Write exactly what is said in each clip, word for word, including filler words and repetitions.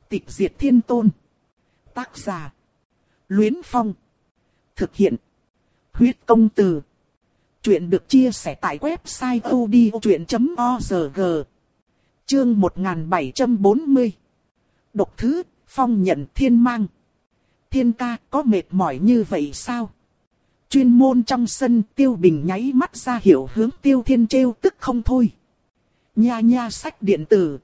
Tịch diệt thiên tôn. Tác giả. Luyến Phong. Thực hiện. Huyết công từ. Chuyện được chia sẻ tại website odchuyện chấm org. Chương một nghìn bảy trăm bốn mươi. Độc thứ, phong nhận thiên mang. Thiên ca có mệt mỏi như vậy sao? Chuyên môn trong sân Tiêu Bình nháy mắt ra hiệu hướng Tiêu Thiên trêu tức không thôi. Nha nha sách điện tử.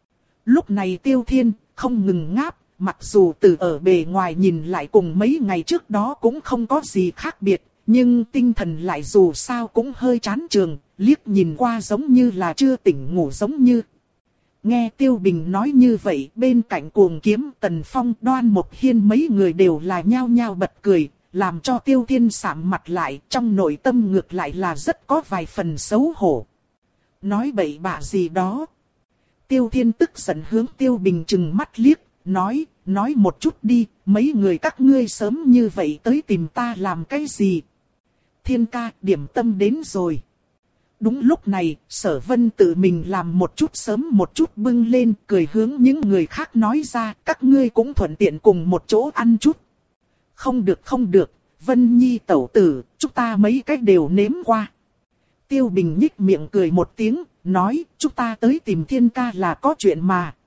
Lúc này Tiêu Thiên không ngừng ngáp, mặc dù từ ở bề ngoài nhìn lại cùng mấy ngày trước đó cũng không có gì khác biệt, nhưng tinh thần lại dù sao cũng hơi chán chường, liếc nhìn qua giống như là chưa tỉnh ngủ giống như. Nghe Tiêu Bình nói như vậy, bên cạnh Cuồng Kiếm, Tần Phong, Đoan Mộc Hiên mấy người đều là nhao nhao bật cười, làm cho Tiêu Thiên sạm mặt lại, trong nội tâm ngược lại là rất có vài phần xấu hổ. Nói bậy bạ gì đó. Tiêu Thiên tức giận hướng Tiêu Bình trừng mắt liếc, nói, nói một chút đi, mấy người các ngươi sớm như vậy tới tìm ta làm cái gì? Thiên ca, điểm tâm đến rồi. Đúng lúc này, Sở Vân tự mình làm một chút sớm một chút bưng lên, cười hướng những người khác nói ra, các ngươi cũng thuận tiện cùng một chỗ ăn chút. Không được không được, Vân Nhi tẩu tử, chúng ta mấy cách đều nếm qua. Tiêu Bình nhích miệng cười một tiếng, nói, chúng ta tới tìm Thiên ca là có chuyện mà.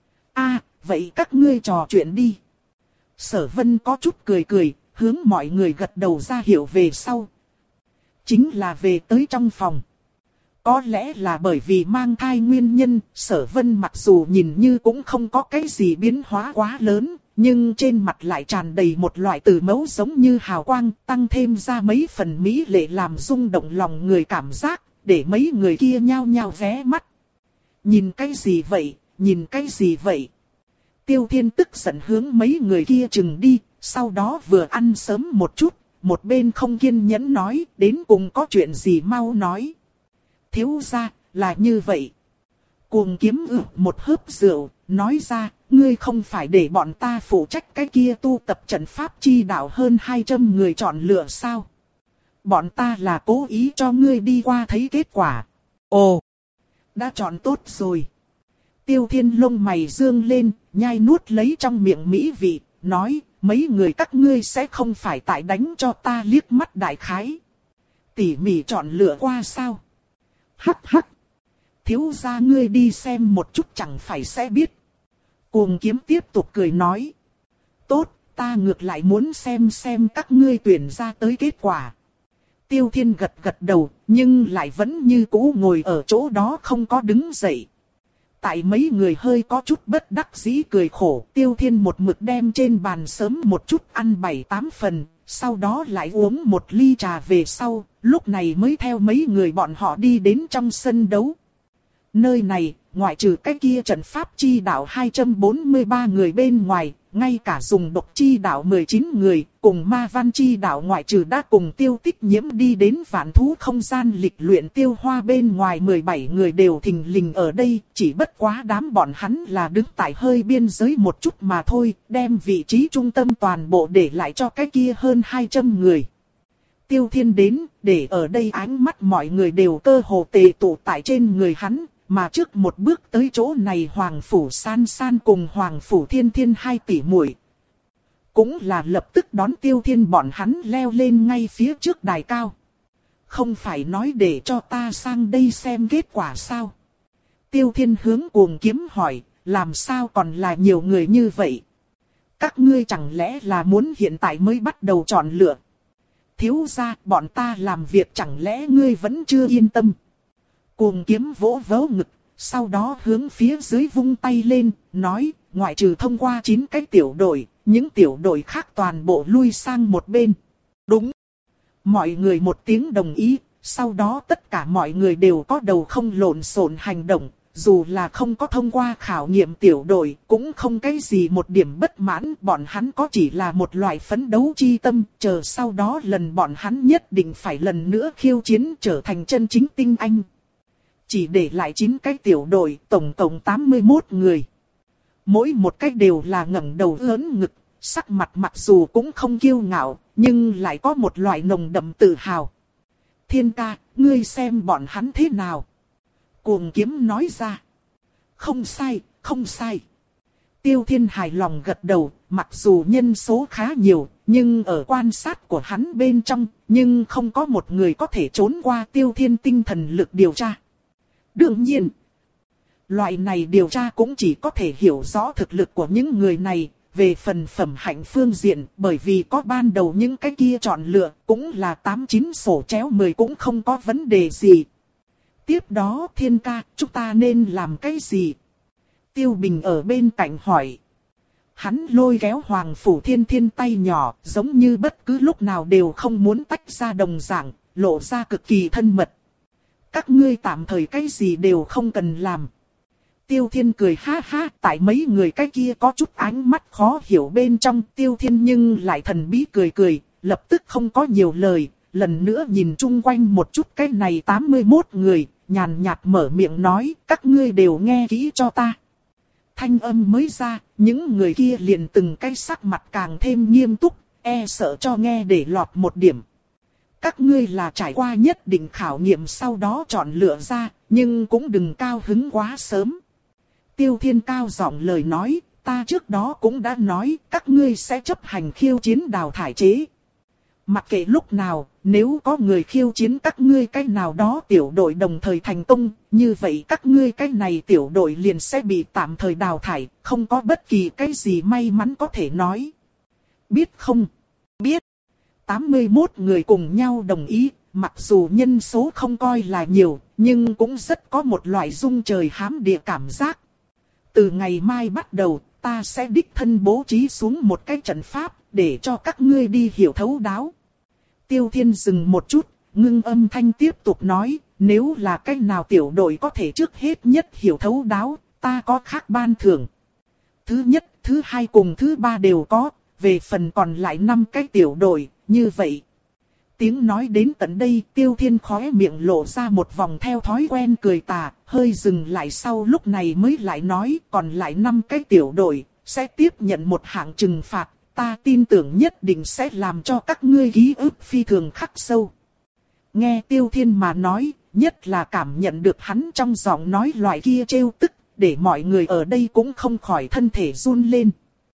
A, vậy các ngươi trò chuyện đi. Sở Vân có chút cười cười, hướng mọi người gật đầu ra hiệu về sau. Chính là về tới trong phòng. Có lẽ là bởi vì mang thai nguyên nhân, Sở Vân mặc dù nhìn như cũng không có cái gì biến hóa quá lớn, nhưng trên mặt lại tràn đầy một loại từ mẫu giống như hào quang, tăng thêm ra mấy phần mỹ lệ làm rung động lòng người cảm giác, để mấy người kia nhao nhao ghé mắt. Nhìn cái gì vậy, nhìn cái gì vậy? Tiêu Thiên tức giận hướng mấy người kia chừng đi, sau đó vừa ăn sớm một chút, một bên không kiên nhẫn nói, đến cùng có chuyện gì mau nói. Thiếu gia, là như vậy. Cuồng Kiếm ực một hớp rượu, nói ra, ngươi không phải để bọn ta phụ trách cái kia tu tập trận pháp chi đạo hơn hai trăm người chọn lựa sao? Bọn ta là cố ý cho ngươi đi qua thấy kết quả. Ồ, đã chọn tốt rồi. Tiêu Thiên lông mày dương lên, nhai nuốt lấy trong miệng mỹ vị, nói, mấy người các ngươi sẽ không phải tại đánh cho ta liếc mắt đại khái. Tỉ mỉ chọn lựa qua sao? Hắc hắc. Thiếu gia ngươi đi xem một chút chẳng phải sẽ biết. Cuồng Kiếm tiếp tục cười nói. Tốt, ta ngược lại muốn xem xem các ngươi tuyển ra tới kết quả. Tiêu Thiên gật gật đầu, nhưng lại vẫn như cũ ngồi ở chỗ đó không có đứng dậy. Tại mấy người hơi có chút bất đắc dĩ cười khổ, Tiêu Thiên một mực đem trên bàn sớm một chút ăn bảy tám phần, sau đó lại uống một ly trà về sau, lúc này mới theo mấy người bọn họ đi đến trong sân đấu. Nơi này, ngoại trừ cái kia trận pháp chi đạo hai trăm bốn mươi ba người bên ngoài, ngay cả dùng độc chi đạo mười chín người, cùng ma văn chi đạo ngoại trừ đã cùng Tiêu Tích Nhiễm đi đến vạn thú không gian lịch luyện tiêu hoa bên ngoài mười bảy người đều thình lình ở đây, chỉ bất quá đám bọn hắn là đứng tại hơi biên giới một chút mà thôi, đem vị trí trung tâm toàn bộ để lại cho cái kia hơn hai trăm người. Tiêu Thiên đến, để ở đây ánh mắt mọi người đều cơ hồ tề tụ tại trên người hắn. Mà trước một bước tới chỗ này Hoàng Phủ San San cùng Hoàng Phủ Thiên Thiên hai tỷ muội cũng là lập tức đón Tiêu Thiên bọn hắn leo lên ngay phía trước đài cao. Không phải nói để cho ta sang đây xem kết quả sao? Tiêu Thiên hướng Cuồng Kiếm hỏi, làm sao còn là nhiều người như vậy? Các ngươi chẳng lẽ là muốn hiện tại mới bắt đầu chọn lựa? Thiếu gia, bọn ta làm việc chẳng lẽ ngươi vẫn chưa yên tâm? Cuồng Kiếm vỗ vỗ ngực, sau đó hướng phía dưới vung tay lên, nói, ngoại trừ thông qua chín cái tiểu đội, những tiểu đội khác toàn bộ lui sang một bên. Đúng. Mọi người một tiếng đồng ý, sau đó tất cả mọi người đều có đầu không lộn xộn hành động, dù là không có thông qua khảo nghiệm tiểu đội, cũng không cái gì một điểm bất mãn, bọn hắn có chỉ là một loại phấn đấu chi tâm, chờ sau đó lần bọn hắn nhất định phải lần nữa khiêu chiến trở thành chân chính tinh anh. Chỉ để lại chín cái tiểu đội, tổng cộng tám mươi mốt người. Mỗi một cái đều là ngẩng đầu ưỡn ngực, sắc mặt mặc dù cũng không kiêu ngạo, nhưng lại có một loại nồng đậm tự hào. Thiên ca, ngươi xem bọn hắn thế nào? Cuồng Kiếm nói ra. Không sai, không sai. Tiêu Thiên hài lòng gật đầu, mặc dù nhân số khá nhiều, nhưng ở quan sát của hắn bên trong, nhưng không có một người có thể trốn qua Tiêu Thiên tinh thần lực điều tra. Đương nhiên, loại này điều tra cũng chỉ có thể hiểu rõ thực lực của những người này, về phần phẩm hạnh phương diện, bởi vì có ban đầu những cái kia chọn lựa, cũng là tám chín sổ chéo mười cũng không có vấn đề gì. Tiếp đó Thiên ca, chúng ta nên làm cái gì? Tiêu Bình ở bên cạnh hỏi. Hắn lôi kéo Hoàng Phủ Thiên Thiên tay nhỏ, giống như bất cứ lúc nào đều không muốn tách ra đồng dạng, lộ ra cực kỳ thân mật. Các ngươi tạm thời cái gì đều không cần làm. Tiêu Thiên cười ha ha, tại mấy người cái kia có chút ánh mắt khó hiểu bên trong. Tiêu Thiên nhưng lại thần bí cười cười, lập tức không có nhiều lời, lần nữa nhìn chung quanh một chút cái này tám mươi mốt người, nhàn nhạt mở miệng nói, các ngươi đều nghe kỹ cho ta. Thanh âm mới ra, những người kia liền từng cái sắc mặt càng thêm nghiêm túc, e sợ cho nghe để lọt một điểm. Các ngươi là trải qua nhất định khảo nghiệm sau đó chọn lựa ra, nhưng cũng đừng cao hứng quá sớm. Tiêu Thiên cao giọng lời nói, ta trước đó cũng đã nói, các ngươi sẽ chấp hành khiêu chiến đào thải chế. Mặc kệ lúc nào, nếu có người khiêu chiến các ngươi cái nào đó tiểu đội đồng thời thành công, như vậy các ngươi cái này tiểu đội liền sẽ bị tạm thời đào thải, không có bất kỳ cái gì may mắn có thể nói. Biết không? Biết. tám mươi mốt người cùng nhau đồng ý, mặc dù nhân số không coi là nhiều, nhưng cũng rất có một loại rung trời hám địa cảm giác. Từ ngày mai bắt đầu, ta sẽ đích thân bố trí xuống một cái trận pháp, để cho các ngươi đi hiểu thấu đáo. Tiêu Thiên dừng một chút, ngưng âm thanh tiếp tục nói, nếu là cách nào tiểu đội có thể trước hết nhất hiểu thấu đáo, ta có khác ban thưởng. Thứ nhất, thứ hai cùng thứ ba đều có, về phần còn lại năm cái tiểu đội, như vậy. Tiếng nói đến tận đây, Tiêu Thiên khóe miệng lộ ra một vòng theo thói quen cười tà, hơi dừng lại sau lúc này mới lại nói, còn lại năm cái tiểu đội, sẽ tiếp nhận một hạng trừng phạt, ta tin tưởng nhất định sẽ làm cho các ngươi ký ức phi thường khắc sâu. Nghe Tiêu Thiên mà nói, nhất là cảm nhận được hắn trong giọng nói loại kia trêu tức, để mọi người ở đây cũng không khỏi thân thể run lên.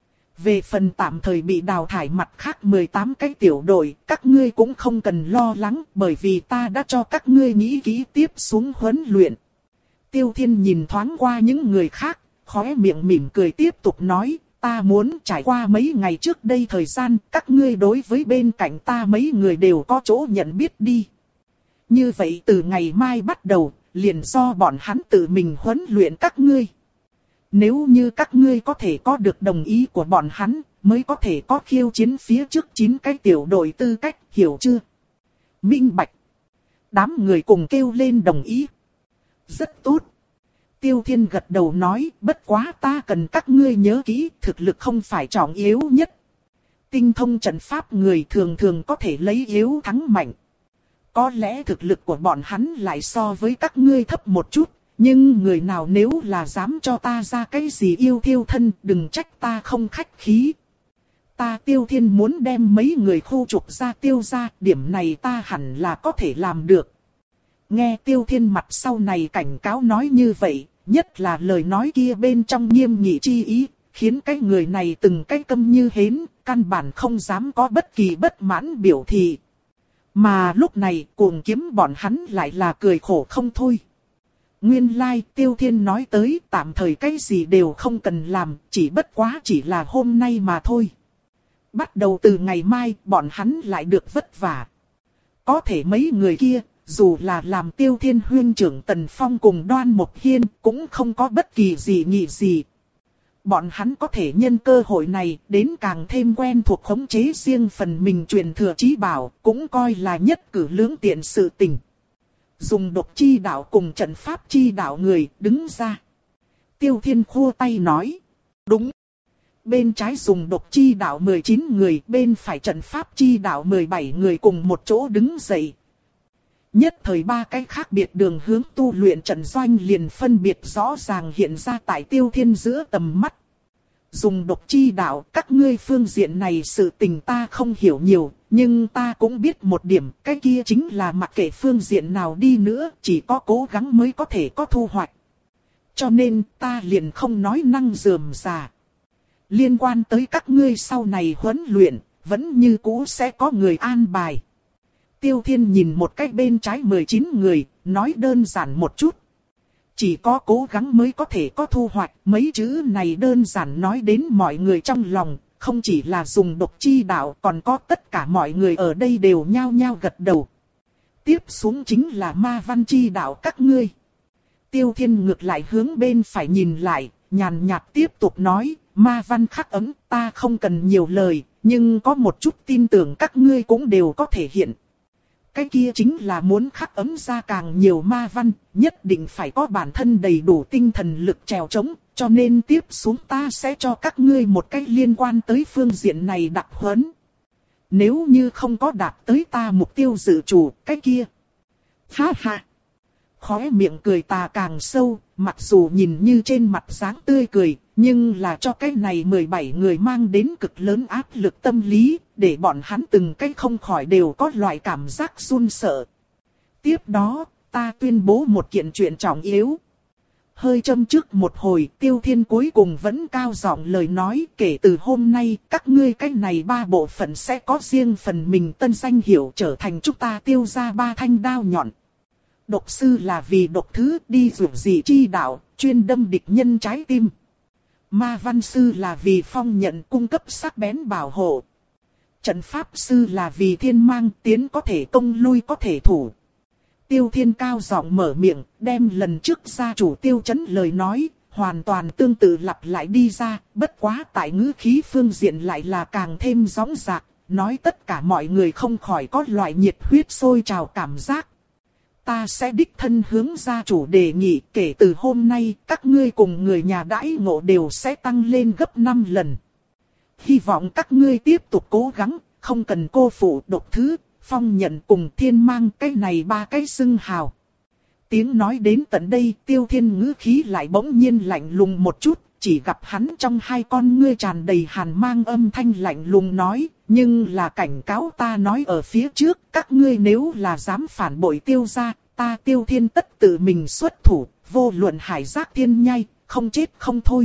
Về phần tạm thời bị đào thải mặt khác mười tám cái tiểu đội, các ngươi cũng không cần lo lắng, bởi vì ta đã cho các ngươi nghĩ kỹ tiếp xuống huấn luyện. Tiêu Thiên nhìn thoáng qua những người khác, khóe miệng mỉm cười tiếp tục nói, ta muốn trải qua mấy ngày trước đây thời gian, các ngươi đối với bên cạnh ta mấy người đều có chỗ nhận biết đi. Như vậy từ ngày mai bắt đầu, liền do bọn hắn tự mình huấn luyện các ngươi. Nếu như các ngươi có thể có được đồng ý của bọn hắn, mới có thể có khiêu chiến phía trước chín cái tiểu đội tư cách, hiểu chưa? Minh bạch. Đám người cùng kêu lên đồng ý. Rất tốt. Tiêu Thiên gật đầu nói, bất quá ta cần các ngươi nhớ kỹ, thực lực không phải trọng yếu nhất. Tinh thông trận pháp người thường thường có thể lấy yếu thắng mạnh. Có lẽ thực lực của bọn hắn lại so với các ngươi thấp một chút. Nhưng người nào nếu là dám cho ta ra cái gì yêu thiêu thân, đừng trách ta không khách khí. Ta Tiêu Thiên muốn đem mấy người khu trục ra tiêu ra, điểm này ta hẳn là có thể làm được. Nghe Tiêu Thiên mặt sau này cảnh cáo nói như vậy, nhất là lời nói kia bên trong nghiêm nghị chi ý, khiến cái người này từng cái câm như hến, căn bản không dám có bất kỳ bất mãn biểu thị. Mà lúc này cuồng kiếm bọn hắn lại là cười khổ không thôi. Nguyên lai like, Tiêu Thiên nói tới tạm thời cái gì đều không cần làm, chỉ bất quá chỉ là hôm nay mà thôi. Bắt đầu từ ngày mai bọn hắn lại được vất vả. Có thể mấy người kia, dù là làm Tiêu Thiên huynh trưởng Tần Phong cùng Đoan Mộc Hiên cũng không có bất kỳ gì nghị gì. Bọn hắn có thể nhân cơ hội này đến càng thêm quen thuộc khống chế riêng phần mình truyền thừa chí bảo, cũng coi là nhất cử lưỡng tiện sự tình. Dùng độc chi đạo cùng trận pháp chi đạo người đứng ra. Tiêu Thiên khua tay nói. Đúng. Bên trái dùng độc chi đạo mười chín người, bên phải trận pháp chi đạo mười bảy người cùng một chỗ đứng dậy. Nhất thời ba cái khác biệt đường hướng tu luyện trận doanh liền phân biệt rõ ràng hiện ra tại Tiêu Thiên giữa tầm mắt. Dùng độc chi đạo, các ngươi phương diện này sự tình ta không hiểu nhiều, nhưng ta cũng biết một điểm, cái kia chính là mặc kệ phương diện nào đi nữa, chỉ có cố gắng mới có thể có thu hoạch. Cho nên ta liền không nói năng rườm rà. liên quan tới các ngươi sau này huấn luyện, vẫn như cũ sẽ có người an bài. Tiêu Thiên nhìn một cách bên trái mười chín người, nói đơn giản một chút. Chỉ có cố gắng mới có thể có thu hoạch, mấy chữ này đơn giản nói đến mọi người trong lòng, không chỉ là dùng độc chi đạo, còn có tất cả mọi người ở đây đều nhao nhao gật đầu. Tiếp xuống chính là ma văn chi đạo các ngươi. Tiêu Thiên ngược lại hướng bên phải nhìn lại, nhàn nhạt tiếp tục nói, ma văn khắc ấm ta không cần nhiều lời, nhưng có một chút tin tưởng các ngươi cũng đều có thể hiện. Cái kia chính là muốn khắc ấm ra càng nhiều ma văn, nhất định phải có bản thân đầy đủ tinh thần lực trèo trống, cho nên tiếp xuống ta sẽ cho các ngươi một cách liên quan tới phương diện này đặc huấn. Nếu như không có đạt tới ta mục tiêu dự chủ, cái kia. Ha ha! Khóe miệng cười tà càng sâu, mặc dù nhìn như trên mặt dáng tươi cười, nhưng là cho cái này mười bảy người mang đến cực lớn áp lực tâm lý, để bọn hắn từng cái không khỏi đều có loại cảm giác run sợ. Tiếp đó, ta tuyên bố một kiện chuyện trọng yếu. Hơi châm trước một hồi, Tiêu Thiên cuối cùng vẫn cao giọng lời nói, kể từ hôm nay, các ngươi cái này ba bộ phận sẽ có riêng phần mình tân danh hiệu trở thành chúng ta Tiêu gia ba thanh đao nhọn. Độc sư là vì độc thứ đi dù gì chi đạo, chuyên đâm địch nhân trái tim. Ma văn sư là vì phong nhận cung cấp sắc bén bảo hộ. Trận pháp sư là vì thiên mang tiến có thể công lui có thể thủ. Tiêu Thiên cao giọng mở miệng, đem lần trước gia chủ Tiêu Chấn lời nói, hoàn toàn tương tự lặp lại đi ra, bất quá tại ngữ khí phương diện lại là càng thêm rõ ràng, nói tất cả mọi người không khỏi có loại nhiệt huyết sôi trào cảm giác. Ta sẽ đích thân hướng gia chủ đề nghị, kể từ hôm nay, các ngươi cùng người nhà đãi ngộ đều sẽ tăng lên gấp năm lần. Hy vọng các ngươi tiếp tục cố gắng, không cần cô phụ độc thứ, phong nhận cùng thiên mang cái này ba cái xưng hào. Tiếng nói đến tận đây, Tiêu Thiên ngữ khí lại bỗng nhiên lạnh lùng một chút, chỉ gặp hắn trong hai con ngươi tràn đầy hàn mang âm thanh lạnh lùng nói, nhưng là cảnh cáo ta nói ở phía trước, các ngươi nếu là dám phản bội Tiêu gia, ta Tiêu Thiên tất tự mình xuất thủ, vô luận hải giác thiên nhai, không chết không thôi.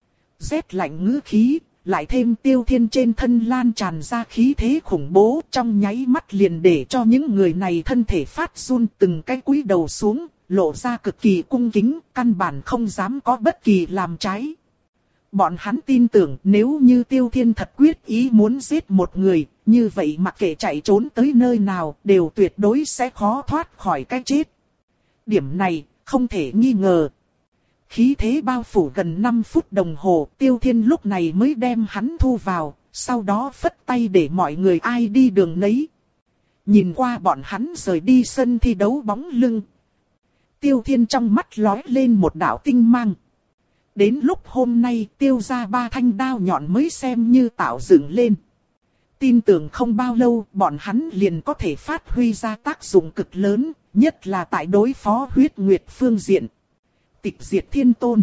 Rét lạnh ngữ khí, lại thêm Tiêu Thiên trên thân lan tràn ra khí thế khủng bố, trong nháy mắt liền để cho những người này thân thể phát run, từng cái cúi đầu xuống, lộ ra cực kỳ cung kính, căn bản không dám có bất kỳ làm trái. Bọn hắn tin tưởng nếu như Tiêu Thiên thật quyết ý muốn giết một người, như vậy mặc kệ chạy trốn tới nơi nào đều tuyệt đối sẽ khó thoát khỏi cái chết. Điểm này không thể nghi ngờ. Khí thế bao phủ gần năm phút đồng hồ, Tiêu Thiên lúc này mới đem hắn thu vào, sau đó phất tay để mọi người ai đi đường nấy. Nhìn qua bọn hắn rời đi sân thi đấu bóng lưng. Tiêu Thiên trong mắt lóe lên một đạo tinh mang. Đến lúc hôm nay Tiêu gia ba thanh đao nhọn mới xem như tạo dựng lên. Tin tưởng không bao lâu bọn hắn liền có thể phát huy ra tác dụng cực lớn, nhất là tại đối phó huyết nguyệt phương diện. Tịch diệt thiên tôn.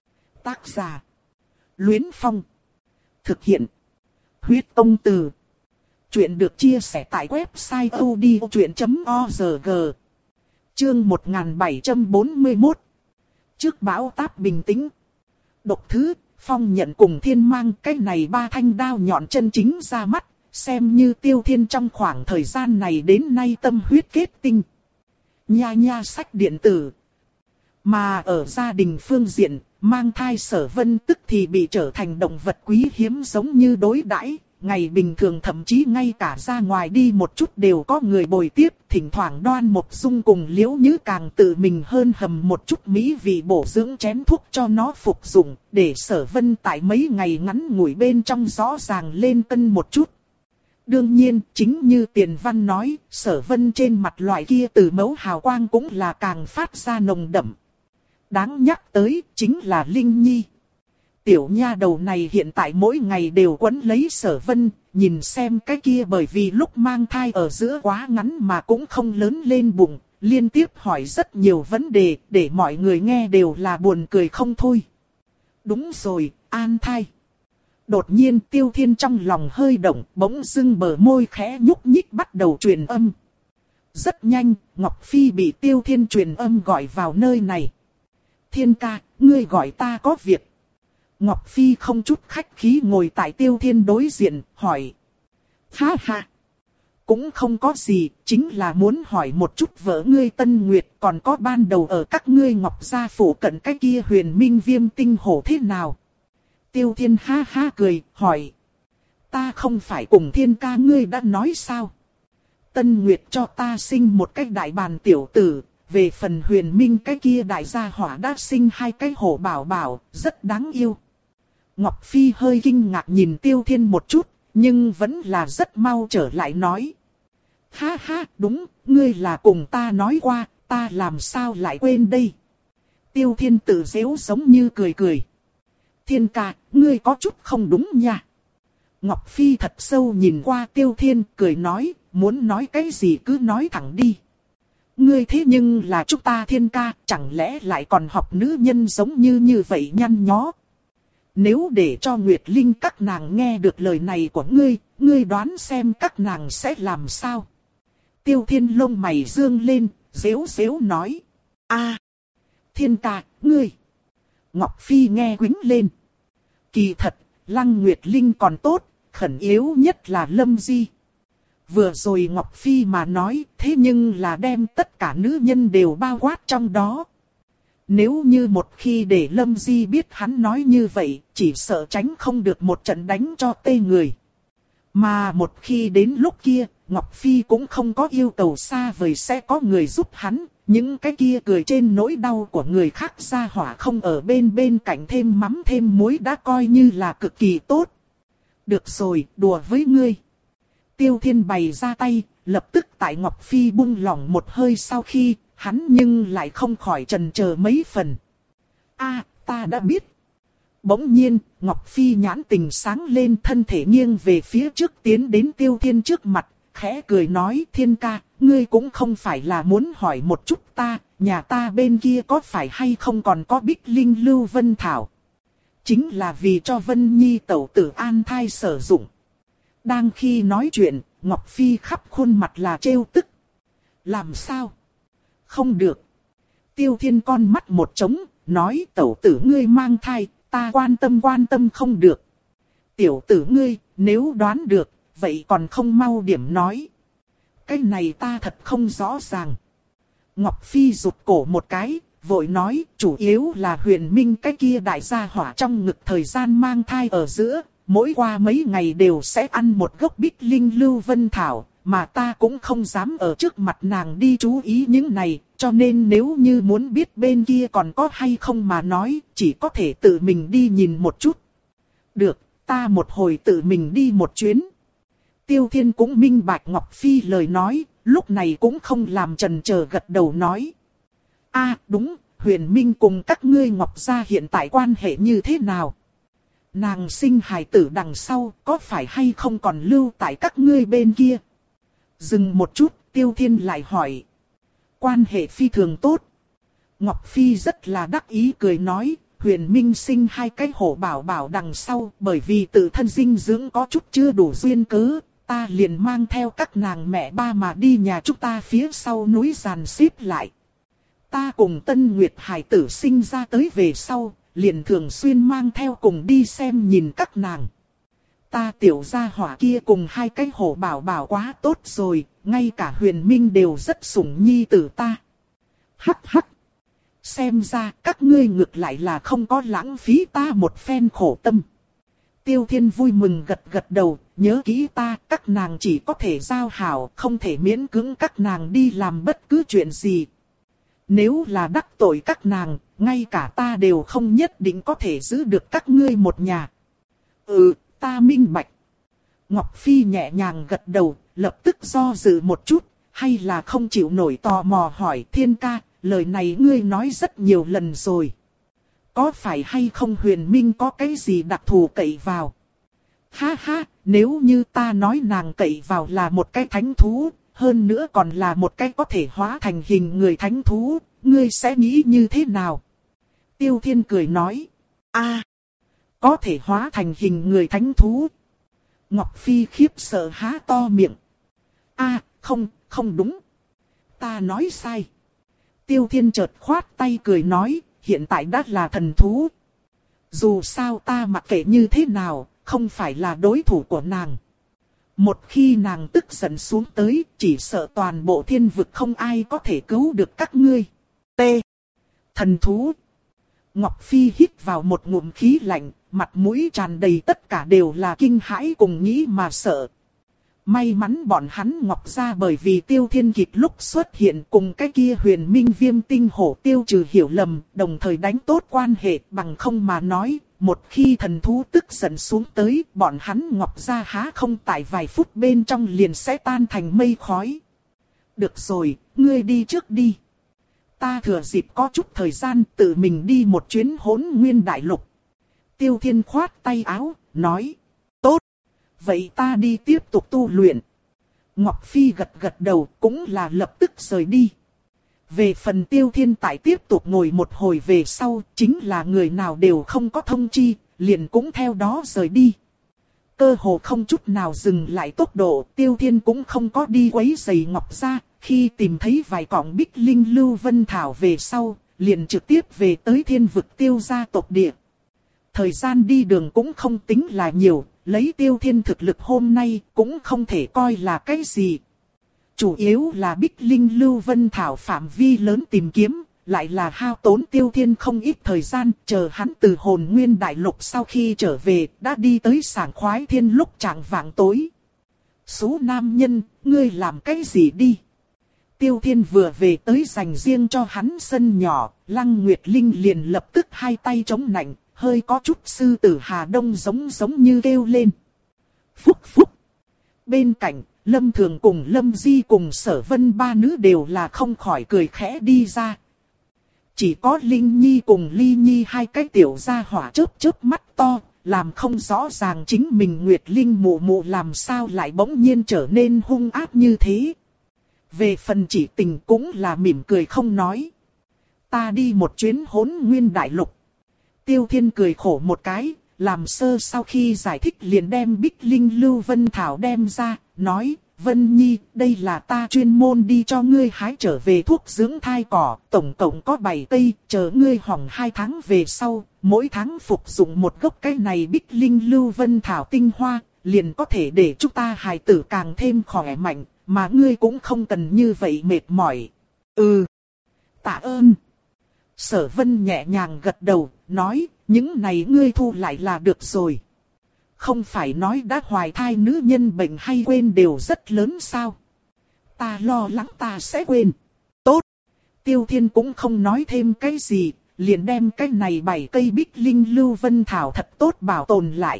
Tác giả. Luyến Phong. Thực hiện. Huyết Tông Từ. Chuyện được chia sẻ tại website o d o chuyện chấm org. Chương một nghìn bảy trăm bốn mươi mốt. Trước bão táp bình tĩnh. Độc thứ, phong nhận cùng thiên mang cái này ba thanh đao nhọn chân chính ra mắt, xem như Tiêu Thiên trong khoảng thời gian này đến nay tâm huyết kết tinh. Nha nha sách điện tử. Mà ở gia đình phương diện, mang thai Sở Vân tức thì bị trở thành động vật quý hiếm giống như đối đãi. Ngày bình thường thậm chí ngay cả ra ngoài đi một chút đều có người bồi tiếp, thỉnh thoảng Đoan Mộc Dung cùng Liễu Nhứ càng tự mình hơn hầm một chút mỹ vị bổ dưỡng chén thuốc cho nó phục dụng, để Sở Vân tại mấy ngày ngắn ngủi bên trong rõ ràng lên cân một chút. Đương nhiên, chính như Tiền Văn nói, Sở Vân trên mặt loại kia từ mẫu hào quang cũng là càng phát ra nồng đậm. Đáng nhắc tới, chính là Linh Nhi. Tiểu nha đầu này hiện tại mỗi ngày đều quấn lấy Sở Vân, nhìn xem cái kia bởi vì lúc mang thai ở giữa quá ngắn mà cũng không lớn lên bụng, liên tiếp hỏi rất nhiều vấn đề, để mọi người nghe đều là buồn cười không thôi. Đúng rồi, an thai. Đột nhiên Tiêu Thiên trong lòng hơi động, bỗng dưng bờ môi khẽ nhúc nhích bắt đầu truyền âm. Rất nhanh, Ngọc Phi bị Tiêu Thiên truyền âm gọi vào nơi này. Thiên ca, ngươi gọi ta có việc. Ngọc Phi không chút khách khí ngồi tại Tiêu Thiên đối diện, hỏi. Ha ha! Cũng không có gì, chính là muốn hỏi một chút vợ ngươi Tân Nguyệt còn có ban đầu ở các ngươi Ngọc gia phủ cận cái kia Huyền Minh Viêm tinh hổ thế nào. Tiêu Thiên ha ha cười, hỏi. Ta không phải cùng Thiên ca ngươi đã nói sao? Tân Nguyệt cho ta sinh một cái đại bàn tiểu tử, về phần Huyền Minh cái kia đại gia hỏa đã sinh hai cái hổ bảo bảo, rất đáng yêu. Ngọc Phi hơi kinh ngạc nhìn Tiêu Thiên một chút, nhưng vẫn là rất mau trở lại nói. Ha ha, đúng, ngươi là cùng ta nói qua, ta làm sao lại quên đây. Tiêu Thiên tự giễu giống như cười cười. Thiên ca, ngươi có chút không đúng nha. Ngọc Phi thật sâu nhìn qua Tiêu Thiên, cười nói, muốn nói cái gì cứ nói thẳng đi. Ngươi thế nhưng là chúng ta Thiên ca, chẳng lẽ lại còn học nữ nhân giống như như vậy nhăn nhó. Nếu để cho Nguyệt Linh các nàng nghe được lời này của ngươi, ngươi đoán xem các nàng sẽ làm sao. Tiêu Thiên lông mày dương lên, giễu giễu nói. A, Thiên ca, ngươi. Ngọc Phi nghe quĩnh lên. Kỳ thật, Lăng Nguyệt Linh còn tốt, khẩn yếu nhất là Lâm Di. Vừa rồi Ngọc Phi mà nói, thế nhưng là đem tất cả nữ nhân đều bao quát trong đó. Nếu như một khi để Lâm Di biết hắn nói như vậy, chỉ sợ tránh không được một trận đánh cho tê người. Mà một khi đến lúc kia, Ngọc Phi cũng không có yêu cầu xa vời sẽ có người giúp hắn. Những cái kia cười trên nỗi đau của người khác ra hỏa không ở bên bên cạnh thêm mắm thêm muối đã coi như là cực kỳ tốt. Được rồi, đùa với ngươi. Tiêu Thiên bày ra tay, lập tức tại Ngọc Phi buông lỏng một hơi sau khi, hắn nhưng lại không khỏi chần chờ mấy phần. A, ta đã biết. Bỗng nhiên, Ngọc Phi nhãn tình sáng lên thân thể nghiêng về phía trước tiến đến Tiêu Thiên trước mặt, khẽ cười nói Thiên ca, ngươi cũng không phải là muốn hỏi một chút ta, nhà ta bên kia có phải hay không còn có Bích Linh Lưu Vân Thảo. Chính là vì cho Vân Nhi tẩu tử an thai sử dụng. Đang khi nói chuyện, Ngọc Phi khắp khuôn mặt là trêu tức. Làm sao? Không được. Tiêu Thiên con mắt một trống, nói tẩu tử ngươi mang thai, ta quan tâm quan tâm không được. Tiểu tử ngươi, nếu đoán được, vậy còn không mau điểm nói. Cái này ta thật không rõ ràng. Ngọc Phi rụt cổ một cái, vội nói, chủ yếu là Huyền Minh cái kia đại gia hỏa trong ngực thời gian mang thai ở giữa, mỗi qua mấy ngày đều sẽ ăn một gốc Bích Linh Lưu Vân Thảo, mà ta cũng không dám ở trước mặt nàng đi chú ý những này, cho nên nếu như muốn biết bên kia còn có hay không mà nói, chỉ có thể tự mình đi nhìn một chút. Được, ta một hồi tự mình đi một chuyến. Tiêu Thiên cũng minh bạch Ngọc Phi lời nói, lúc này cũng không làm chần chờ gật đầu nói. A, đúng, Huyền Minh cùng các ngươi Ngọc gia hiện tại quan hệ như thế nào? Nàng sinh hài tử đằng sau, có phải hay không còn lưu tại các ngươi bên kia? Dừng một chút, Tiêu Thiên lại hỏi. Quan hệ phi thường tốt. Ngọc Phi rất là đắc ý cười nói, Huyền Minh sinh hai cái hổ bảo bảo đằng sau, bởi vì tự thân dinh dưỡng có chút chưa đủ duyên cớ, ta liền mang theo các nàng mẹ ba mà đi nhà chúng ta phía sau núi dàn xếp lại. Ta cùng Tân Nguyệt hải tử sinh ra tới về sau, liền thường xuyên mang theo cùng đi xem nhìn các nàng. Ta tiểu gia hỏa kia cùng hai cái hổ bảo bảo quá tốt rồi, ngay cả Huyền Minh đều rất sủng nhi tử ta. Hắc hắc. Xem ra các ngươi ngược lại là không có lãng phí ta một phen khổ tâm. Tiêu Thiên vui mừng gật gật đầu, nhớ kỹ ta, các nàng chỉ có thể giao hảo, không thể miễn cưỡng các nàng đi làm bất cứ chuyện gì. Nếu là đắc tội các nàng, ngay cả ta đều không nhất định có thể giữ được các ngươi một nhà. Ừ, ta minh bạch. Ngọc Phi nhẹ nhàng gật đầu, lập tức do dự một chút, hay là không chịu nổi tò mò hỏi Thiên ca, lời này ngươi nói rất nhiều lần rồi. Có phải hay không Huyền Minh có cái gì đặc thù cậy vào? Ha ha, nếu như ta nói nàng cậy vào là một cái thánh thú, hơn nữa còn là một cái có thể hóa thành hình người thánh thú, ngươi sẽ nghĩ như thế nào? Tiêu Thiên cười nói, a, có thể hóa thành hình người thánh thú. Ngọc Phi khiếp sợ há to miệng. A, không, không đúng. Ta nói sai. Tiêu Thiên chợt khoát tay cười nói, hiện tại đã là thần thú. Dù sao ta mặc kệ như thế nào, không phải là đối thủ của nàng. Một khi nàng tức giận xuống tới, chỉ sợ toàn bộ thiên vực không ai có thể cứu được các ngươi. T. Thần thú. Ngọc Phi hít vào một ngụm khí lạnh, mặt mũi tràn đầy tất cả đều là kinh hãi cùng nghĩ mà sợ. May mắn bọn hắn Ngọc gia bởi vì Tiêu Thiên kịp lúc xuất hiện cùng cái kia Huyền Minh Viêm Tinh Hổ tiêu trừ hiểu lầm, đồng thời đánh tốt quan hệ, bằng không mà nói, một khi thần thú tức giận xuống tới, bọn hắn Ngọc gia há không tại vài phút bên trong liền sẽ tan thành mây khói. Được rồi, ngươi đi trước đi. Ta thừa dịp có chút thời gian tự mình đi một chuyến Hỗn Nguyên Đại Lục. Tiêu Thiên khoát tay áo, nói. Tốt. Vậy ta đi tiếp tục tu luyện. Ngọc Phi gật gật đầu, cũng là lập tức rời đi. Về phần Tiêu Thiên tại tiếp tục ngồi một hồi về sau, chính là người nào đều không có thông chi, liền cũng theo đó rời đi. Cơ hồ không chút nào dừng lại tốc độ, Tiêu Thiên cũng không có đi quấy rầy Ngọc gia. Khi tìm thấy vài cọng bích linh lưu vân thảo về sau, liền trực tiếp về tới thiên vực Tiêu gia tộc địa. Thời gian đi đường cũng không tính là nhiều, lấy Tiêu Thiên thực lực hôm nay cũng không thể coi là cái gì. Chủ yếu là bích linh lưu vân thảo phạm vi lớn tìm kiếm, lại là hao tốn Tiêu Thiên không ít thời gian, chờ hắn từ Hồn Nguyên Đại Lục sau khi trở về, đã đi tới Sảng Khoái Thiên lúc chạng vạng tối. Số nam nhân, ngươi làm cái gì đi? Tiêu Thiên vừa về tới dành riêng cho hắn sân nhỏ, Lăng Nguyệt Linh liền lập tức hai tay chống nạnh, hơi có chút sư tử Hà Đông giống giống như kêu lên. Phúc phúc. Bên cạnh, Lâm Thường cùng Lâm Di cùng Sở Vân ba nữ đều là không khỏi cười khẽ đi ra. Chỉ có Linh Nhi cùng Ly Nhi hai cái tiểu gia hỏa chớp chớp mắt to, làm không rõ ràng chính mình Nguyệt Linh mụ mụ làm sao lại bỗng nhiên trở nên hung ác như thế. Về phần Chỉ Tình cũng là mỉm cười không nói. Ta đi một chuyến Hỗn Nguyên Đại Lục. Tiêu Thiên cười khổ một cái, làm sơ sau khi giải thích liền đem bích linh lưu vân thảo đem ra, nói, Vân Nhi, đây là ta chuyên môn đi cho ngươi hái trở về thuốc dưỡng thai cỏ, tổng cộng có bảy cây, chờ ngươi hỏng hai tháng về sau, mỗi tháng phục dụng một gốc cái này bích linh lưu vân thảo tinh hoa, liền có thể để chúng ta hài tử càng thêm khỏe mạnh, mà ngươi cũng không cần như vậy mệt mỏi. Ừ, tạ ơn. Sở Vân nhẹ nhàng gật đầu, nói, những này ngươi thu lại là được rồi. Không phải nói đã hoài thai nữ nhân bệnh hay quên đều rất lớn sao? Ta lo lắng ta sẽ quên. Tốt. Tiêu Thiên cũng không nói thêm cái gì, liền đem cái này bảy cây bích linh lưu vân thảo thật tốt bảo tồn lại.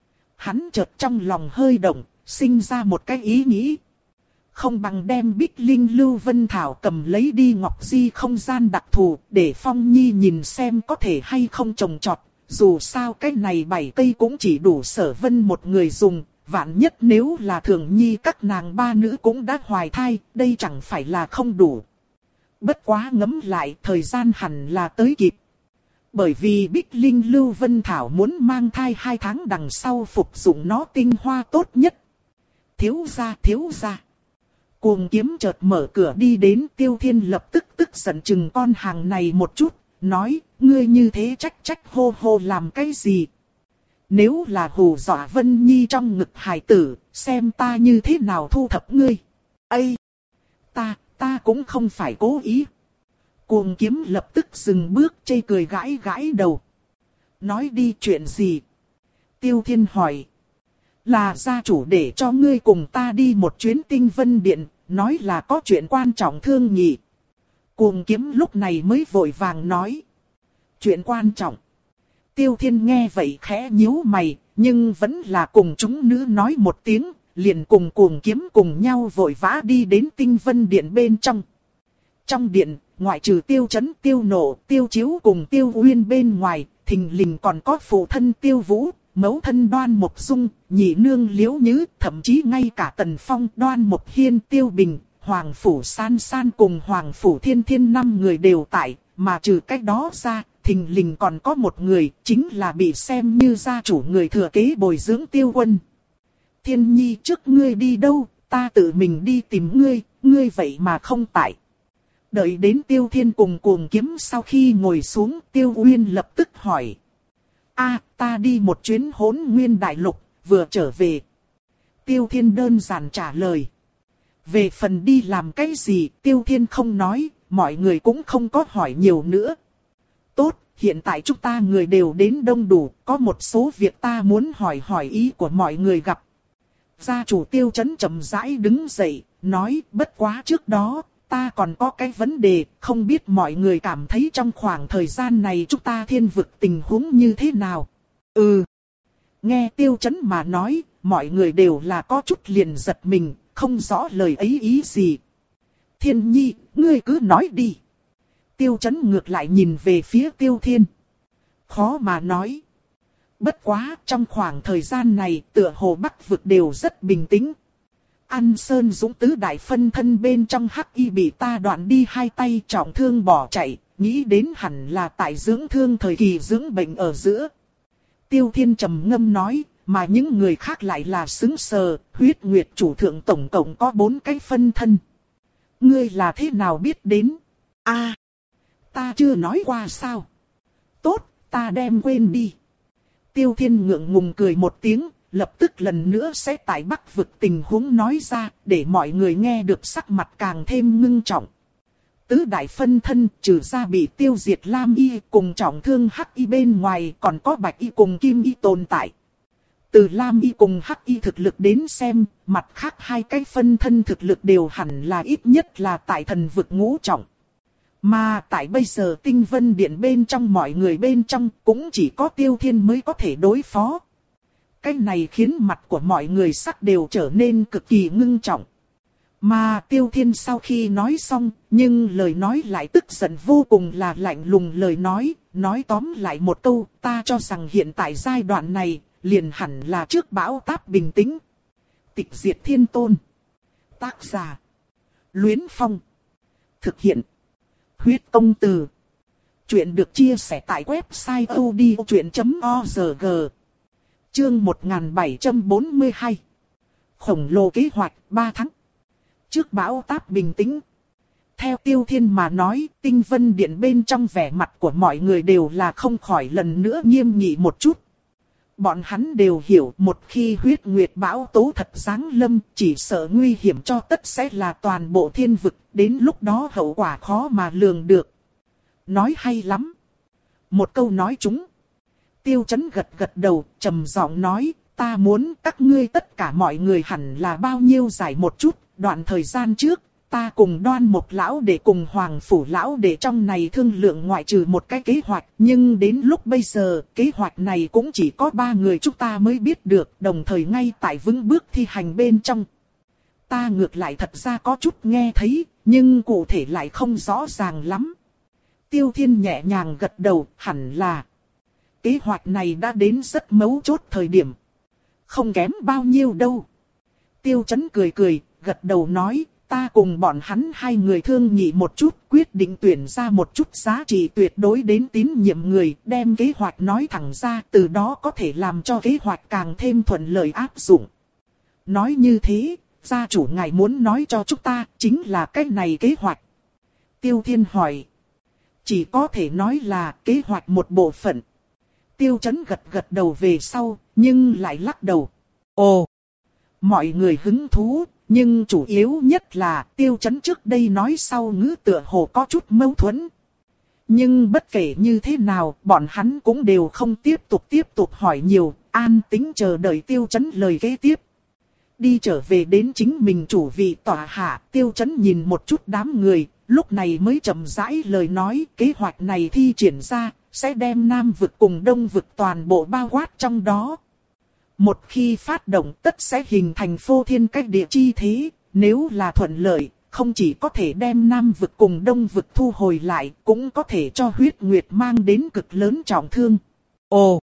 Hắn chợt trong lòng hơi động, sinh ra một cái ý nghĩ. Không bằng đem bích linh lưu vân thảo cầm lấy đi Ngọc Di không gian đặc thù, để Phong Nhi nhìn xem có thể hay không trồng trọt. Dù sao cái này bảy cây cũng chỉ đủ Sở Vân một người dùng, vạn nhất nếu là Thường Nhi các nàng ba nữ cũng đã hoài thai, đây chẳng phải là không đủ. Bất quá ngẫm lại thời gian hẳn là tới kịp. Bởi vì bích linh lưu vân thảo muốn mang thai hai tháng đằng sau phục dụng nó tinh hoa tốt nhất. Thiếu gia thiếu gia. Cuồng Kiếm chợt mở cửa đi đến, Tiêu Thiên lập tức tức giận chừng con hàng này một chút, nói, ngươi như thế trách trách hô hô làm cái gì? Nếu là hù dọa Vân Nhi trong ngực hài tử, xem ta như thế nào thu thập ngươi. Ây! Ta, ta cũng không phải cố ý. Cuồng Kiếm lập tức dừng bước chê cười gãi gãi đầu. Nói đi chuyện gì? Tiêu Thiên hỏi. Là gia chủ để cho ngươi cùng ta đi một chuyến Tinh Vân Điện, nói là có chuyện quan trọng thương nghị. Cuồng Kiếm lúc này mới vội vàng nói. Chuyện quan trọng. Tiêu Thiên nghe vậy khẽ nhíu mày, nhưng vẫn là cùng chúng nữ nói một tiếng, liền cùng Cuồng Kiếm cùng nhau vội vã đi đến Tinh Vân Điện bên trong. Trong điện, ngoại trừ Tiêu Chấn, Tiêu Nộ, Tiêu Chiếu cùng Tiêu Uyên bên ngoài, thình lình còn có phụ thân Tiêu Vũ, mẫu thân Đoan Mộc Dung, nhị nương Liễu Nhứ, thậm chí ngay cả Tần Phong, Đoan Mộc Hiên, Tiêu Bình, Hoàng Phủ San San cùng Hoàng Phủ Thiên Thiên năm người đều tại, mà trừ cách đó ra, thình lình còn có một người, chính là bị xem như gia chủ người thừa kế bồi dưỡng Tiêu Quân. Thiên Nhi trước ngươi đi đâu, ta tự mình đi tìm ngươi, ngươi vậy mà không tại. Đợi đến Tiêu Thiên cùng Cuồng Kiếm sau khi ngồi xuống, Tiêu Uyên lập tức hỏi. A, ta đi một chuyến Hỗn Nguyên Đại Lục, vừa trở về. Tiêu Thiên đơn giản trả lời. Về phần đi làm cái gì, Tiêu Thiên không nói, mọi người cũng không có hỏi nhiều nữa. Tốt, hiện tại chúng ta người đều đến đông đủ, có một số việc ta muốn hỏi hỏi ý của mọi người gặp. Gia chủ Tiêu Chấn chậm rãi đứng dậy, nói bất quá trước đó, ta còn có cái vấn đề, không biết mọi người cảm thấy trong khoảng thời gian này chúng ta thiên vực tình huống như thế nào. Ừ. Nghe Tiêu Chấn mà nói, mọi người đều là có chút liền giật mình, không rõ lời ấy ý gì. Thiên Nhi, ngươi cứ nói đi. Tiêu Chấn ngược lại nhìn về phía Tiêu Thiên. Khó mà nói. Bất quá, trong khoảng thời gian này, tựa hồ Bắc vực đều rất bình tĩnh. An Sơn Dũng tứ đại phân thân bên trong hắc y bị ta đoạn đi hai tay trọng thương bỏ chạy, nghĩ đến hẳn là tại dưỡng thương thời kỳ dưỡng bệnh ở giữa. Tiêu Thiên trầm ngâm nói, mà những người khác lại là xứng sờ, Huyết Nguyệt chủ thượng tổng cộng có bốn cái phân thân. Ngươi là thế nào biết đến? A, à, ta chưa nói qua sao? Tốt, ta đem quên đi. Tiêu Thiên ngượng ngùng cười một tiếng, lập tức lần nữa sẽ tại Bắc vực tình huống nói ra, để mọi người nghe được sắc mặt càng thêm ngưng trọng. Tứ đại phân thân trừ ra bị tiêu diệt Lam Y cùng trọng thương Hắc Y bên ngoài còn có Bạch Y cùng Kim Y tồn tại. Từ Lam Y cùng Hắc Y thực lực đến xem, mặt khác hai cái phân thân thực lực đều hẳn là ít nhất là tại thần vực ngũ trọng. Mà tại bây giờ Tinh Vân Điện bên trong mọi người bên trong cũng chỉ có Tiêu Thiên mới có thể đối phó. Cái này khiến mặt của mọi người sắc đều trở nên cực kỳ ngưng trọng. Mà Tiêu Thiên sau khi nói xong, nhưng lời nói lại tức giận vô cùng là lạnh lùng lời nói, nói tóm lại một câu, ta cho rằng hiện tại giai đoạn này, liền hẳn là trước bão táp bình tĩnh. Tịch diệt thiên tôn. Tác giả. Luyến Phong. Thực hiện. Huyết công từ. Chuyện được chia sẻ tại website o d o chuyện chấm org. Chương một nghìn bảy trăm bốn mươi hai. Khổng lồ kế hoạch ba tháng. Trước bão táp bình tĩnh. Theo Tiêu Thiên mà nói, Tinh Vân Điện bên trong vẻ mặt của mọi người đều là không khỏi lần nữa nghiêm nghị một chút. Bọn hắn đều hiểu một khi huyết nguyệt bão tố thật giáng lâm, chỉ sợ nguy hiểm cho tất sẽ là toàn bộ thiên vực, đến lúc đó hậu quả khó mà lường được. Nói hay lắm. Một câu nói trúng. Tiêu Chấn gật gật đầu, trầm giọng nói, ta muốn các ngươi tất cả mọi người hẳn là bao nhiêu giải một chút, đoạn thời gian trước, ta cùng Đoan Mộc lão để cùng Hoàng phủ lão để trong này thương lượng ngoại trừ một cái kế hoạch, nhưng đến lúc bây giờ, kế hoạch này cũng chỉ có ba người chúng ta mới biết được, đồng thời ngay tại vững bước thi hành bên trong. Ta ngược lại thật ra có chút nghe thấy, nhưng cụ thể lại không rõ ràng lắm. Tiêu Thiên nhẹ nhàng gật đầu, hẳn là kế hoạch này đã đến rất mấu chốt thời điểm. Không kém bao nhiêu đâu. Tiêu Chấn cười cười, gật đầu nói, ta cùng bọn hắn hai người thương nghị một chút, quyết định tuyển ra một chút giá trị tuyệt đối đến tín nhiệm người, đem kế hoạch nói thẳng ra, từ đó có thể làm cho kế hoạch càng thêm thuận lợi áp dụng. Nói như thế, gia chủ ngài muốn nói cho chúng ta, chính là cái này kế hoạch. Tiêu Thiên hỏi. Chỉ có thể nói là kế hoạch một bộ phận. Tiêu Chấn gật gật đầu về sau, nhưng lại lắc đầu. Ồ! Mọi người hứng thú, nhưng chủ yếu nhất là Tiêu Chấn trước đây nói sau ngữ tựa hồ có chút mâu thuẫn. Nhưng bất kể như thế nào, bọn hắn cũng đều không tiếp tục tiếp tục hỏi nhiều, an tĩnh chờ đợi Tiêu Chấn lời kế tiếp. Đi trở về đến chính mình chủ vị tòa hạ, Tiêu Chấn nhìn một chút đám người, lúc này mới chậm rãi lời nói, kế hoạch này thi triển ra, sẽ đem Nam vực cùng Đông vực toàn bộ bao quát trong đó. Một khi phát động tất sẽ hình thành phô thiên cách địa chi thế, nếu là thuận lợi, không chỉ có thể đem Nam vực cùng Đông vực thu hồi lại, cũng có thể cho huyết nguyệt mang đến cực lớn trọng thương. Ồ!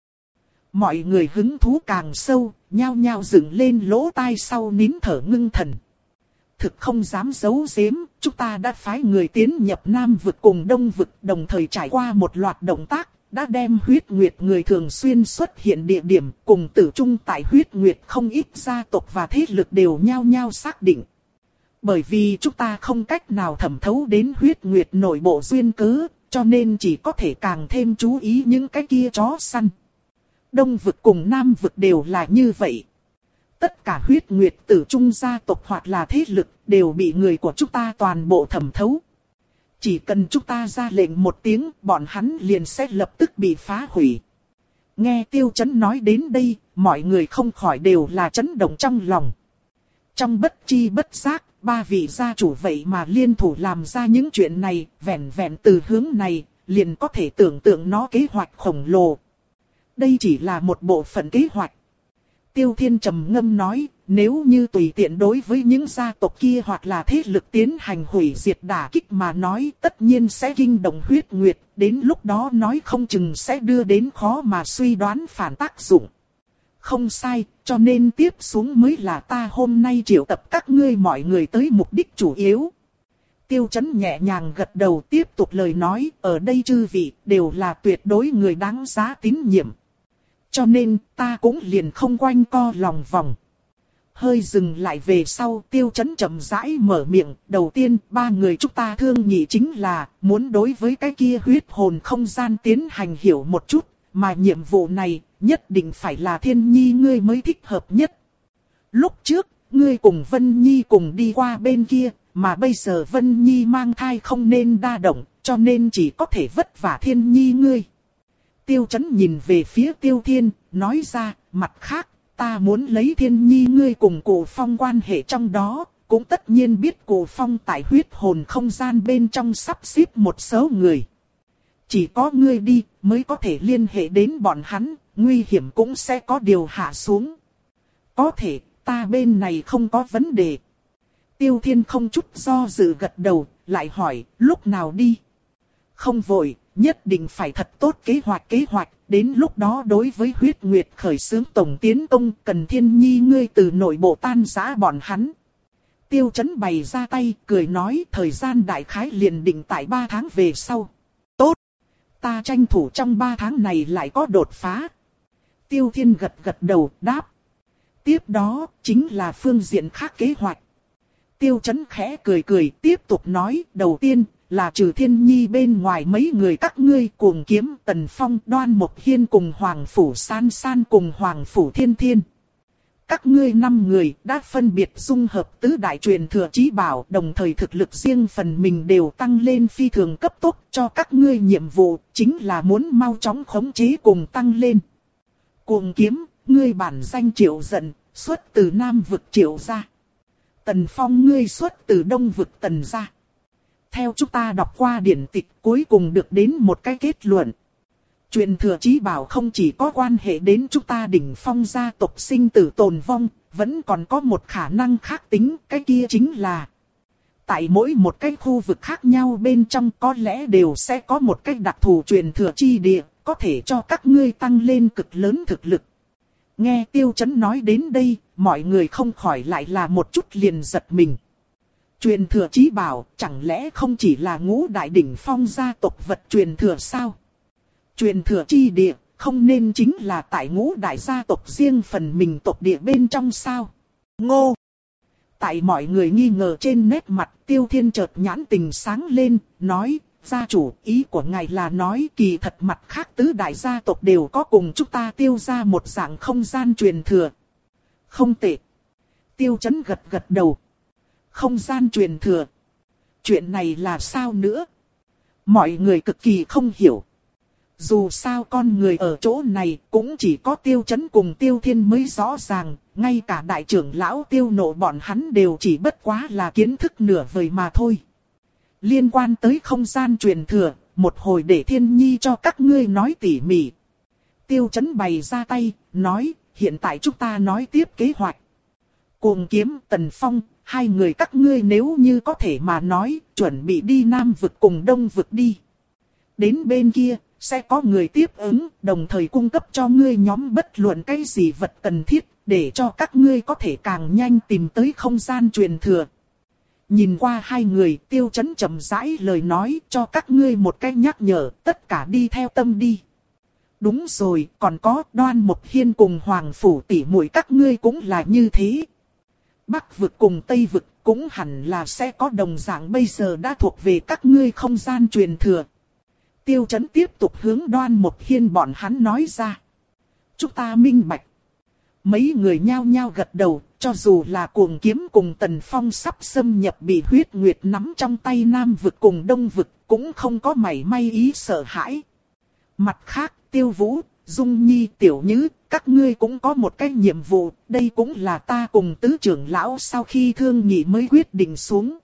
Mọi người hứng thú càng sâu, nhao nhao dựng lên lỗ tai sau nín thở ngưng thần. Thực không dám giấu giếm, chúng ta đã phái người tiến nhập Nam vực cùng Đông vực, đồng thời trải qua một loạt động tác, đã đem huyết nguyệt người thường xuyên xuất hiện địa điểm, cùng tử trung tại huyết nguyệt không ít gia tộc và thế lực đều nhao nhao xác định. Bởi vì chúng ta không cách nào thẩm thấu đến huyết nguyệt nội bộ duyên cớ, cho nên chỉ có thể càng thêm chú ý những cái kia chó săn. Đông vực cùng Nam vực đều là như vậy. Tất cả huyết nguyệt tử trung gia tộc hoặc là thế lực đều bị người của chúng ta toàn bộ thẩm thấu. Chỉ cần chúng ta ra lệnh một tiếng, bọn hắn liền sẽ lập tức bị phá hủy. Nghe Tiêu Chấn nói đến đây, mọi người không khỏi đều là chấn động trong lòng. Trong bất chi bất giác, ba vị gia chủ vậy mà liên thủ làm ra những chuyện này, vẹn vẹn từ hướng này, liền có thể tưởng tượng nó kế hoạch khổng lồ. Đây chỉ là một bộ phận kế hoạch. Tiêu Thiên trầm ngâm nói, nếu như tùy tiện đối với những gia tộc kia hoặc là thế lực tiến hành hủy diệt đả kích mà nói, tất nhiên sẽ kinh động huyết nguyệt, đến lúc đó nói không chừng sẽ đưa đến khó mà suy đoán phản tác dụng. Không sai, cho nên tiếp xuống mới là ta hôm nay triệu tập các ngươi mọi người tới mục đích chủ yếu. Tiêu Chấn nhẹ nhàng gật đầu tiếp tục lời nói, ở đây chư vị đều là tuyệt đối người đáng giá tín nhiệm. Cho nên ta cũng liền không quanh co lòng vòng. Hơi dừng lại về sau, Tiêu Chấn chậm rãi mở miệng, đầu tiên ba người chúng ta thương nghị chính là muốn đối với cái kia huyết hồn không gian tiến hành hiểu một chút, mà nhiệm vụ này nhất định phải là Thiên Nhi ngươi mới thích hợp nhất. Lúc trước, ngươi cùng Vân Nhi cùng đi qua bên kia, mà bây giờ Vân Nhi mang thai không nên đa động, cho nên chỉ có thể vất vả Thiên Nhi ngươi. Tiêu Chấn nhìn về phía Tiêu Thiên, nói ra, mặt khác, ta muốn lấy Thiên Nhi ngươi cùng Cổ Phong quan hệ trong đó, cũng tất nhiên biết Cổ Phong tại huyết hồn không gian bên trong sắp xếp một số người. Chỉ có ngươi đi, mới có thể liên hệ đến bọn hắn, nguy hiểm cũng sẽ có điều hạ xuống. Có thể, ta bên này không có vấn đề. Tiêu Thiên không chút do dự gật đầu, lại hỏi, lúc nào đi? Không vội, nhất định phải thật tốt kế hoạch kế hoạch, đến lúc đó đối với huyết nguyệt khởi xướng tổng tiến công, cần Thiên Nhi ngươi từ nội bộ tan rã bọn hắn. Tiêu Chấn bày ra tay, cười nói, thời gian đại khái liền định tại ba tháng về sau. Tốt, ta tranh thủ trong ba tháng này lại có đột phá. Tiêu Thiên gật gật đầu, đáp. Tiếp đó, chính là phương diện khác kế hoạch. Tiêu Chấn khẽ cười cười, tiếp tục nói, đầu tiên là trừ Thiên Nhi bên ngoài mấy người các ngươi, Cuồng Kiếm, Tần Phong, Đoan Mộc Hiên cùng Hoàng Phủ San San cùng Hoàng Phủ Thiên Thiên. Các ngươi năm người đã phân biệt dung hợp tứ đại truyền thừa chí bảo, đồng thời thực lực riêng phần mình đều tăng lên phi thường cấp tốc, cho các ngươi nhiệm vụ chính là muốn mau chóng khống chế cùng tăng lên. Cuồng Kiếm, ngươi bản danh Triệu Dận, xuất từ Nam vực Triệu gia. Tần Phong, ngươi xuất từ Đông vực Tần gia. Theo chúng ta đọc qua điển tịch, cuối cùng được đến một cái kết luận. Truyền thừa chí bảo không chỉ có quan hệ đến chúng ta đỉnh phong gia tộc sinh tử tồn vong, vẫn còn có một khả năng khác tính, cái kia chính là tại mỗi một cái khu vực khác nhau bên trong có lẽ đều sẽ có một cái đặc thù truyền thừa chi địa, có thể cho các ngươi tăng lên cực lớn thực lực. Nghe Tiêu Chấn nói đến đây, mọi người không khỏi lại là một chút liền giật mình. Truyền thừa chí bảo, chẳng lẽ không chỉ là ngũ đại đỉnh phong gia tộc vật truyền thừa sao? Truyền thừa chi địa, không nên chính là tại ngũ đại gia tộc riêng phần mình tộc địa bên trong sao? Ngô! Tại mọi người nghi ngờ trên nét mặt, Tiêu Thiên chợt nhãn tình sáng lên, nói, gia chủ, ý của ngài là nói kỳ thật mặt khác tứ đại gia tộc đều có cùng chúng ta Tiêu ra một dạng không gian truyền thừa. Không tệ. Tiêu Chấn gật gật đầu. Không gian truyền thừa. Chuyện này là sao nữa? Mọi người cực kỳ không hiểu. Dù sao con người ở chỗ này cũng chỉ có Tiêu Chấn cùng Tiêu Thiên mới rõ ràng, ngay cả đại trưởng lão Tiêu Nộ bọn hắn đều chỉ bất quá là kiến thức nửa vời mà thôi. Liên quan tới không gian truyền thừa, một hồi để Thiên Nhi cho các ngươi nói tỉ mỉ. Tiêu Chấn bày ra tay, nói, hiện tại chúng ta nói tiếp kế hoạch. Cuồng Kiếm, Tần Phong, hai người các ngươi nếu như có thể mà nói, chuẩn bị đi Nam vực cùng Đông vực đi. Đến bên kia, sẽ có người tiếp ứng, đồng thời cung cấp cho ngươi nhóm bất luận cái gì vật cần thiết, để cho các ngươi có thể càng nhanh tìm tới không gian truyền thừa. Nhìn qua hai người, Tiêu Chấn chậm rãi lời nói, cho các ngươi một cái nhắc nhở, tất cả đi theo tâm đi. Đúng rồi, còn có Đoan Mộc Hiên cùng Hoàng Phủ tỷ muội các ngươi cũng là như thế. Bắc vực cùng Tây vực cũng hẳn là sẽ có đồng dạng bây giờ đã thuộc về các ngươi không gian truyền thừa. Tiêu Chấn tiếp tục hướng Đoan Mộc Hiên bọn hắn nói ra. Chúng ta minh bạch. Mấy người nhao nhao gật đầu, cho dù là Cuồng Kiếm cùng Tần Phong sắp xâm nhập bị huyết nguyệt nắm trong tay Nam vực cùng Đông vực, cũng không có mảy may ý sợ hãi. Mặt khác, Tiêu Vũ, Dung Nhi, Tiểu Nhứ, các ngươi cũng có một cái nhiệm vụ, đây cũng là ta cùng tứ trưởng lão sau khi thương nghị mới quyết định xuống.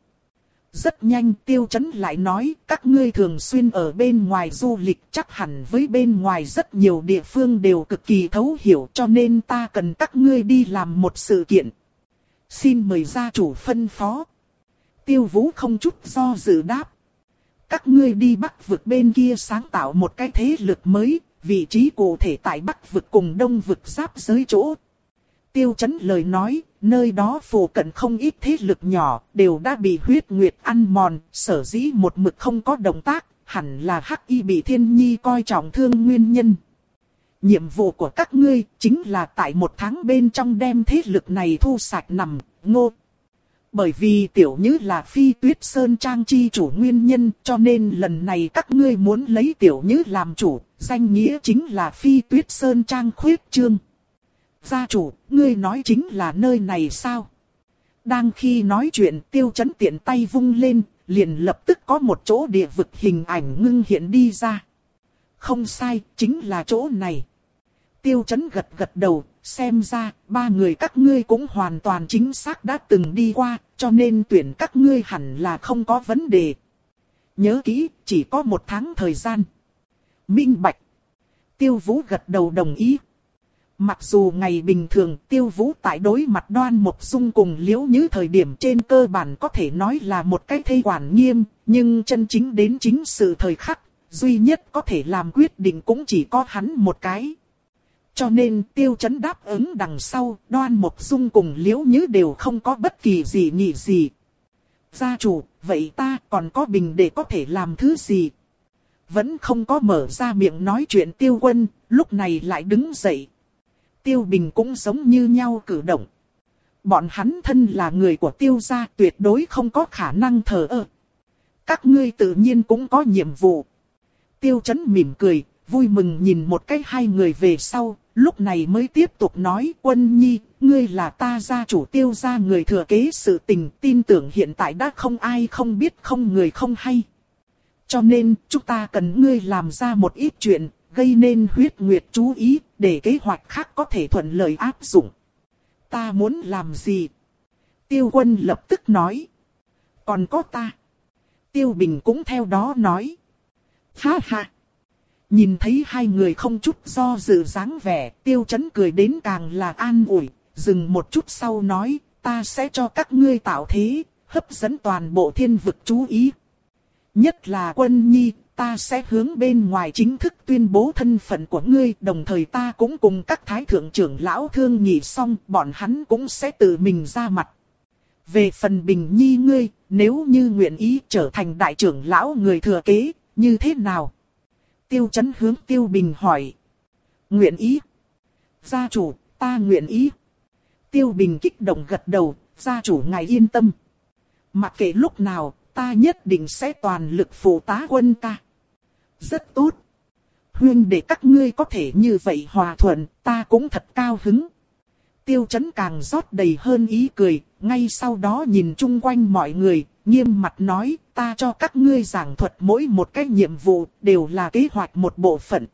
Rất nhanh Tiêu Chấn lại nói, các ngươi thường xuyên ở bên ngoài du lịch, chắc hẳn với bên ngoài rất nhiều địa phương đều cực kỳ thấu hiểu, cho nên ta cần các ngươi đi làm một sự kiện. Xin mời gia chủ phân phó. Tiêu Vũ không chút do dự đáp. Các ngươi đi Bắc vực bên kia sáng tạo một cái thế lực mới, vị trí cụ thể tại Bắc vực cùng Đông vực giáp giới chỗ. Tiêu Chấn lời nói, nơi đó phù cận không ít thế lực nhỏ, đều đã bị huyết nguyệt ăn mòn, sở dĩ một mực không có động tác, hẳn là Hắc Y bị Thiên Nhi coi trọng thương nguyên nhân. Nhiệm vụ của các ngươi chính là tại một tháng bên trong đem thế lực này thu sạch nằm, ngô. Bởi vì Tiểu Nhứ là Phi Tuyết Sơn Trang chi chủ nguyên nhân, cho nên lần này các ngươi muốn lấy Tiểu Nhứ làm chủ, danh nghĩa chính là Phi Tuyết Sơn Trang khuyết trương. Gia chủ, ngươi nói chính là nơi này sao? Đang khi nói chuyện, Tiêu Chấn tiện tay vung lên, liền lập tức có một chỗ địa vực hình ảnh ngưng hiện đi ra. Không sai, chính là chỗ này. Tiêu Chấn gật gật đầu, xem ra, ba người các ngươi cũng hoàn toàn chính xác đã từng đi qua, cho nên tuyển các ngươi hẳn là không có vấn đề. Nhớ kỹ, chỉ có một tháng thời gian. Minh bạch. Tiêu Vũ gật đầu đồng ý. Mặc dù ngày bình thường Tiêu Vũ tại đối mặt Đoan Mộc Dung cùng Liễu Nhứ thời điểm trên cơ bản có thể nói là một cái thây quản nghiêm, nhưng chân chính đến chính sự thời khắc, duy nhất có thể làm quyết định cũng chỉ có hắn một cái. Cho nên Tiêu Chấn đáp ứng đằng sau, Đoan Mộc Dung cùng Liễu Nhứ đều không có bất kỳ gì nghĩ gì. Gia chủ, vậy ta còn có bình để có thể làm thứ gì? Vẫn không có mở ra miệng nói chuyện Tiêu Quân, lúc này lại đứng dậy. Tiêu Bình cũng giống như nhau cử động. Bọn hắn thân là người của Tiêu gia tuyệt đối không có khả năng thờ ơ. Các ngươi tự nhiên cũng có nhiệm vụ. Tiêu Chấn mỉm cười, vui mừng nhìn một cái hai người về sau, lúc này mới tiếp tục nói Quân Nhi, ngươi là ta gia chủ Tiêu gia người thừa kế sự tình, tin tưởng hiện tại đã không ai không biết không người không hay. Cho nên, chúng ta cần ngươi làm ra một ít chuyện, gây nên huyết nguyệt chú ý, để kế hoạch khác có thể thuận lợi áp dụng. Ta muốn làm gì? Tiêu Quân lập tức nói. Còn có ta. Tiêu Bình cũng theo đó nói. Ha ha. Nhìn thấy hai người không chút do dự dáng vẻ, Tiêu Chấn cười đến càng là an ủi, dừng một chút sau nói, ta sẽ cho các ngươi tạo thế, hấp dẫn toàn bộ thiên vực chú ý. Nhất là Quân Nhi, ta sẽ hướng bên ngoài chính thức tuyên bố thân phận của ngươi, đồng thời ta cũng cùng các thái thượng trưởng lão thương nghị xong, bọn hắn cũng sẽ tự mình ra mặt. Về phần Bình Nhi ngươi, nếu như nguyện ý trở thành đại trưởng lão người thừa kế, như thế nào? Tiêu Chấn hướng Tiêu Bình hỏi. Nguyện ý. Gia chủ, ta nguyện ý. Tiêu Bình kích động gật đầu, gia chủ ngài yên tâm. Mặc kệ lúc nào, ta nhất định sẽ toàn lực phụ tá Quân ca. Rất tốt. Huyên để các ngươi có thể như vậy hòa thuận, ta cũng thật cao hứng. Tiêu Chấn càng rót đầy hơn ý cười, ngay sau đó nhìn chung quanh mọi người, nghiêm mặt nói, ta cho các ngươi giảng thuật mỗi một cái nhiệm vụ, đều là kế hoạch một bộ phận.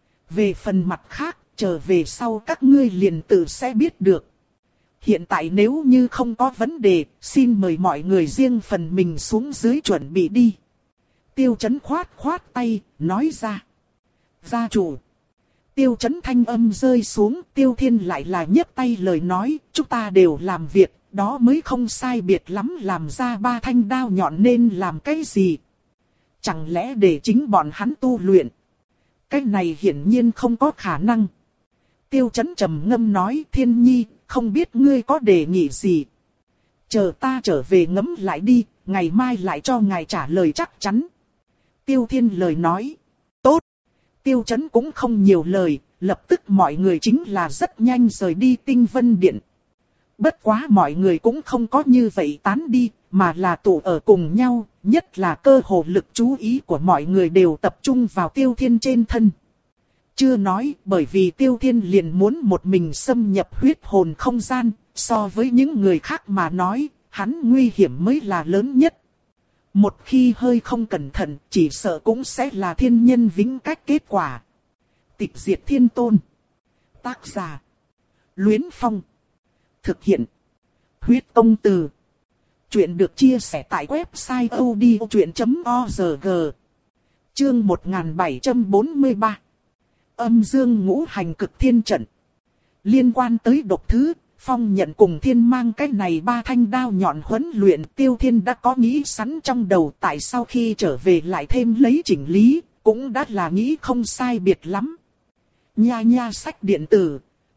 Về phần mặt khác, trở về sau các ngươi liền tự sẽ biết được. Hiện tại nếu như không có vấn đề, xin mời mọi người riêng phần mình xuống dưới chuẩn bị đi. Tiêu Chấn khoát khoát tay, nói ra. Gia chủ. Tiêu Chấn thanh âm rơi xuống, Tiêu Thiên lại là nhấc tay lời nói, chúng ta đều làm việc, đó mới không sai biệt lắm, làm ra ba thanh đao nhọn nên làm cái gì. Chẳng lẽ để chính bọn hắn tu luyện? Cái này hiển nhiên không có khả năng. Tiêu Chấn trầm ngâm nói, Thiên Nhi, không biết ngươi có đề nghị gì. Chờ ta trở về ngẫm lại đi, ngày mai lại cho ngài trả lời chắc chắn. Tiêu Thiên lời nói. Tốt. Tiêu Chấn cũng không nhiều lời, lập tức mọi người chính là rất nhanh rời đi Tinh Vân Điện. Bất quá mọi người cũng không có như vậy tán đi, mà là tụ ở cùng nhau, nhất là cơ hồ lực chú ý của mọi người đều tập trung vào Tiêu Thiên trên thân. chưa nói, bởi vì Tiêu Thiên liền muốn một mình xâm nhập huyết hồn không gian, so với những người khác mà nói, hắn nguy hiểm mới là lớn nhất. Một khi hơi không cẩn thận, chỉ sợ cũng sẽ là thiên nhân vĩnh cách kết quả. Tịch diệt thiên tôn. Tác giả: Luyến Phong. Thực hiện: Huyết Công Từ. Chuyện được chia sẻ tại website odchuyện chấm org. Chương một nghìn bảy trăm bốn mươi ba. Âm dương ngũ hành cực thiên trận. Liên quan tới độc thứ, Phong Nhận cùng Thiên Mang cái này ba thanh đao nhọn huấn luyện, Tiêu Thiên đã có nghĩ sẵn trong đầu, tại sau khi trở về lại thêm lấy chỉnh lý, cũng đã là nghĩ không sai biệt lắm. Nha nha sách điện tử.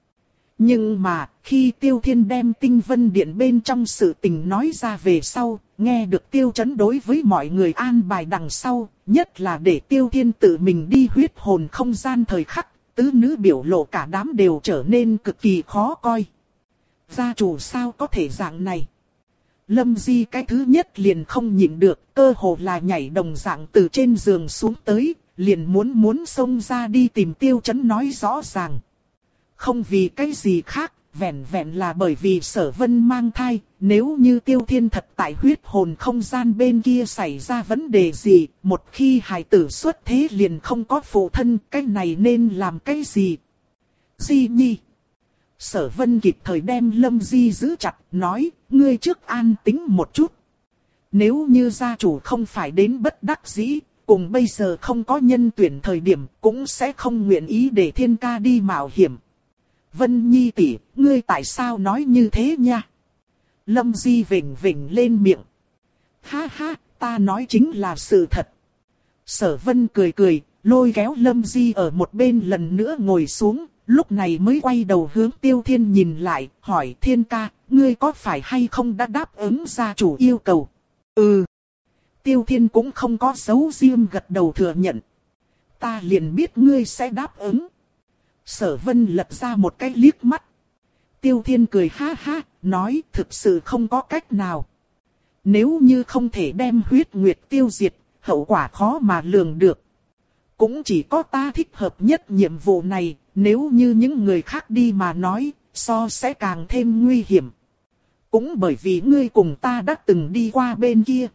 Nhưng mà, khi Tiêu Thiên đem Tinh Vân Điện bên trong sự tình nói ra về sau, nghe được Tiêu Chấn đối với mọi người an bài đằng sau, nhất là để Tiêu Thiên tự mình đi huyết hồn không gian thời khắc, tứ nữ biểu lộ cả đám đều trở nên cực kỳ khó coi. Gia chủ sao có thể dạng này? Lâm Di cái thứ nhất liền không nhịn được, cơ hồ là nhảy đồng dạng từ trên giường xuống tới, liền muốn muốn xông ra đi tìm Tiêu Chấn nói rõ ràng. Không vì cái gì khác, vẹn vẹn là bởi vì Sở Vân mang thai, nếu như Tiêu Thiên thật tại huyết hồn không gian bên kia xảy ra vấn đề gì, một khi hài tử xuất thế liền không có phụ thân, cái này nên làm cái gì? Di Nhi. Sở Vân kịp thời đem Lâm Di giữ chặt, nói, ngươi trước an tĩnh một chút. Nếu như gia chủ không phải đến bất đắc dĩ, cùng bây giờ không có nhân tuyển thời điểm, cũng sẽ không nguyện ý để Thiên ca đi mạo hiểm. Vân Nhi tỷ, ngươi tại sao nói như thế nha? Lâm Di vểnh vểnh lên miệng. Ha ha, ta nói chính là sự thật. Sở Vân cười cười, lôi kéo Lâm Di ở một bên lần nữa ngồi xuống, lúc này mới quay đầu hướng Tiêu Thiên nhìn lại, hỏi Thiên ca, ngươi có phải hay không đã đáp ứng gia chủ yêu cầu? Ừ. Tiêu Thiên cũng không có giấu riêng gật đầu thừa nhận. Ta liền biết ngươi sẽ đáp ứng. Sở Vân lật ra một cái liếc mắt. Tiêu Thiên cười ha ha, nói thực sự không có cách nào. Nếu như không thể đem huyết nguyệt tiêu diệt, hậu quả khó mà lường được. Cũng chỉ có ta thích hợp nhất nhiệm vụ này, nếu như những người khác đi mà nói, so sẽ càng thêm nguy hiểm. Cũng bởi vì ngươi cùng ta đã từng đi qua bên kia.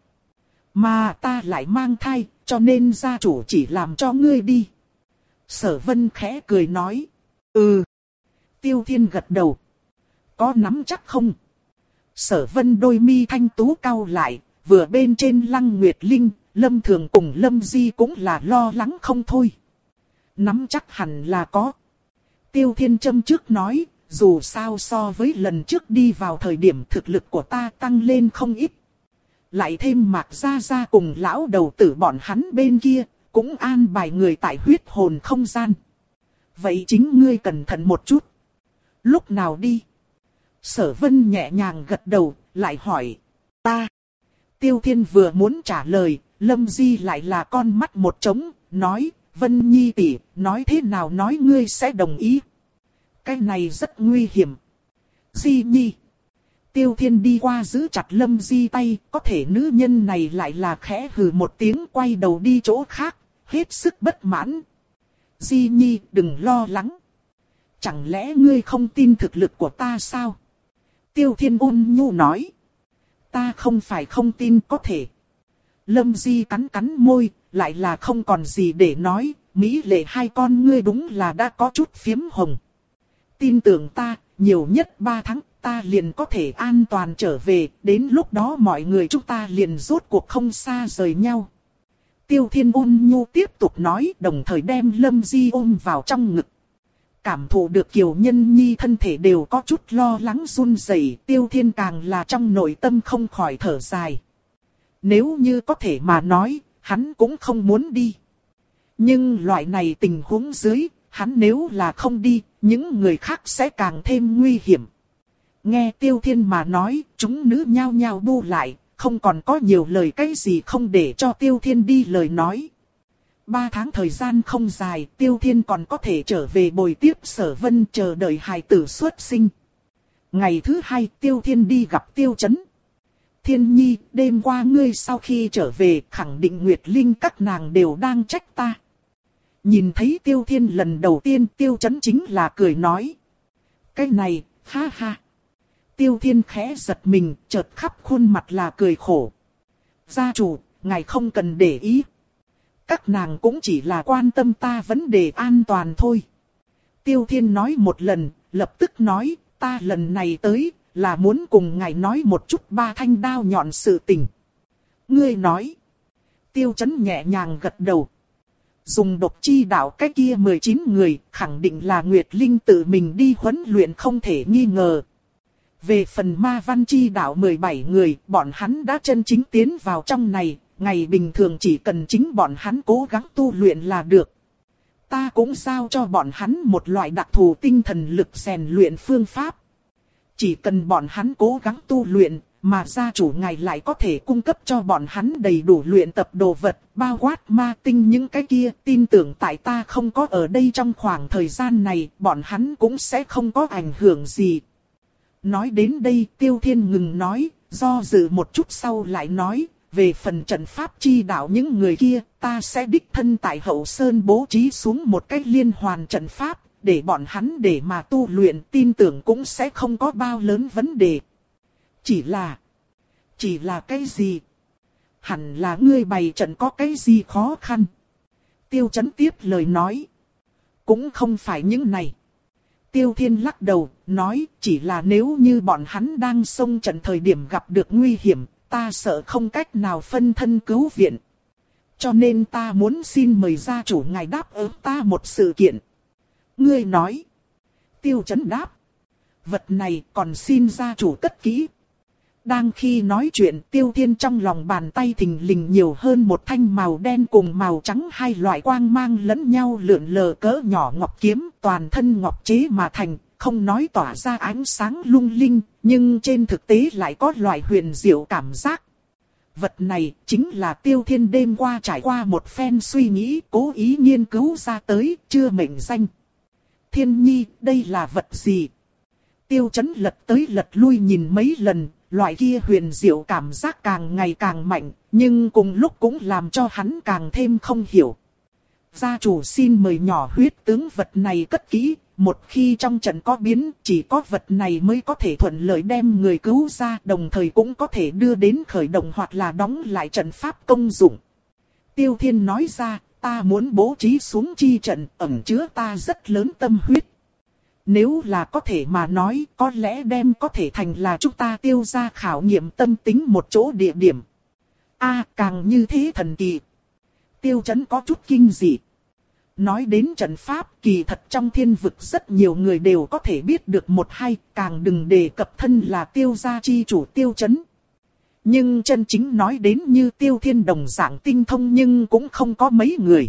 Mà ta lại mang thai, cho nên gia chủ chỉ làm cho ngươi đi. Sở Vân khẽ cười nói. Ừ. Tiêu Thiên gật đầu. Có nắm chắc không? Sở Vân đôi mi thanh tú cau lại, vừa bên trên Lăng Nguyệt Linh, Lâm Thường cùng Lâm Di cũng là lo lắng không thôi. Nắm chắc hẳn là có. Tiêu Thiên châm trước nói, dù sao so với lần trước đi vào thời điểm thực lực của ta tăng lên không ít. Lại thêm Mạc Gia Gia cùng lão đầu tử bọn hắn bên kia, cũng an bài người tại huyết hồn không gian. Vậy chính ngươi cẩn thận một chút. Lúc nào đi? Sở Vân nhẹ nhàng gật đầu, lại hỏi. Ta. Tiêu Thiên vừa muốn trả lời, Lâm Di lại là con mắt một trống, nói, Vân Nhi tỷ, nói thế nào nói ngươi sẽ đồng ý. Cái này rất nguy hiểm. Di Nhi. Tiêu Thiên đi qua giữ chặt Lâm Di tay, có thể nữ nhân này lại là khẽ hừ một tiếng quay đầu đi chỗ khác, hết sức bất mãn. Di Nhi, đừng lo lắng. Chẳng lẽ ngươi không tin thực lực của ta sao? Tiêu Thiên ôn nhu nói. Ta không phải không tin có thể. Lâm Di cắn cắn môi, lại là không còn gì để nói, mỹ lệ hai con ngươi đúng là đã có chút phiếm hồng. Tin tưởng ta, nhiều nhất ba tháng, ta liền có thể an toàn trở về, đến lúc đó mọi người chúng ta liền rốt cuộc không xa rời nhau. Tiêu Thiên ôn nhu tiếp tục nói, đồng thời đem Lâm Di ôm vào trong ngực. Cảm thụ được Kiều Nhân Nhi thân thể đều có chút lo lắng run rẩy, Tiêu Thiên càng là trong nội tâm không khỏi thở dài. Nếu như có thể mà nói, hắn cũng không muốn đi. Nhưng loại này tình huống dưới, hắn nếu là không đi, những người khác sẽ càng thêm nguy hiểm. Nghe Tiêu Thiên mà nói, chúng nữ nhao nhao bu lại, không còn có nhiều lời cái gì không để cho Tiêu Thiên đi lời nói. Ba tháng thời gian không dài, Tiêu Thiên còn có thể trở về bồi tiếp Sở Vân chờ đợi hài tử xuất sinh. Ngày thứ hai, Tiêu Thiên đi gặp Tiêu Chấn. Thiên Nhi, đêm qua ngươi sau khi trở về, khẳng định Nguyệt Linh các nàng đều đang trách ta. Nhìn thấy Tiêu Thiên lần đầu tiên, Tiêu Chấn chính là cười nói. Cái này, ha ha. Tiêu Thiên khẽ giật mình, chợt khắp khuôn mặt là cười khổ. Gia chủ, ngài không cần để ý. Các nàng cũng chỉ là quan tâm ta vấn đề an toàn thôi. Tiêu Thiên nói một lần, lập tức nói, ta lần này tới, là muốn cùng ngài nói một chút ba thanh đao nhọn sự tình. Ngươi nói. Tiêu Chấn nhẹ nhàng gật đầu. Dùng độc chi đạo cái kia mười chín người, khẳng định là Nguyệt Linh tự mình đi huấn luyện không thể nghi ngờ. Về phần ma văn chi đạo mười bảy người, bọn hắn đã chân chính tiến vào trong này, ngày bình thường chỉ cần chính bọn hắn cố gắng tu luyện là được. Ta cũng giao cho bọn hắn một loại đặc thù tinh thần lực rèn luyện phương pháp. Chỉ cần bọn hắn cố gắng tu luyện, mà gia chủ ngài lại có thể cung cấp cho bọn hắn đầy đủ luyện tập đồ vật, bao quát ma tinh những cái kia, tin tưởng tại ta không có ở đây trong khoảng thời gian này, bọn hắn cũng sẽ không có ảnh hưởng gì. Nói đến đây, Tiêu Thiên ngừng nói, do dự một chút sau lại nói, về phần trận pháp chi đạo những người kia, ta sẽ đích thân tại Hậu Sơn bố trí xuống một cách liên hoàn trận pháp, để bọn hắn để mà tu luyện, tin tưởng cũng sẽ không có bao lớn vấn đề. Chỉ là, chỉ là cái gì? Hẳn là ngươi bày trận có cái gì khó khăn? Tiêu Chấn tiếp lời nói. Cũng không phải những này. Tiêu Thiên lắc đầu, nói chỉ là nếu như bọn hắn đang xông trận thời điểm gặp được nguy hiểm, ta sợ không cách nào phân thân cứu viện. Cho nên ta muốn xin mời gia chủ ngài đáp ứng ta một sự kiện. Ngươi nói. Tiêu Chấn đáp. Vật này còn xin gia chủ cất kỹ. Đang khi nói chuyện, Tiêu Thiên trong lòng bàn tay thình lình nhiều hơn một thanh màu đen cùng màu trắng, hai loại quang mang lẫn nhau lượn lờ cỡ nhỏ ngọc kiếm, toàn thân ngọc chế mà thành, không nói tỏa ra ánh sáng lung linh, nhưng trên thực tế lại có loại huyền diệu cảm giác. Vật này chính là Tiêu Thiên đêm qua trải qua một phen suy nghĩ, cố ý nghiên cứu ra tới, chưa mệnh danh. Thiên Nhi, đây là vật gì? Tiêu Chấn lật tới lật lui nhìn mấy lần. Loại kia huyền diệu cảm giác càng ngày càng mạnh, nhưng cùng lúc cũng làm cho hắn càng thêm không hiểu. Gia chủ xin mời nhỏ huyết tướng vật này cất kỹ, một khi trong trận có biến, chỉ có vật này mới có thể thuận lợi đem người cứu ra, đồng thời cũng có thể đưa đến khởi động hoặc là đóng lại trận pháp công dụng. Tiêu Thiên nói ra, ta muốn bố trí xuống chi trận, ẩn chứa ta rất lớn tâm huyết. Nếu là có thể mà nói, có lẽ đem có thể thành là chúng ta Tiêu gia khảo nghiệm tâm tính một chỗ địa điểm. A à, càng như thế thần kỳ. Tiêu Chấn có chút kinh dị. Nói đến trận pháp, kỳ thật trong thiên vực rất nhiều người đều có thể biết được một hai, càng đừng đề cập thân là Tiêu gia chi chủ Tiêu Chấn. Nhưng chân chính nói đến như Tiêu Thiên đồng dạng tinh thông nhưng cũng không có mấy người.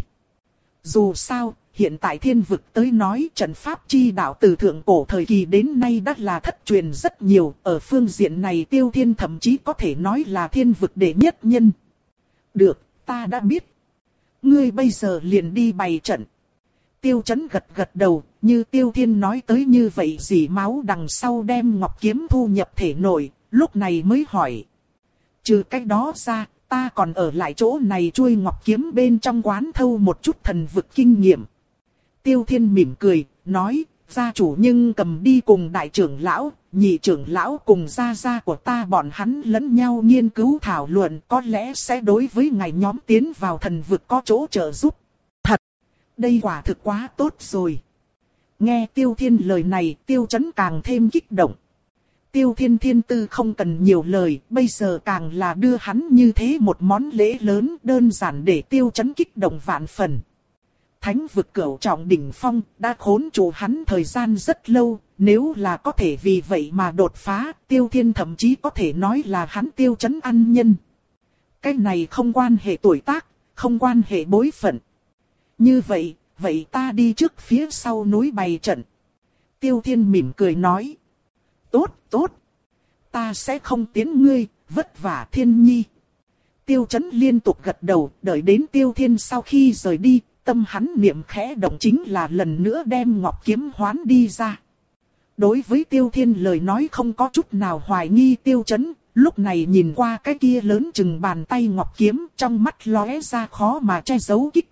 Dù sao, hiện tại thiên vực tới nói trận pháp chi đạo từ thượng cổ thời kỳ đến nay đã là thất truyền rất nhiều, ở phương diện này Tiêu Thiên thậm chí có thể nói là thiên vực đệ nhất nhân. Được, ta đã biết. Ngươi bây giờ liền đi bày trận. Tiêu Chấn gật gật đầu, như Tiêu Thiên nói tới như vậy dỉ máu đằng sau đem ngọc kiếm thu nhập thể nội, lúc này mới hỏi. Trừ cách đó ra, ta còn ở lại chỗ này chuôi ngọc kiếm bên trong quán thâu một chút thần vực kinh nghiệm. Tiêu Thiên mỉm cười, nói, gia chủ nhưng cầm đi cùng đại trưởng lão, nhị trưởng lão cùng gia gia của ta bọn hắn lẫn nhau nghiên cứu thảo luận, có lẽ sẽ đối với ngài nhóm tiến vào thần vực có chỗ trợ giúp. Thật, đây quả thực quá tốt rồi. Nghe Tiêu Thiên lời này, Tiêu Chấn càng thêm kích động. Tiêu Thiên thiên tư không cần nhiều lời, bây giờ càng là đưa hắn như thế một món lễ lớn, đơn giản để Tiêu Chấn kích động vạn phần. Thánh vực cửu trọng đỉnh phong đã khốn trụ hắn thời gian rất lâu, nếu là có thể vì vậy mà đột phá, Tiêu Thiên thậm chí có thể nói là hắn Tiêu Chấn ăn nhân. Cái này không quan hệ tuổi tác, không quan hệ bối phận. Như vậy, vậy ta đi trước phía sau núi bày trận. Tiêu Thiên mỉm cười nói. Tốt, tốt. Ta sẽ không tiến ngươi, vất vả Thiên Nhi. Tiêu Chấn liên tục gật đầu, đợi đến Tiêu Thiên sau khi rời đi, tâm hắn niệm khẽ động chính là lần nữa đem ngọc kiếm hoán đi ra. Đối với Tiêu Thiên lời nói không có chút nào hoài nghi Tiêu Chấn, lúc này nhìn qua cái kia lớn chừng bàn tay ngọc kiếm, trong mắt lóe ra khó mà che giấu kích động,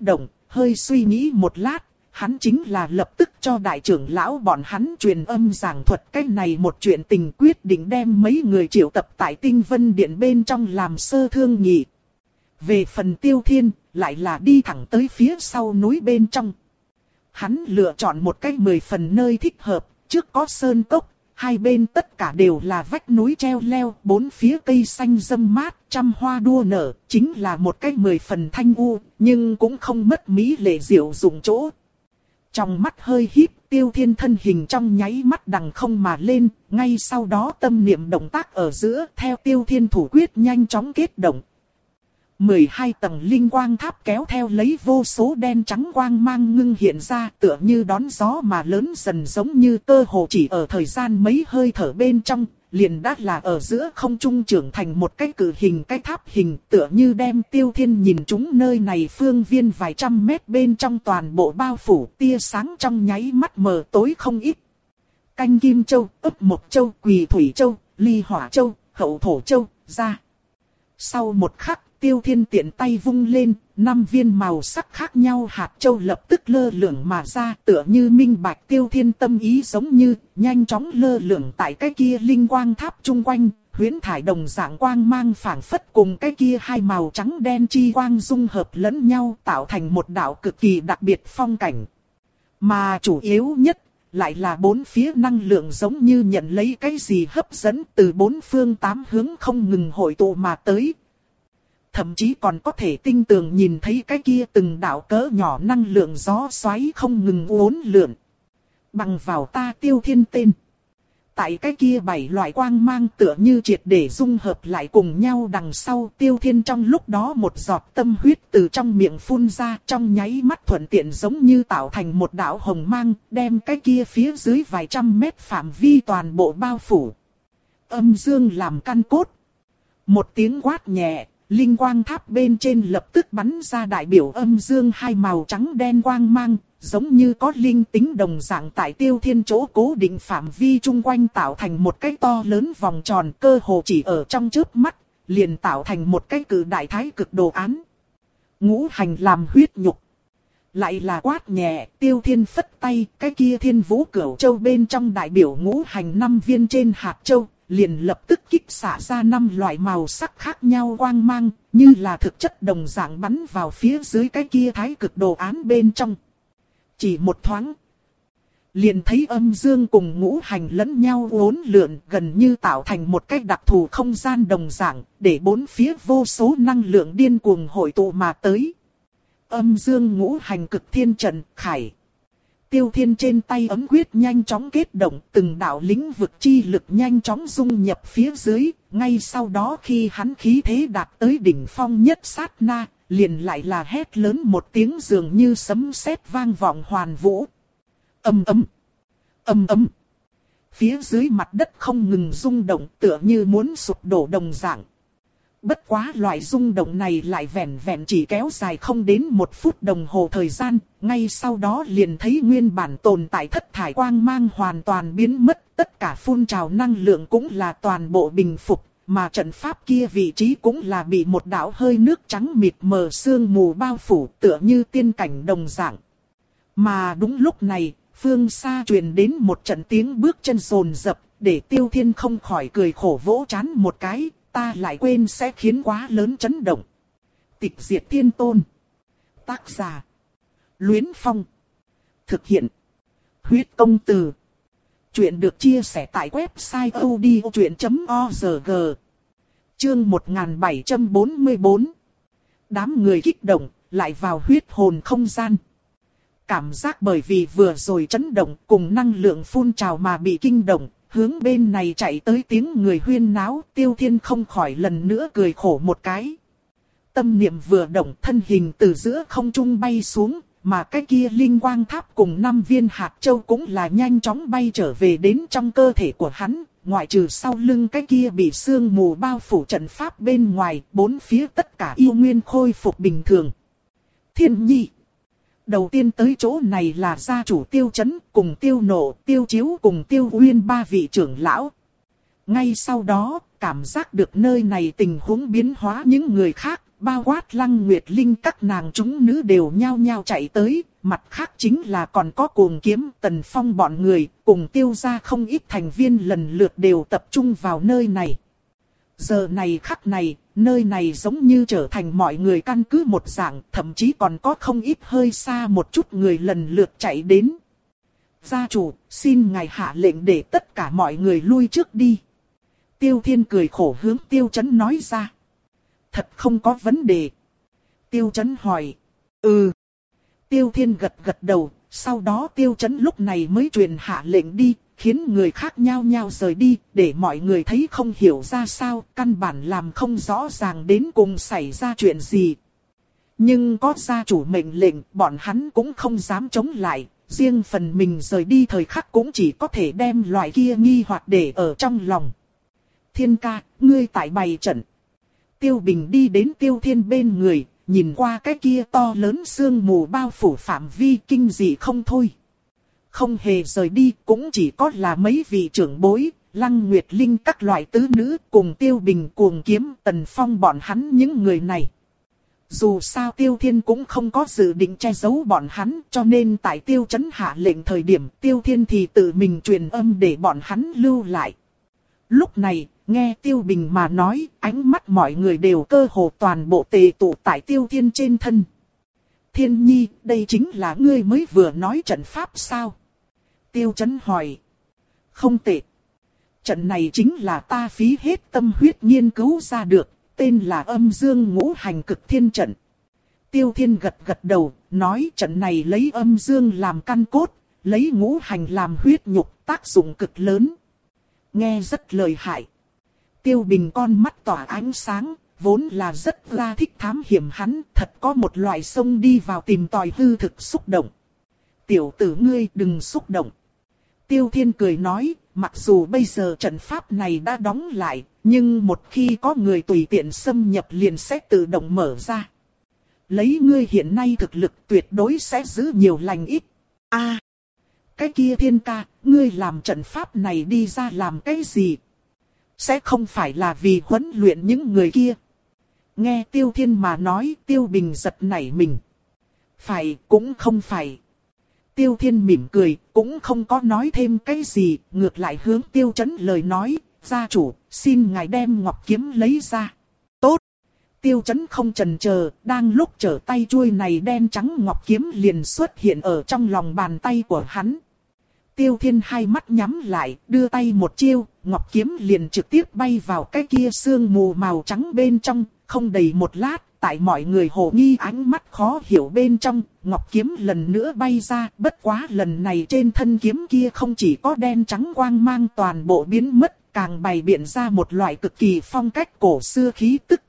hơi suy nghĩ một lát, hắn chính là lập tức cho đại trưởng lão bọn hắn truyền âm giảng thuật cái này một chuyện tình, quyết định đem mấy người triệu tập tại Tinh Vân Điện bên trong làm sơ thương nghị. Về phần Tiêu Thiên, lại là đi thẳng tới phía sau núi bên trong. Hắn lựa chọn một cái mười phần nơi thích hợp, trước có sơn cốc, hai bên tất cả đều là vách núi treo leo, bốn phía cây xanh râm mát, trăm hoa đua nở, chính là một cái mười phần thanh u, nhưng cũng không mất mỹ lệ diệu dụng chỗ. Trong mắt hơi híp, Tiêu Thiên thân hình trong nháy mắt đằng không mà lên, ngay sau đó tâm niệm động tác ở giữa, theo Tiêu Thiên thủ quyết nhanh chóng kết động. mười hai tầng linh quang tháp kéo theo lấy vô số đen trắng quang mang ngưng hiện ra, tựa như đón gió mà lớn dần, giống như cơ hồ chỉ ở thời gian mấy hơi thở bên trong, liền đã là ở giữa không trung trưởng thành một cái cử hình cái tháp hình, tựa như đem Tiêu Thiên nhìn trúng nơi này phương viên vài trăm mét bên trong toàn bộ bao phủ, tia sáng trong nháy mắt mờ tối không ít. Canh Kim Châu, Ấp Mộc Châu, Quỳ Thủy Châu, Ly Hỏa Châu, Hậu Thổ Châu, ra. Sau một khắc, Tiêu Thiên tiện tay vung lên, năm viên màu sắc khác nhau hạt châu lập tức lơ lửng mà ra, tựa như minh bạch Tiêu Thiên tâm ý, giống như nhanh chóng lơ lửng tại cái kia linh quang tháp chung quanh, huyễn thải đồng dạng quang mang phảng phất cùng cái kia hai màu trắng đen chi quang dung hợp lẫn nhau, tạo thành một đạo cực kỳ đặc biệt phong cảnh. Mà chủ yếu nhất lại là bốn phía năng lượng giống như nhận lấy cái gì hấp dẫn, từ bốn phương tám hướng không ngừng hội tụ mà tới. Thậm chí còn có thể tinh tường nhìn thấy cái kia từng đạo cỡ nhỏ năng lượng gió xoáy không ngừng uốn lượn. Bằng vào ta Tiêu Thiên tên. Tại cái kia bảy loại quang mang tựa như triệt để dung hợp lại cùng nhau đằng sau, Tiêu Thiên trong lúc đó một giọt tâm huyết từ trong miệng phun ra, trong nháy mắt thuận tiện giống như tạo thành một đạo hồng mang, đem cái kia phía dưới vài trăm mét phạm vi toàn bộ bao phủ. Âm dương làm căn cốt. Một tiếng quát nhẹ. Linh quang tháp bên trên lập tức bắn ra đại biểu âm dương hai màu trắng đen quang mang, giống như có linh tính đồng dạng tại Tiêu Thiên chỗ cố định phạm vi chung quanh tạo thành một cái to lớn vòng tròn, cơ hồ chỉ ở trong chớp mắt, liền tạo thành một cái cử đại thái cực đồ án. Ngũ hành làm huyết nhục. Lại là quát nhẹ, Tiêu Thiên phất tay, cái kia Thiên Vũ Cửu Châu bên trong đại biểu ngũ hành năm viên trên hạt châu, liền lập tức kích xả ra năm loại màu sắc khác nhau quang mang, như là thực chất đồng dạng bắn vào phía dưới cái kia thái cực đồ án bên trong. Chỉ một thoáng, liền thấy âm dương cùng ngũ hành lẫn nhau uốn lượn, gần như tạo thành một cái đặc thù không gian đồng dạng, để bốn phía vô số năng lượng điên cuồng hội tụ mà tới. Âm dương ngũ hành cực thiên trận khải. Tiêu Thiên trên tay ấm quyết nhanh chóng kết động, từng đạo lĩnh vực chi lực nhanh chóng dung nhập phía dưới, ngay sau đó khi hắn khí thế đạt tới đỉnh phong nhất sát na, liền lại là hét lớn một tiếng dường như sấm sét vang vọng hoàn vũ. Ầm ầm, ầm ầm. Phía dưới mặt đất không ngừng rung động, tựa như muốn sụp đổ đồng dạng. Bất quá loại rung động này lại vẻn vẹn chỉ kéo dài không đến một phút đồng hồ thời gian, ngay sau đó liền thấy nguyên bản tồn tại thất thải quang mang hoàn toàn biến mất, tất cả phun trào năng lượng cũng là toàn bộ bình phục, mà trận pháp kia vị trí cũng là bị một đạo hơi nước trắng mịt mờ sương mù bao phủ, tựa như tiên cảnh đồng dạng. Mà đúng lúc này, phương xa truyền đến một trận tiếng bước chân rồn rập, để Tiêu Thiên không khỏi cười khổ vỗ trán một cái. Ta lại quên sẽ khiến quá lớn chấn động. Tịch diệt thiên tôn. Tác giả. Luyến Phong. Thực hiện. Huyết công từ. Chuyện được chia sẻ tại website odchuyện chấm org. Chương một nghìn bảy trăm bốn mươi tư. Đám người kích động, lại vào huyết hồn không gian. Cảm giác bởi vì vừa rồi chấn động cùng năng lượng phun trào mà bị kinh động. Hướng bên này chạy tới tiếng người huyên náo, Tiêu Thiên không khỏi lần nữa cười khổ một cái. Tâm niệm vừa động, thân hình từ giữa không trung bay xuống, mà cái kia linh quang tháp cùng năm viên hạt châu cũng là nhanh chóng bay trở về đến trong cơ thể của hắn, ngoại trừ sau lưng cái kia bị sương mù bao phủ trận pháp bên ngoài, bốn phía tất cả yêu nguyên khôi phục bình thường. Thiên Nhi. Đầu tiên tới chỗ này là gia chủ Tiêu Chấn cùng Tiêu Nộ, Tiêu Chiếu cùng Tiêu Uyên ba vị trưởng lão. Ngay sau đó, cảm giác được nơi này tình huống biến hóa, những người khác, bao quát Lăng Nguyệt Linh các nàng chúng nữ đều nhao nhao chạy tới, mặt khác chính là còn có Cuồng Kiếm, Tần Phong bọn người, cùng Tiêu gia không ít thành viên lần lượt đều tập trung vào nơi này. Giờ này khắc này, nơi này giống như trở thành mọi người căn cứ một dạng, thậm chí còn có không ít hơi xa một chút người lần lượt chạy đến. Gia chủ, xin ngài hạ lệnh để tất cả mọi người lui trước đi. Tiêu Thiên cười khổ hướng Tiêu Chấn nói ra. Thật không có vấn đề. Tiêu Chấn hỏi. Ừ. Tiêu Thiên gật gật đầu, sau đó Tiêu Chấn lúc này mới truyền hạ lệnh đi, khiến người khác nhao nhao rời đi, để mọi người thấy không hiểu ra sao, căn bản làm không rõ ràng đến cùng xảy ra chuyện gì. Nhưng có gia chủ mệnh lệnh, bọn hắn cũng không dám chống lại, riêng phần mình rời đi thời khắc cũng chỉ có thể đem loại kia nghi hoặc để ở trong lòng. Thiên ca, ngươi tại bày trận. Tiêu Bình đi đến Tiêu Thiên bên người, nhìn qua cái kia to lớn sương mù bao phủ phạm vi kinh dị không thôi. Không hề rời đi, cũng chỉ có là mấy vị trưởng bối, Lăng Nguyệt Linh các loại tứ nữ cùng Tiêu Bình, Cuồng Kiếm, Tần Phong bọn hắn những người này. Dù sao Tiêu Thiên cũng không có dự định che giấu bọn hắn, cho nên tại Tiêu Chấn hạ lệnh thời điểm Tiêu Thiên thì tự mình truyền âm để bọn hắn lưu lại. Lúc này, nghe Tiêu Bình mà nói, ánh mắt mọi người đều cơ hồ toàn bộ tề tụ tại Tiêu Thiên trên thân. Thiên Nhi, đây chính là ngươi mới vừa nói trận pháp sao? Tiêu Chấn hỏi. Không tệ. Trận này chính là ta phí hết tâm huyết nghiên cứu ra được, tên là Âm Dương Ngũ Hành Cực Thiên Trận. Tiêu Thiên gật gật đầu, nói trận này lấy âm dương làm căn cốt, lấy ngũ hành làm huyết nhục, tác dụng cực lớn. Nghe rất lợi hại. Tiêu Bình con mắt tỏa ánh sáng, vốn là rất ra thích thám hiểm hắn, thật có một loại sông đi vào tìm tòi hư thực xúc động. Tiểu tử ngươi đừng xúc động. Tiêu Thiên cười nói, mặc dù bây giờ trận pháp này đã đóng lại, nhưng một khi có người tùy tiện xâm nhập liền sẽ tự động mở ra. Lấy ngươi hiện nay thực lực tuyệt đối sẽ giữ nhiều lành ít. A, à, cái kia Thiên ca, ngươi làm trận pháp này đi ra làm cái gì? Sẽ không phải là vì huấn luyện những người kia. Nghe Tiêu Thiên mà nói, Tiêu Bình giật nảy mình. Phải, cũng không phải. Tiêu Thiên mỉm cười, cũng không có nói thêm cái gì, ngược lại hướng Tiêu Chấn lời nói, gia chủ, xin ngài đem ngọc kiếm lấy ra. Tốt. Tiêu Chấn không chần chờ, đang lúc trở tay chuôi này đen trắng ngọc kiếm liền xuất hiện ở trong lòng bàn tay của hắn. Tiêu Thiên hai mắt nhắm lại, đưa tay một chiêu, ngọc kiếm liền trực tiếp bay vào cái kia sương mù màu trắng bên trong, không đầy một lát, tại mọi người hồ nghi ánh mắt khó hiểu bên trong, ngọc kiếm lần nữa bay ra, bất quá lần này trên thân kiếm kia không chỉ có đen trắng quang mang toàn bộ biến mất, càng bày biện ra một loại cực kỳ phong cách cổ xưa khí tức.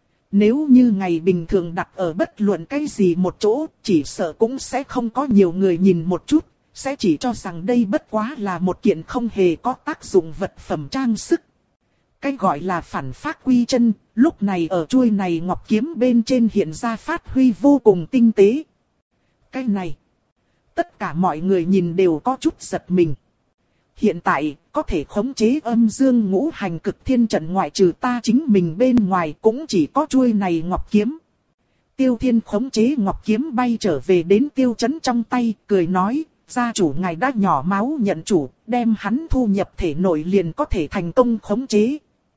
Nếu như ngày bình thường đặt ở bất luận cái gì một chỗ, chỉ sợ cũng sẽ không có nhiều người nhìn một chút, sẽ chỉ cho rằng đây bất quá là một kiện không hề có tác dụng vật phẩm trang sức. Cái gọi là phản phác quy chân, lúc này ở chuôi này ngọc kiếm bên trên hiện ra phát huy vô cùng tinh tế. Cái này, tất cả mọi người nhìn đều có chút giật mình. Hiện tại, có thể khống chế âm dương ngũ hành cực thiên trận ngoại trừ ta chính mình bên ngoài cũng chỉ có chuôi này ngọc kiếm. Tiêu Thiên khống chế ngọc kiếm bay trở về đến Tiêu Chấn trong tay, cười nói, gia chủ ngài đã nhỏ máu nhận chủ, đem hắn thu nhập thể nội liền có thể thành công khống chế.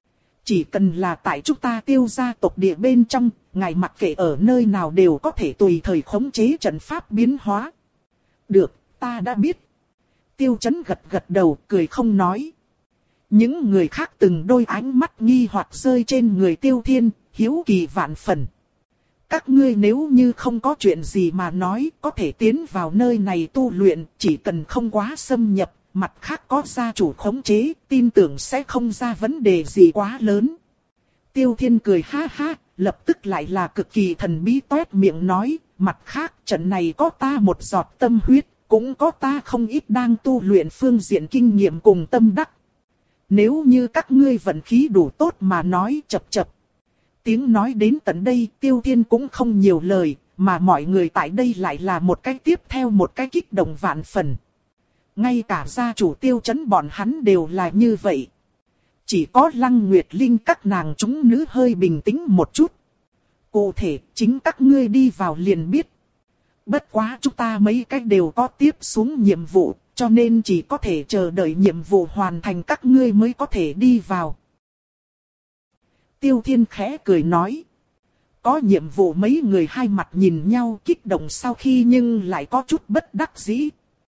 Chỉ cần là tại chúng ta Tiêu gia tộc địa bên trong, ngài mặc kệ ở nơi nào đều có thể tùy thời khống chế trận pháp biến hóa. Được, ta đã biết. Tiêu Chấn gật gật đầu, cười không nói. Những người khác từng đôi ánh mắt nghi hoặc rơi trên người Tiêu Thiên, hiếu kỳ vạn phần. Các ngươi nếu như không có chuyện gì mà nói, có thể tiến vào nơi này tu luyện, chỉ cần không quá xâm nhập, mặt khác có gia chủ khống chế, tin tưởng sẽ không ra vấn đề gì quá lớn. Tiêu Thiên cười ha ha, lập tức lại là cực kỳ thần bí toét miệng nói, mặt khác trận này có ta một giọt tâm huyết, cũng có ta không ít đang tu luyện phương diện kinh nghiệm cùng tâm đắc. Nếu như các ngươi vận khí đủ tốt mà nói chập chập. Tiếng nói đến tận đây Tiêu Thiên cũng không nhiều lời, mà mọi người tại đây lại là một cái tiếp theo một cái kích động vạn phần. Ngay cả gia chủ Tiêu Chấn bọn hắn đều là như vậy. Chỉ có Lăng Nguyệt Linh các nàng chúng nữ hơi bình tĩnh một chút. Cụ thể, chính các ngươi đi vào liền biết. Bất quá chúng ta mấy cách đều có tiếp xuống nhiệm vụ, cho nên chỉ có thể chờ đợi nhiệm vụ hoàn thành các ngươi mới có thể đi vào. Tiêu Thiên khẽ cười nói. Có nhiệm vụ mấy người hai mặt nhìn nhau kích động sau khi nhưng lại có chút bất đắc dĩ.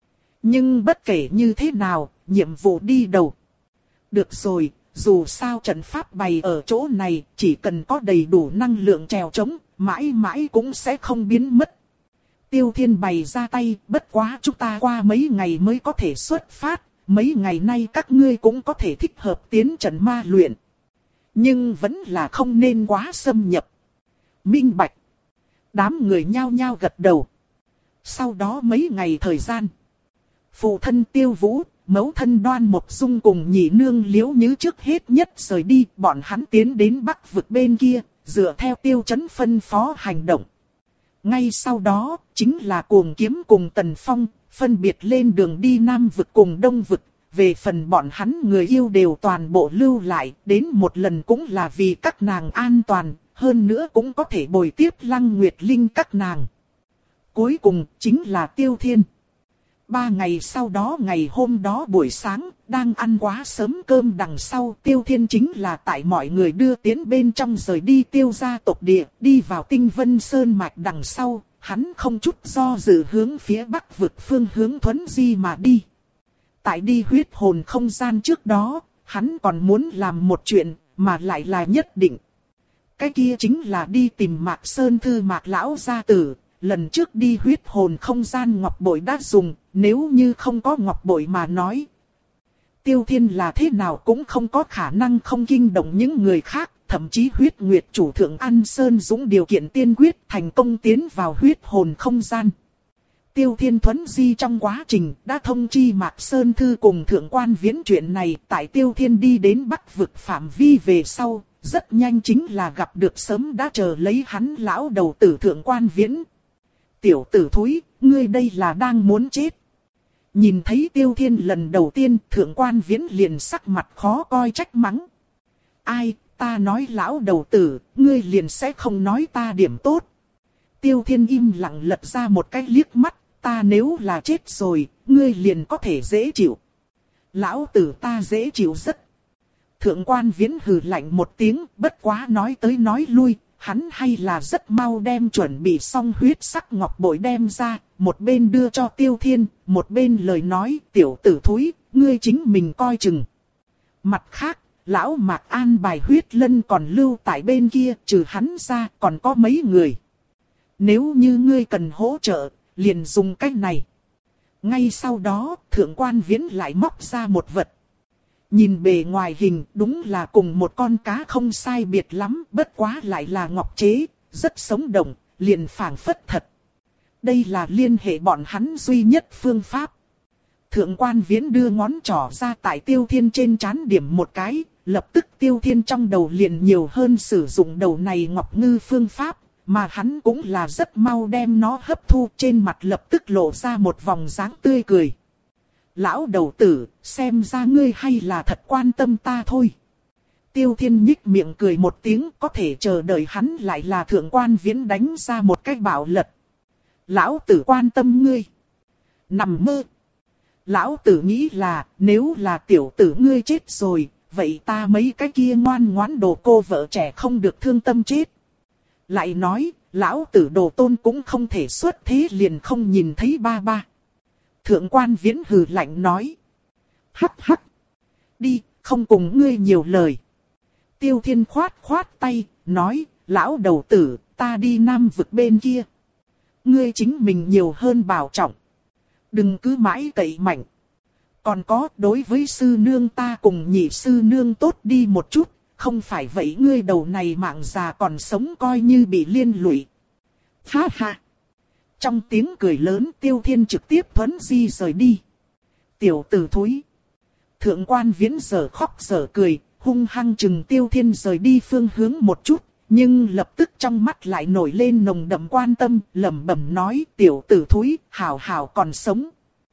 Nhưng bất kể như thế nào, nhiệm vụ đi đầu. Được rồi, dù sao trận pháp bày ở chỗ này, chỉ cần có đầy đủ năng lượng trèo trống, mãi mãi cũng sẽ không biến mất. Tiêu Thiên bày ra tay, bất quá chúng ta qua mấy ngày mới có thể xuất phát, mấy ngày nay các ngươi cũng có thể thích hợp tiến trận ma luyện. Nhưng vẫn là không nên quá xâm nhập. Minh bạch. Đám người nhao nhao gật đầu. Sau đó mấy ngày thời gian, phụ thân Tiêu Vũ, mẫu thân Đoan Mộc Dung cùng nhị nương Liễu Như trước hết nhất rời đi, bọn hắn tiến đến Bắc vực bên kia, dựa theo Tiêu Chấn phân phó hành động. Ngay sau đó, chính là Cuồng Kiếm cùng Tần Phong, phân biệt lên đường đi Nam vực cùng Đông vực. Về phần bọn hắn người yêu đều toàn bộ lưu lại, đến một lần cũng là vì các nàng an toàn, hơn nữa cũng có thể bồi tiếp Lăng Nguyệt Linh các nàng. Cuối cùng chính là Tiêu Thiên. Ba ngày sau đó ngày hôm đó buổi sáng, đang ăn quá sớm cơm đằng sau, Tiêu Thiên chính là tại mọi người đưa tiến bên trong rời đi Tiêu gia tộc địa, đi vào Tinh Vân Sơn mạch đằng sau, hắn không chút do dự hướng phía Bắc vực phương hướng Thuấn Di mà đi. Tại đi huyết hồn không gian trước đó, hắn còn muốn làm một chuyện, mà lại là nhất định. Cái kia chính là đi tìm Mạc Sơn Thư Mạc Lão gia tử. Lần trước đi huyết hồn không gian ngọc bội đã dùng, nếu như không có ngọc bội mà nói. Tiêu Thiên là thế nào cũng không có khả năng không kinh động những người khác, thậm chí huyết nguyệt chủ thượng An Sơn Dũng điều kiện tiên quyết thành công tiến vào huyết hồn không gian. Tiêu Thiên thuấn di trong quá trình đã thông chi Mạc Sơn Thư cùng Thượng Quan Viễn chuyện này, tại Tiêu Thiên đi đến Bắc vực phạm vi về sau, rất nhanh chính là gặp được sớm đã chờ lấy hắn lão đầu tử Thượng Quan Viễn. Tiểu tử thúi, ngươi đây là đang muốn chết. Nhìn thấy Tiêu Thiên lần đầu tiên, Thượng Quan Viễn liền sắc mặt khó coi trách mắng. Ai, ta nói lão đầu tử, ngươi liền sẽ không nói ta điểm tốt. Tiêu Thiên im lặng lật ra một cái liếc mắt, ta nếu là chết rồi, ngươi liền có thể dễ chịu. Lão tử ta dễ chịu rất. Thượng Quan Viễn hừ lạnh một tiếng, bất quá nói tới nói lui. Hắn hay là rất mau đem chuẩn bị xong huyết sắc ngọc bội đem ra, một bên đưa cho Tiêu Thiên, một bên lời nói tiểu tử thúi, ngươi chính mình coi chừng. Mặt khác, lão Mạc an bài huyết lân còn lưu tại bên kia, trừ hắn ra còn có mấy người. Nếu như ngươi cần hỗ trợ, liền dùng cách này. Ngay sau đó, Thượng Quan Viễn lại móc ra một vật. Nhìn bề ngoài hình đúng là cùng một con cá không sai biệt lắm, bất quá lại là ngọc chế, rất sống động, liền phảng phất thật. Đây là liên hệ bọn hắn duy nhất phương pháp. Thượng Quan Viễn đưa ngón trỏ ra tại Tiêu Thiên trên trán điểm một cái, lập tức Tiêu Thiên trong đầu liền nhiều hơn sử dụng đầu này ngọc ngư phương pháp, mà hắn cũng là rất mau đem nó hấp thu, trên mặt lập tức lộ ra một vòng dáng tươi cười. Lão đầu tử, xem ra ngươi hay là thật quan tâm ta thôi. Tiêu Thiên nhích miệng cười một tiếng, có thể chờ đợi hắn lại là Thượng Quan Viễn đánh ra một cái bạo lật. Lão tử quan tâm ngươi. Nằm mơ. Lão tử nghĩ là, nếu là tiểu tử ngươi chết rồi, vậy ta mấy cái kia ngoan ngoãn đồ cô vợ trẻ không được thương tâm chết. Lại nói, lão tử đồ tôn cũng không thể xuất thế liền không nhìn thấy ba ba. Thượng Quan Viễn hừ lạnh nói. Hắc hắc. Đi, không cùng ngươi nhiều lời. Tiêu Thiên khoát khoát tay, nói, lão đầu tử, ta đi Nam vực bên kia. Ngươi chính mình nhiều hơn bảo trọng. Đừng cứ mãi cậy mạnh. Còn có, đối với sư nương ta cùng nhị sư nương tốt đi một chút, không phải vậy ngươi đầu này mạng già còn sống coi như bị liên lụy. Ha ha. Trong tiếng cười lớn Tiêu Thiên trực tiếp thuấn di rời đi. Tiểu tử thúi. Thượng Quan Viễn giờ khóc giờ cười, hung hăng chừng Tiêu Thiên rời đi phương hướng một chút, nhưng lập tức trong mắt lại nổi lên nồng đậm quan tâm, lẩm bẩm nói tiểu tử thúi, hảo hảo còn sống.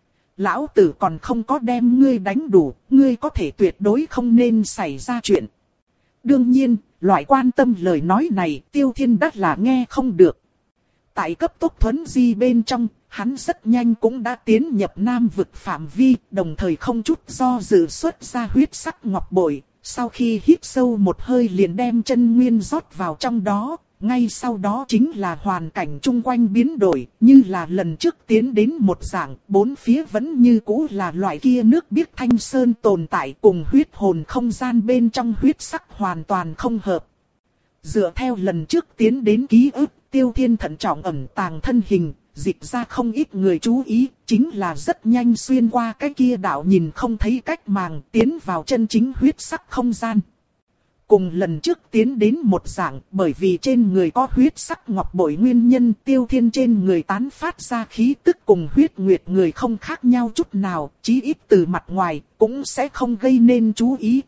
Lão tử còn không có đem ngươi đánh đủ, ngươi có thể tuyệt đối không nên xảy ra chuyện. Đương nhiên, loại quan tâm lời nói này Tiêu Thiên đắt là nghe không được. Tại cấp tốc thuấn di bên trong, hắn rất nhanh cũng đã tiến nhập nam vực phạm vi, đồng thời không chút do dự xuất ra huyết sắc ngọc bội. Sau khi hít sâu một hơi liền đem chân nguyên rót vào trong đó, ngay sau đó chính là hoàn cảnh chung quanh biến đổi, như là lần trước tiến đến một dạng, bốn phía vẫn như cũ là loại kia nước biếc thanh sơn tồn tại, cùng huyết hồn không gian bên trong huyết sắc hoàn toàn không hợp. Dựa theo lần trước tiến đến ký ức, Tiêu Thiên thận trọng ẩn tàng thân hình, dịch ra không ít người chú ý, chính là rất nhanh xuyên qua cái kia đạo nhìn không thấy cách màng, tiến vào chân chính huyết sắc không gian. Cùng lần trước tiến đến một dạng, bởi vì trên người có huyết sắc ngọc bội nguyên nhân, Tiêu Thiên trên người tán phát ra khí tức cùng huyết nguyệt người không khác nhau chút nào, chí ít từ mặt ngoài, cũng sẽ không gây nên chú ý.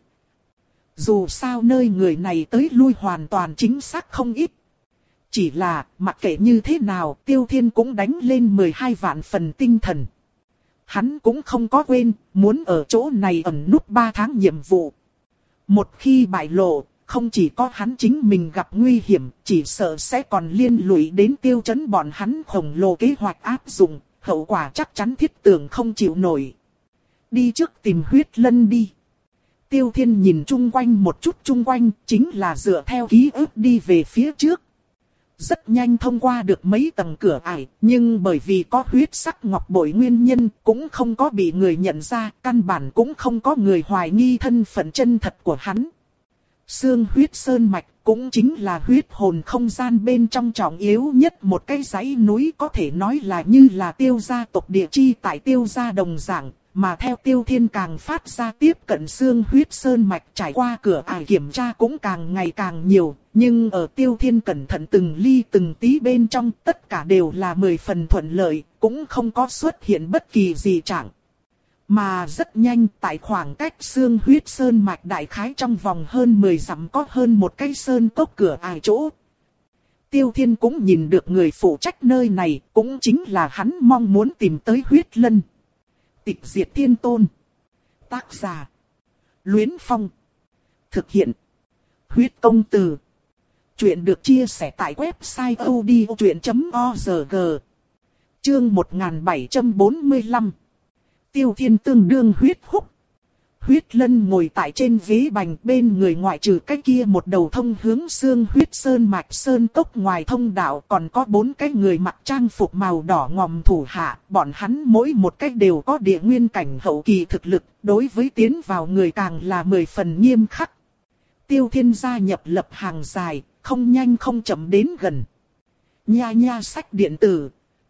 Dù sao nơi người này tới lui hoàn toàn chính xác không ít. Chỉ là, mặc kệ như thế nào, Tiêu Thiên cũng đánh lên mười hai vạn phần tinh thần. Hắn cũng không có quên, muốn ở chỗ này ẩn núp ba tháng nhiệm vụ. Một khi bại lộ, không chỉ có hắn chính mình gặp nguy hiểm, chỉ sợ sẽ còn liên lụy đến Tiêu Chấn bọn hắn khổng lồ kế hoạch áp dụng, hậu quả chắc chắn thiết tưởng không chịu nổi. Đi trước tìm huyết lân đi. Tiêu Thiên nhìn chung quanh một chút chung quanh, chính là dựa theo ký ức đi về phía trước. Rất nhanh thông qua được mấy tầng cửa ải, nhưng bởi vì có huyết sắc ngọc bội nguyên nhân, cũng không có bị người nhận ra, căn bản cũng không có người hoài nghi thân phận chân thật của hắn. Xương huyết sơn mạch cũng chính là huyết hồn không gian bên trong trọng yếu nhất một cái dãy núi, có thể nói là như là Tiêu gia tộc địa chi tại Tiêu gia đồng dạng. Mà theo Tiêu Thiên càng phát ra tiếp cận xương huyết sơn mạch, trải qua cửa ải kiểm tra cũng càng ngày càng nhiều, nhưng ở Tiêu Thiên cẩn thận từng ly từng tí bên trong tất cả đều là mười phần thuận lợi, cũng không có xuất hiện bất kỳ gì trạng. Mà rất nhanh tại khoảng cách xương huyết sơn mạch đại khái trong vòng hơn mười dặm có hơn một cái sơn cốc cửa ải chỗ. Tiêu Thiên cũng nhìn được người phụ trách nơi này, cũng chính là hắn mong muốn tìm tới huyết lân. Tịch diệt thiên tôn. Tác giả. Luyến Phong. Thực hiện. Huyết công từ. Chuyện được chia sẻ tại website odchuyện chấm org. Chương một nghìn bảy trăm bốn mươi lăm. Tiêu Thiên tương đương huyết húc. Huyết lân ngồi tại trên ghế bành, bên người ngoại trừ cái kia một đầu thông hướng xương huyết sơn mạch sơn cốc ngoài thông đạo, còn có bốn cái người mặc trang phục màu đỏ ngòm thủ hạ, bọn hắn mỗi một cái đều có địa nguyên cảnh hậu kỳ thực lực, đối với tiến vào người càng là mười phần nghiêm khắc. Tiêu Thiên gia nhập lập hàng dài, không nhanh không chậm đến gần. Nha nha sách điện tử.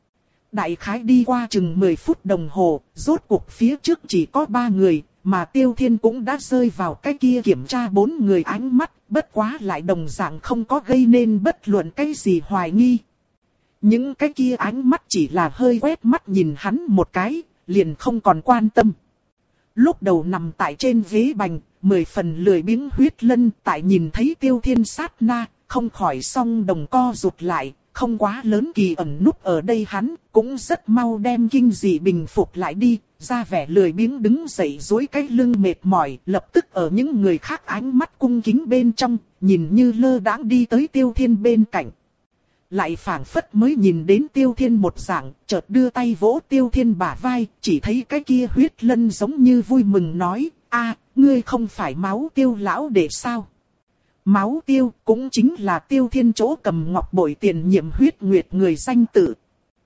Đại khái đi qua chừng mười phút đồng hồ, rốt cuộc phía trước chỉ có ba người. Mà Tiêu Thiên cũng đã rơi vào cái kia kiểm tra bốn người ánh mắt, bất quá lại đồng dạng không có gây nên bất luận cái gì hoài nghi. Những cái kia ánh mắt chỉ là hơi quét mắt nhìn hắn một cái, liền không còn quan tâm. Lúc đầu nằm tại trên ghế bành, mười phần lười biếng huyết lân, tại nhìn thấy Tiêu Thiên sát na, không khỏi song đồng co rụt lại. Không quá lớn kỳ ẩn núp ở đây hắn, cũng rất mau đem kinh dị bình phục lại đi, ra vẻ lười biếng đứng dậy duỗi cái lưng mệt mỏi, lập tức ở những người khác ánh mắt cung kính bên trong, nhìn như lơ đãng đi tới Tiêu Thiên bên cạnh. Lại phảng phất mới nhìn đến Tiêu Thiên một dạng, chợt đưa tay vỗ Tiêu Thiên bả vai, chỉ thấy cái kia huyết lân giống như vui mừng nói, a, ngươi không phải máu Tiêu lão đệ sao? Máu Tiêu cũng chính là Tiêu Thiên chỗ cầm ngọc bội tiền nhiệm huyết nguyệt người danh tự.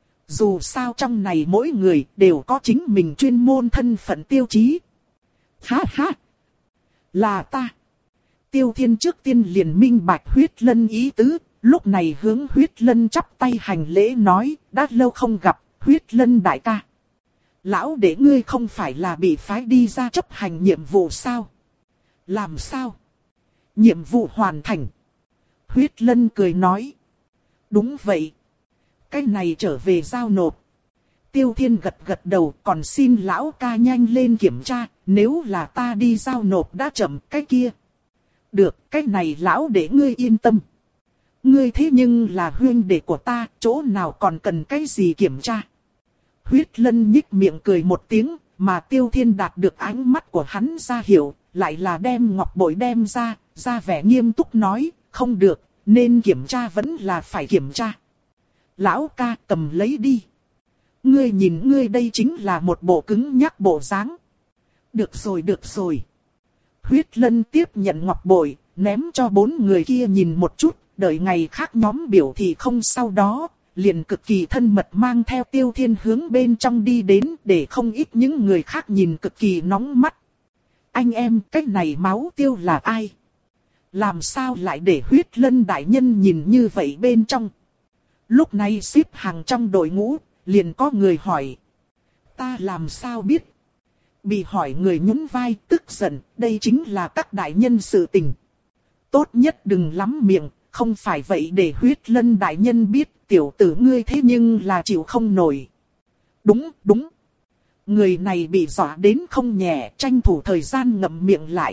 Dù sao trong này mỗi người đều có chính mình chuyên môn thân phận tiêu chí. Ha ha! Là ta! Tiêu Thiên trước tiên liền minh bạch huyết lân ý tứ, lúc này hướng huyết lân chắp tay hành lễ nói, đã lâu không gặp, huyết lân đại ca. Lão đệ ngươi không phải là bị phái đi ra chấp hành nhiệm vụ sao? Làm sao? Nhiệm vụ hoàn thành. Huyết lân cười nói. Đúng vậy. Cái này trở về giao nộp. Tiêu Thiên gật gật đầu, còn xin lão ca nhanh lên kiểm tra, nếu là ta đi giao nộp đã chậm cái kia. Được, cái này lão để ngươi yên tâm. Ngươi thế nhưng là huynh đệ của ta, chỗ nào còn cần cái gì kiểm tra. Huyết lân nhích miệng cười một tiếng, mà Tiêu Thiên đạt được ánh mắt của hắn ra hiệu, lại là đem ngọc bội đem ra, ra vẻ nghiêm túc nói, không được, nên kiểm tra vẫn là phải kiểm tra. Lão ca cầm lấy đi. Ngươi nhìn ngươi đây chính là một bộ cứng nhắc bộ dáng. Được rồi được rồi. Huyết Lân tiếp nhận ngọc bội, ném cho bốn người kia nhìn một chút, đợi ngày khác nhóm biểu thì không sau đó, liền cực kỳ thân mật mang theo Tiêu Thiên hướng bên trong đi đến để không ít những người khác nhìn cực kỳ nóng mắt. Anh em, cái này máu tiêu là ai? Làm sao lại để Huyết Lân đại nhân nhìn như vậy bên trong? Lúc này xếp hàng trong đội ngũ, liền có người hỏi. Ta làm sao biết? Bị hỏi người nhún vai tức giận, đây chính là các đại nhân sự tình. Tốt nhất đừng lắm miệng, không phải vậy để Huyết Lân đại nhân biết tiểu tử ngươi thế nhưng là chịu không nổi. Đúng, đúng. Người này bị dọa đến không nhẹ, tranh thủ thời gian ngậm miệng lại.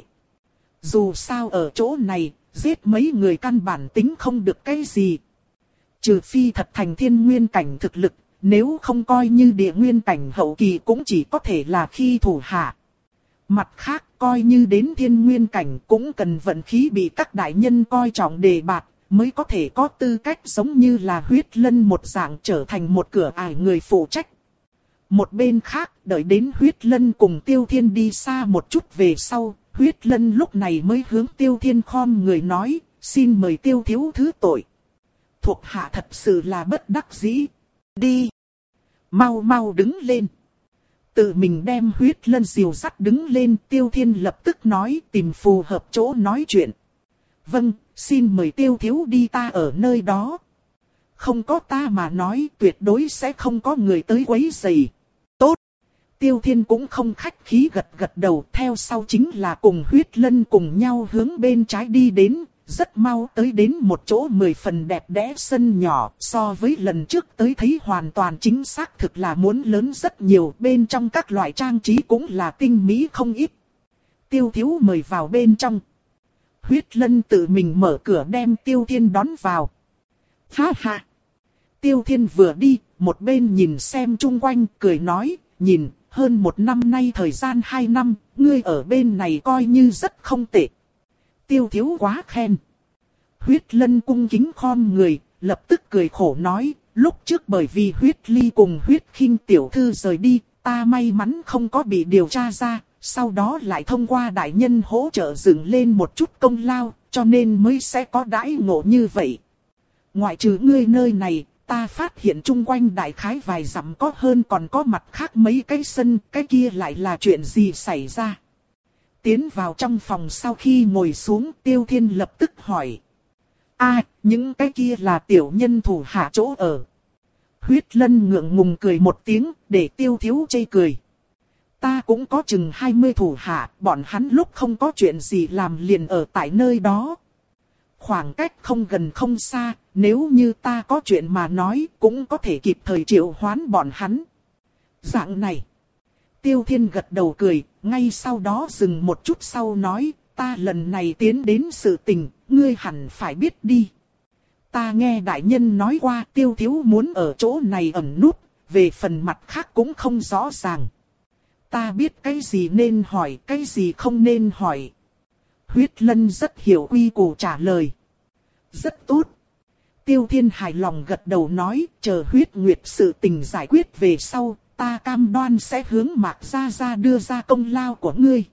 Dù sao ở chỗ này, giết mấy người căn bản tính không được cái gì. Trừ phi thật thành thiên nguyên cảnh thực lực, nếu không coi như địa nguyên cảnh hậu kỳ cũng chỉ có thể là khi thủ hạ. Mặt khác, coi như đến thiên nguyên cảnh cũng cần vận khí bị các đại nhân coi trọng đề bạt, mới có thể có tư cách giống như là Huyết Lân một dạng trở thành một cửa ải người phụ trách. Một bên khác, đợi đến Huyết Lân cùng Tiêu Thiên đi xa một chút về sau, Huyết Lân lúc này mới hướng Tiêu Thiên khom người nói, xin mời Tiêu thiếu thứ tội. Thuộc hạ thật sự là bất đắc dĩ. Đi. Mau mau đứng lên. Tự mình đem Huyết Lân dìu dắt đứng lên, Tiêu Thiên lập tức nói tìm phù hợp chỗ nói chuyện. Vâng, xin mời Tiêu thiếu đi, ta ở nơi đó. Không có ta mà nói tuyệt đối sẽ không có người tới quấy rầy. Tốt. Tiêu Thiên cũng không khách khí gật gật đầu, theo sau chính là cùng Huyết Lân cùng nhau hướng bên trái đi đến. Rất mau tới đến một chỗ mười phần đẹp đẽ sân nhỏ, so với lần trước tới thấy hoàn toàn chính xác thực là muốn lớn rất nhiều, bên trong các loại trang trí cũng là tinh mỹ không ít. Tiêu thiếu mời vào bên trong. Huyết Lân tự mình mở cửa đem Tiêu Thiên đón vào. Ha ha! Tiêu Thiên vừa đi, một bên nhìn xem chung quanh, cười nói, nhìn, hơn một năm nay thời gian hai năm, ngươi ở bên này coi như rất không tệ. Tiêu thiếu quá khen. Huyết Lân cung kính khom người, lập tức cười khổ nói, lúc trước bởi vì Huyết Ly cùng Huyết Khinh tiểu thư rời đi, ta may mắn không có bị điều tra ra, sau đó lại thông qua đại nhân hỗ trợ dựng lên một chút công lao, cho nên mới sẽ có đãi ngộ như vậy. Ngoại trừ ngươi nơi này, ta phát hiện chung quanh đại khái vài dặm có hơn còn có mặt khác mấy cái sân, cái kia lại là chuyện gì xảy ra? Tiến vào trong phòng sau khi ngồi xuống, Tiêu Thiên lập tức hỏi. A, à, những cái kia là tiểu nhân thủ hạ chỗ ở. Huyết Lân ngượng ngùng cười một tiếng, để Tiêu thiếu chê cười. Ta cũng có chừng hai mươi thủ hạ, bọn hắn lúc không có chuyện gì làm liền ở tại nơi đó. Khoảng cách không gần không xa, nếu như ta có chuyện mà nói, cũng có thể kịp thời triệu hoán bọn hắn. Dạng này. Tiêu Thiên gật đầu cười, ngay sau đó dừng một chút sau nói, ta lần này tiến đến sự tình, ngươi hẳn phải biết đi. Ta nghe đại nhân nói qua Tiêu thiếu muốn ở chỗ này ẩn núp, về phần mặt khác cũng không rõ ràng. Ta biết cái gì nên hỏi, cái gì không nên hỏi. Huyết Lân rất hiểu quy củ trả lời. Rất tốt. Tiêu Thiên hài lòng gật đầu nói, chờ Huyết Nguyệt sự tình giải quyết về sau, ta cam đoan sẽ hướng Mạc Gia Gia đưa ra công lao của ngươi.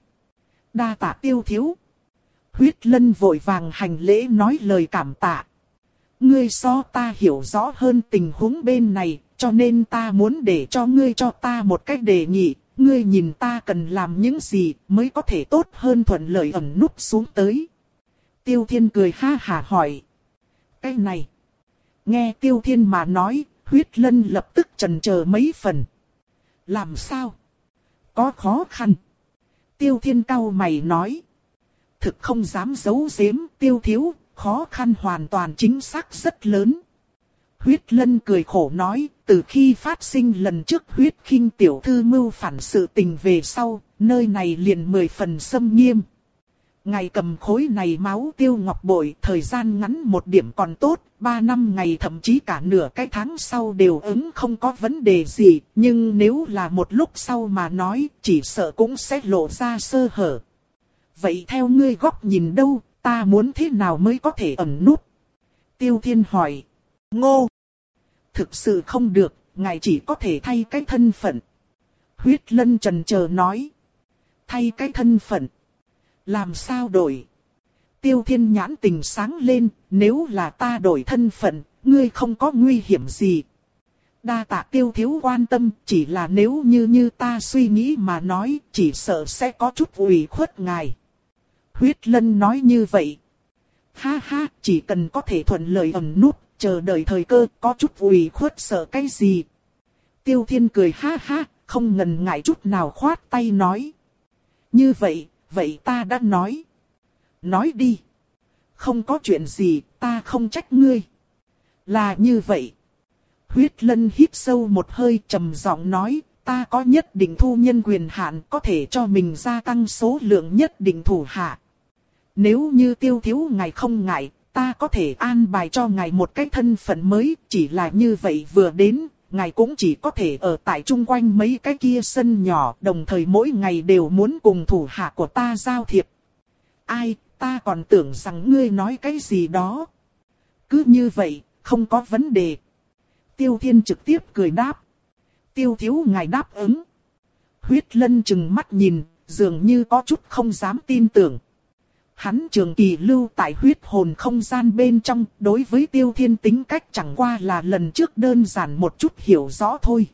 Đa tạ Tiêu thiếu. Huyết Lân vội vàng hành lễ nói lời cảm tạ. Ngươi so ta hiểu rõ hơn tình huống bên này, cho nên ta muốn để cho ngươi cho ta một cách đề nghị. Ngươi nhìn ta cần làm những gì mới có thể tốt hơn thuận lợi ẩn núp xuống tới. Tiêu Thiên cười ha hả hỏi. Cái này. Nghe Tiêu Thiên mà nói, Huyết Lân lập tức chần chờ mấy phần. Làm sao? Có khó khăn. Tiêu Thiên cau mày nói. Thực không dám giấu giếm, Tiêu thiếu, khó khăn hoàn toàn chính xác rất lớn. Huyết Lân cười khổ nói, từ khi phát sinh lần trước Huyết Khinh tiểu thư mưu phản sự tình về sau, nơi này liền mười phần xâm nghiêm. Ngài cầm khối này máu tiêu ngọc bội, thời gian ngắn một điểm còn tốt, ba năm ngày thậm chí cả nửa cái tháng sau đều ứng không có vấn đề gì, nhưng nếu là một lúc sau mà nói, chỉ sợ cũng sẽ lộ ra sơ hở. Vậy theo ngươi góc nhìn đâu, ta muốn thế nào mới có thể ẩn núp? Tiêu Thiên hỏi. Ngô! Thực sự không được, ngài chỉ có thể thay cái thân phận. Huyết Lân chần chờ nói. Thay cái thân phận. Làm sao đổi? Tiêu Thiên nhãn tình sáng lên, nếu là ta đổi thân phận, ngươi không có nguy hiểm gì. Đa tạ Tiêu thiếu quan tâm, chỉ là nếu như như ta suy nghĩ mà nói, chỉ sợ sẽ có chút ủy khuất ngài. Huyết Lân nói như vậy. Ha ha, chỉ cần có thể thuận lợi ẩn núp, chờ đợi thời cơ, có chút ủy khuất sợ cái gì. Tiêu Thiên cười ha ha, không ngần ngại chút nào khoát tay nói. Như vậy, vậy ta đã nói. Nói đi. Không có chuyện gì, ta không trách ngươi. Là như vậy. Huyết Lân hít sâu một hơi trầm giọng nói, ta có nhất định thu nhân quyền hạn có thể cho mình gia tăng số lượng nhất định thủ hạ. Nếu như Tiêu thiếu ngài không ngại, ta có thể an bài cho ngài một cái thân phận mới, chỉ là như vậy vừa đến, ngài cũng chỉ có thể ở tại chung quanh mấy cái kia sân nhỏ, đồng thời mỗi ngày đều muốn cùng thủ hạ của ta giao thiệp. Ai, ta còn tưởng rằng ngươi nói cái gì đó. Cứ như vậy, không có vấn đề. Tiêu Thiên trực tiếp cười đáp. Tiêu thiếu ngài đáp ứng. Huyết Lân chừng mắt nhìn, dường như có chút không dám tin tưởng. Hắn trường kỳ lưu tại huyết hồn không gian bên trong, đối với Tiêu Thiên tính cách chẳng qua là lần trước đơn giản một chút hiểu rõ thôi.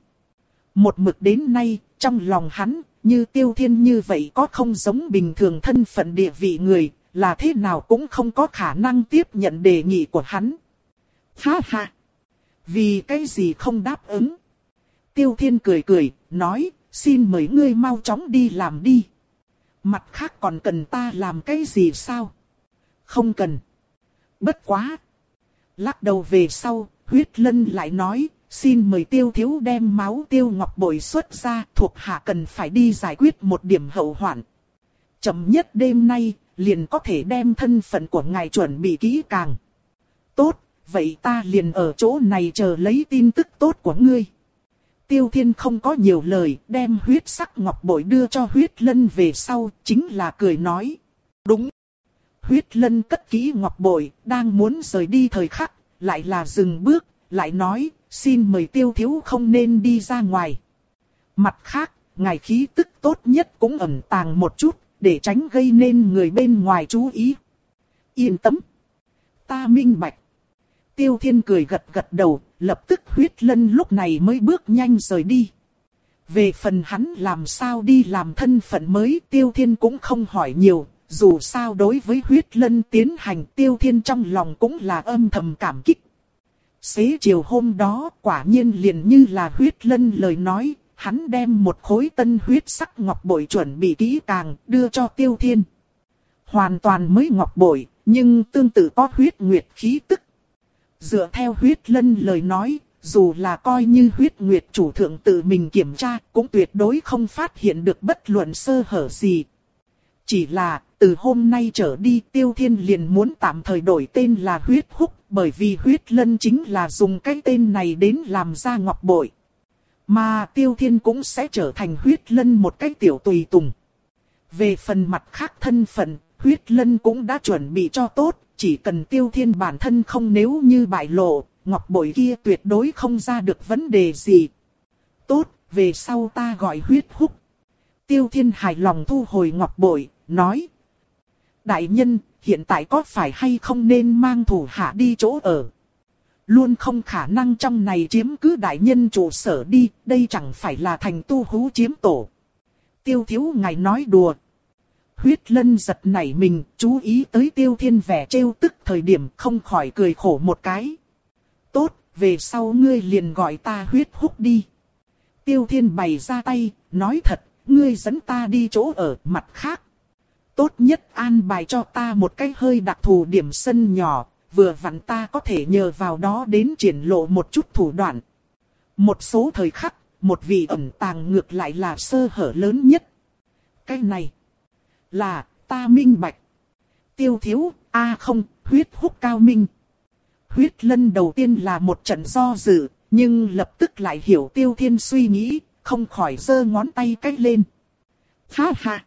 Một mực đến nay, trong lòng hắn, như Tiêu Thiên như vậy có không giống bình thường thân phận địa vị người, là thế nào cũng không có khả năng tiếp nhận đề nghị của hắn. Ha ha! Vì cái gì không đáp ứng? Tiêu Thiên cười cười, nói, xin mời ngươi mau chóng đi làm đi. Mặt khác còn cần ta làm cái gì sao? Không cần. Bất quá. Lắc đầu về sau, Huyết Lân lại nói, xin mời Tiêu thiếu đem máu tiêu ngọc bội xuất ra, thuộc hạ cần phải đi giải quyết một điểm hậu hoạn. Chậm nhất đêm nay, liền có thể đem thân phận của ngài chuẩn bị kỹ càng. Tốt, vậy ta liền ở chỗ này chờ lấy tin tức tốt của ngươi. Tiêu Thiên không có nhiều lời, đem huyết sắc ngọc bội đưa cho Huyết Lân về sau, chính là cười nói. Đúng. Huyết Lân cất kỹ ngọc bội, đang muốn rời đi thời khắc, lại là dừng bước, lại nói, xin mời Tiêu thiếu không nên đi ra ngoài. Mặt khác, ngài khí tức tốt nhất cũng ẩn tàng một chút, để tránh gây nên người bên ngoài chú ý. Yên tâm. Ta minh bạch. Tiêu Thiên cười gật gật đầu, lập tức Huyết Lân lúc này mới bước nhanh rời đi. Về phần hắn làm sao đi làm thân phận mới, Tiêu Thiên cũng không hỏi nhiều, dù sao đối với Huyết Lân tiến hành, Tiêu Thiên trong lòng cũng là âm thầm cảm kích. Xế chiều hôm đó, quả nhiên liền như là Huyết Lân lời nói, hắn đem một khối tân huyết sắc ngọc bội chuẩn bị kỹ càng, đưa cho Tiêu Thiên. Hoàn toàn mới ngọc bội, nhưng tương tự có huyết nguyệt khí tức. Dựa theo Huyết Lân lời nói, dù là coi như huyết nguyệt chủ thượng tự mình kiểm tra, cũng tuyệt đối không phát hiện được bất luận sơ hở gì. Chỉ là, từ hôm nay trở đi Tiêu Thiên liền muốn tạm thời đổi tên là Huyết Húc, bởi vì Huyết Lân chính là dùng cái tên này đến làm ra ngọc bội. Mà Tiêu Thiên cũng sẽ trở thành Huyết Lân một cái tiểu tùy tùng. Về phần mặt khác thân phận, Huyết Lân cũng đã chuẩn bị cho tốt. Chỉ cần Tiêu Thiên bản thân không nếu như bại lộ, ngọc bội kia tuyệt đối không ra được vấn đề gì. Tốt, về sau ta gọi Huyết Húc. Tiêu Thiên hài lòng thu hồi ngọc bội, nói. Đại nhân, hiện tại có phải hay không nên mang thủ hạ đi chỗ ở? Luôn không khả năng trong này chiếm cứ đại nhân trụ sở đi, đây chẳng phải là thành tu hú chiếm tổ. Tiêu thiếu ngài nói đùa. Huyết Lân giật nảy mình, chú ý tới Tiêu Thiên vẻ trêu tức thời điểm không khỏi cười khổ một cái. Tốt, về sau ngươi liền gọi ta Huyết Húc đi. Tiêu Thiên bày ra tay, nói thật, ngươi dẫn ta đi chỗ ở mặt khác. Tốt nhất an bài cho ta một cái hơi đặc thù điểm sân nhỏ, vừa vặn ta có thể nhờ vào đó đến triển lộ một chút thủ đoạn. Một số thời khắc, một vị ẩn tàng ngược lại là sơ hở lớn nhất. Cái này là, ta minh bạch. Tiêu thiếu, a à không, huyết húc cao minh. Huyết lân đầu tiên là một trận do dự, nhưng lập tức lại hiểu Tiêu Thiên suy nghĩ, không khỏi giơ ngón tay cách lên. Ha ha!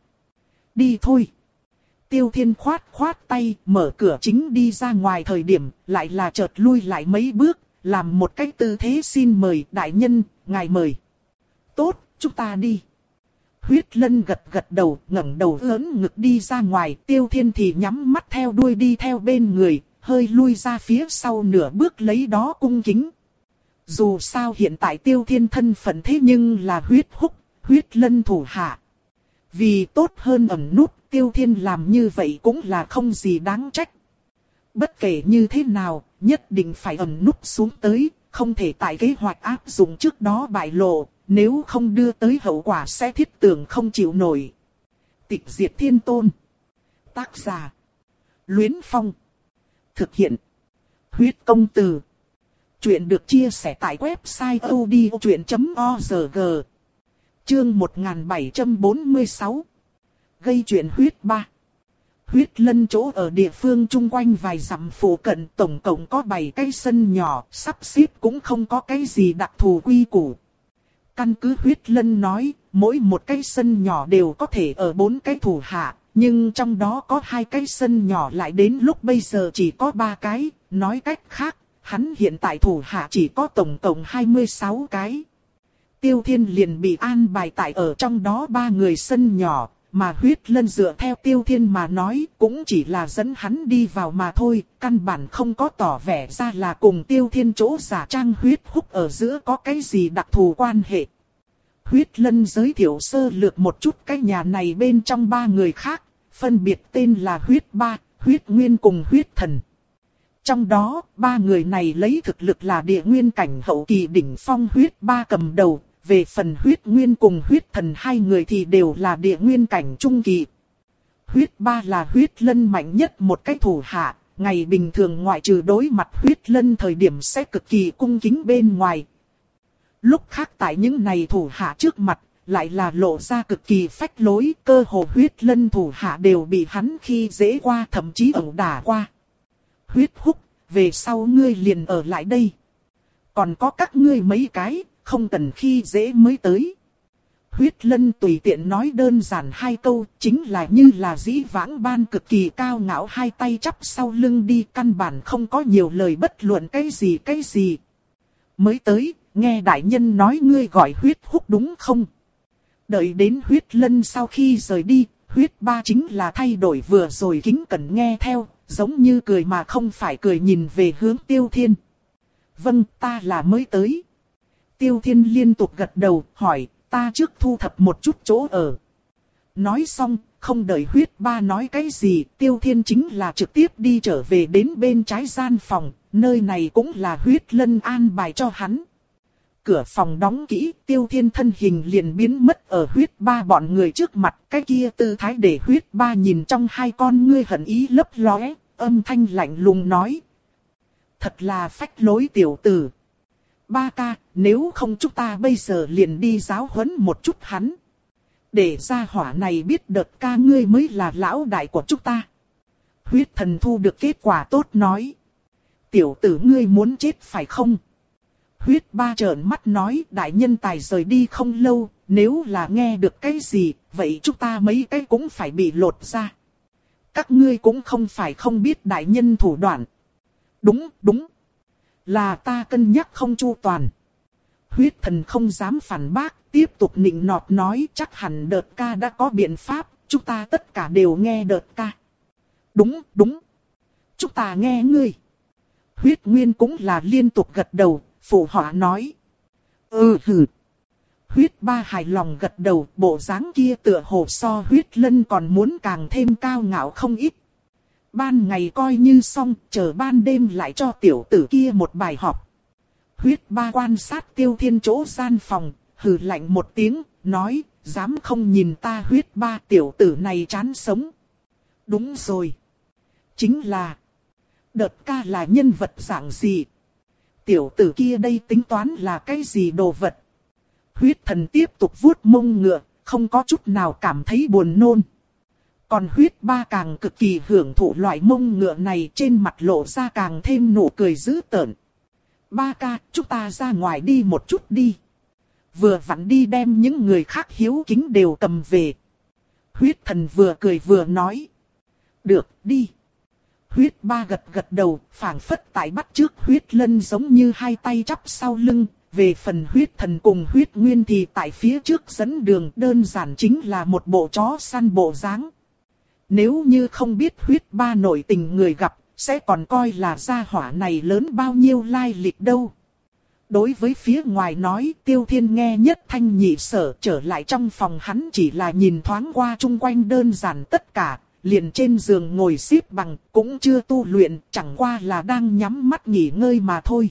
Đi thôi! Tiêu Thiên khoát khoát tay, mở cửa chính đi ra ngoài thời điểm, lại là chợt lui lại mấy bước, làm một cái tư thế xin mời đại nhân, ngài mời. Tốt, chúng ta đi. Huyết lân gật gật đầu, ngẩng đầu lớn ngực đi ra ngoài, Tiêu Thiên thì nhắm mắt theo đuôi đi theo bên người, hơi lui ra phía sau nửa bước lấy đó cung kính. Dù sao hiện tại Tiêu Thiên thân phận thế nhưng là huyết húc, huyết lân thủ hạ. Vì tốt hơn ẩn nút, Tiêu Thiên làm như vậy cũng là không gì đáng trách. Bất kể như thế nào, nhất định phải ẩn nút xuống tới, không thể tại kế hoạch áp dụng trước đó bại lộ, nếu không đưa tới hậu quả sẽ thiết tưởng không chịu nổi. Tịch diệt thiên tôn. Tác giả. Luyến Phong. Thực hiện. Huyết công từ. Chuyện được chia sẻ tại website odchuyện chấm org. Chương một nghìn bảy trăm bốn mươi sáu. Gây chuyện huyết ba. Huyết lân chỗ ở địa phương chung quanh vài dặm phụ cận tổng cộng có bảy cái sân nhỏ, sắp xếp cũng không có cái gì đặc thù quy củ. Căn cứ huyết lân nói, mỗi một cái sân nhỏ đều có thể ở bốn cái thủ hạ, nhưng trong đó có hai cái sân nhỏ lại đến lúc bây giờ chỉ có ba cái, nói cách khác, hắn hiện tại thủ hạ chỉ có tổng cộng hai mươi sáu cái. Tiêu Thiên liền bị an bài tại ở trong đó ba người sân nhỏ, mà huyết lân dựa theo Tiêu Thiên mà nói cũng chỉ là dẫn hắn đi vào mà thôi, căn bản không có tỏ vẻ ra là cùng Tiêu Thiên chỗ giả trang huyết húc ở giữa có cái gì đặc thù quan hệ. Huyết lân giới thiệu sơ lược một chút cái nhà này bên trong ba người khác, phân biệt tên là huyết ba, huyết nguyên cùng huyết thần. Trong đó, ba người này lấy thực lực là địa nguyên cảnh hậu kỳ đỉnh phong huyết ba cầm đầu, về phần huyết nguyên cùng huyết thần hai người thì đều là địa nguyên cảnh trung kỳ. Huyết ba là huyết lân mạnh nhất một cái thủ hạ, ngày bình thường ngoại trừ đối mặt huyết lân thời điểm sẽ cực kỳ cung kính bên ngoài. Lúc khác tại những này thủ hạ trước mặt, lại là lộ ra cực kỳ phách lối, cơ hồ huyết lân thủ hạ đều bị hắn khi dễ qua thậm chí ẩu đả qua. Huyết húc, về sau ngươi liền ở lại đây. Còn có các ngươi mấy cái, không cần khi dễ mới tới. Huyết lân tùy tiện nói đơn giản hai câu, chính là như là dĩ vãng ban cực kỳ cao ngạo hai tay chắp sau lưng đi, căn bản không có nhiều lời bất luận cái gì cái gì. Mới tới, nghe đại nhân nói ngươi gọi huyết húc đúng không? Đợi đến huyết lân sau khi rời đi, huyết ba chính là thay đổi vừa rồi kính cẩn nghe theo, giống như cười mà không phải cười nhìn về hướng Tiêu Thiên. Vâng, ta là mới tới. Tiêu Thiên liên tục gật đầu, hỏi, ta trước thu thập một chút chỗ ở. Nói xong, không đợi huyết ba nói cái gì, Tiêu Thiên chính là trực tiếp đi trở về đến bên trái gian phòng, nơi này cũng là huyết lân an bài cho hắn. Cửa phòng đóng kỹ, Tiêu Thiên thân hình liền biến mất ở huyết ba bọn người trước mặt, cái kia tư thái để huyết ba nhìn trong hai con ngươi hận ý lấp lóe, âm thanh lạnh lùng nói. Thật là phách lối tiểu tử. Ba ca, nếu không chúng ta bây giờ liền đi giáo huấn một chút hắn. Để gia hỏa này biết đợt ca ngươi mới là lão đại của chúng ta. Huyết thần thu được kết quả tốt nói. Tiểu tử ngươi muốn chết phải không? Huyết ba trợn mắt nói đại nhân tài rời đi không lâu, nếu là nghe được cái gì, vậy chúng ta mấy cái cũng phải bị lột ra. Các ngươi cũng không phải không biết đại nhân thủ đoạn. Đúng, đúng. Là ta cân nhắc không chu toàn. Huyết thần không dám phản bác, tiếp tục nịnh nọt nói chắc hẳn đợt ca đã có biện pháp, chúng ta tất cả đều nghe đợt ca. Đúng, đúng. Chúng ta nghe ngươi. Huyết nguyên cũng là liên tục gật đầu, phụ họa nói. Ừ hừ. Huyết ba hài lòng gật đầu, bộ dáng kia tựa hồ so huyết lân còn muốn càng thêm cao ngạo không ít. Ban ngày coi như xong, chờ ban đêm lại cho tiểu tử kia một bài học. Huyết ba quan sát Tiêu Thiên chỗ gian phòng, hừ lạnh một tiếng, nói, dám không nhìn ta huyết ba tiểu tử này chán sống. Đúng rồi. Chính là, đợt ca là nhân vật dạng gì? Tiểu tử kia đây tính toán là cái gì đồ vật? Huyết thần tiếp tục vuốt mông ngựa, không có chút nào cảm thấy buồn nôn. Còn huyết ba càng cực kỳ hưởng thụ loại mông ngựa này, trên mặt lộ ra càng thêm nụ cười dữ tợn. Ba ca, chúng ta ra ngoài đi một chút đi. Vừa vặn đi đem những người khác hiếu kính đều cầm về. Huyết thần vừa cười vừa nói. Được, đi. Huyết ba gật gật đầu, phảng phất tại bắt trước huyết lân giống như hai tay chắp sau lưng. Về phần huyết thần cùng huyết nguyên thì tại phía trước dẫn đường, đơn giản chính là một bộ chó săn bộ dáng. Nếu như không biết huyết ba nội tình người gặp, sẽ còn coi là gia hỏa này lớn bao nhiêu lai lịch đâu. Đối với phía ngoài nói, Tiêu Thiên nghe nhất thanh nhị sở, trở lại trong phòng hắn chỉ là nhìn thoáng qua chung quanh đơn giản tất cả, liền trên giường ngồi xếp bằng, cũng chưa tu luyện, chẳng qua là đang nhắm mắt nghỉ ngơi mà thôi.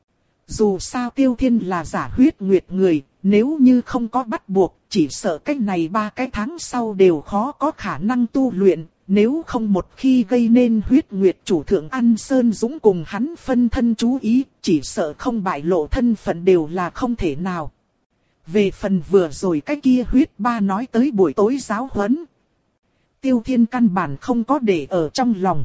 Dù sao Tiêu Thiên là giả huyết nguyệt người, nếu như không có bắt buộc, chỉ sợ cách này ba cái tháng sau đều khó có khả năng tu luyện. Nếu không một khi gây nên huyết nguyệt chủ thượng An Sơn Dũng cùng hắn phân thân chú ý, chỉ sợ không bại lộ thân phận đều là không thể nào. Về phần vừa rồi cái kia huyết ba nói tới buổi tối giáo huấn, Tiêu Thiên căn bản không có để ở trong lòng.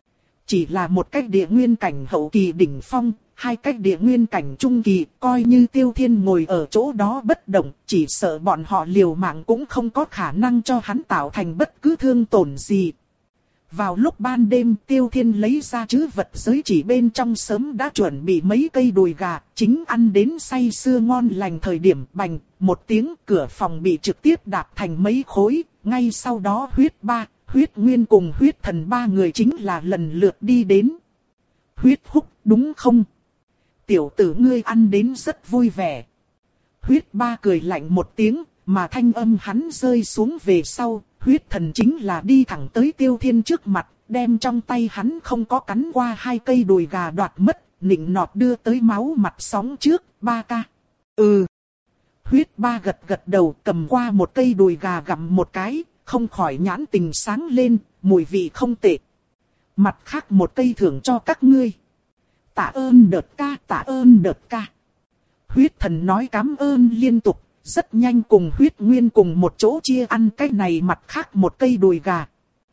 Chỉ là một cách địa nguyên cảnh hậu kỳ đỉnh phong, hai cách địa nguyên cảnh trung kỳ, coi như Tiêu Thiên ngồi ở chỗ đó bất động, chỉ sợ bọn họ liều mạng cũng không có khả năng cho hắn tạo thành bất cứ thương tổn gì. Vào lúc ban đêm, Tiêu Thiên lấy ra trữ vật giới chỉ bên trong sớm đã chuẩn bị mấy cây đùi gà, chính ăn đến say sưa ngon lành thời điểm bành, một tiếng cửa phòng bị trực tiếp đạp thành mấy khối, ngay sau đó huyết ba, huyết nguyên cùng huyết thần ba người chính là lần lượt đi đến. Huyết húc, đúng không? Tiểu tử ngươi ăn đến rất vui vẻ. Huyết ba cười lạnh một tiếng, mà thanh âm hắn rơi xuống về sau, huyết thần chính là đi thẳng tới Tiêu Thiên trước mặt, đem trong tay hắn không có cắn qua hai cây đùi gà đoạt mất, nịnh nọt đưa tới máu mặt sóng trước, ba ca. Ừ. Huyết ba gật gật đầu, cầm qua một cây đùi gà gặm một cái, không khỏi nhãn tình sáng lên, mùi vị không tệ. Mặt khác một cây thưởng cho các ngươi. Tạ ơn đợt ca, tạ ơn đợt ca. Huyết thần nói cảm ơn liên tục, rất nhanh cùng huyết nguyên cùng một chỗ chia ăn cái này mặt khác một cây đùi gà.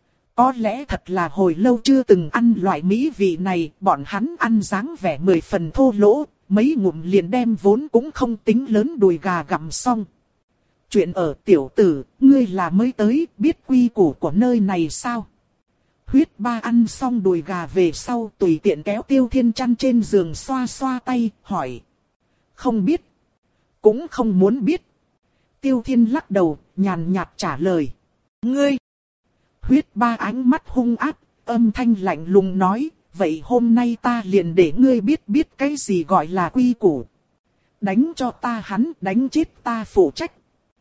Có lẽ thật là hồi lâu chưa từng ăn loại mỹ vị này, bọn hắn ăn dáng vẻ mười phần thô lỗ, mấy ngụm liền đem vốn cũng không tính lớn đùi gà gặm xong. Chuyện ở tiểu tử, ngươi là mới tới, biết quy củ của nơi này sao? Huyết ba ăn xong đùi gà về sau tùy tiện kéo Tiêu Thiên chăn trên giường xoa xoa tay, hỏi. Không biết. Cũng không muốn biết. Tiêu Thiên lắc đầu, nhàn nhạt trả lời. Ngươi. Huyết ba ánh mắt hung ác, âm thanh lạnh lùng nói. Vậy hôm nay ta liền để ngươi biết biết cái gì gọi là quy củ. Đánh cho ta hắn, đánh chết ta phụ trách.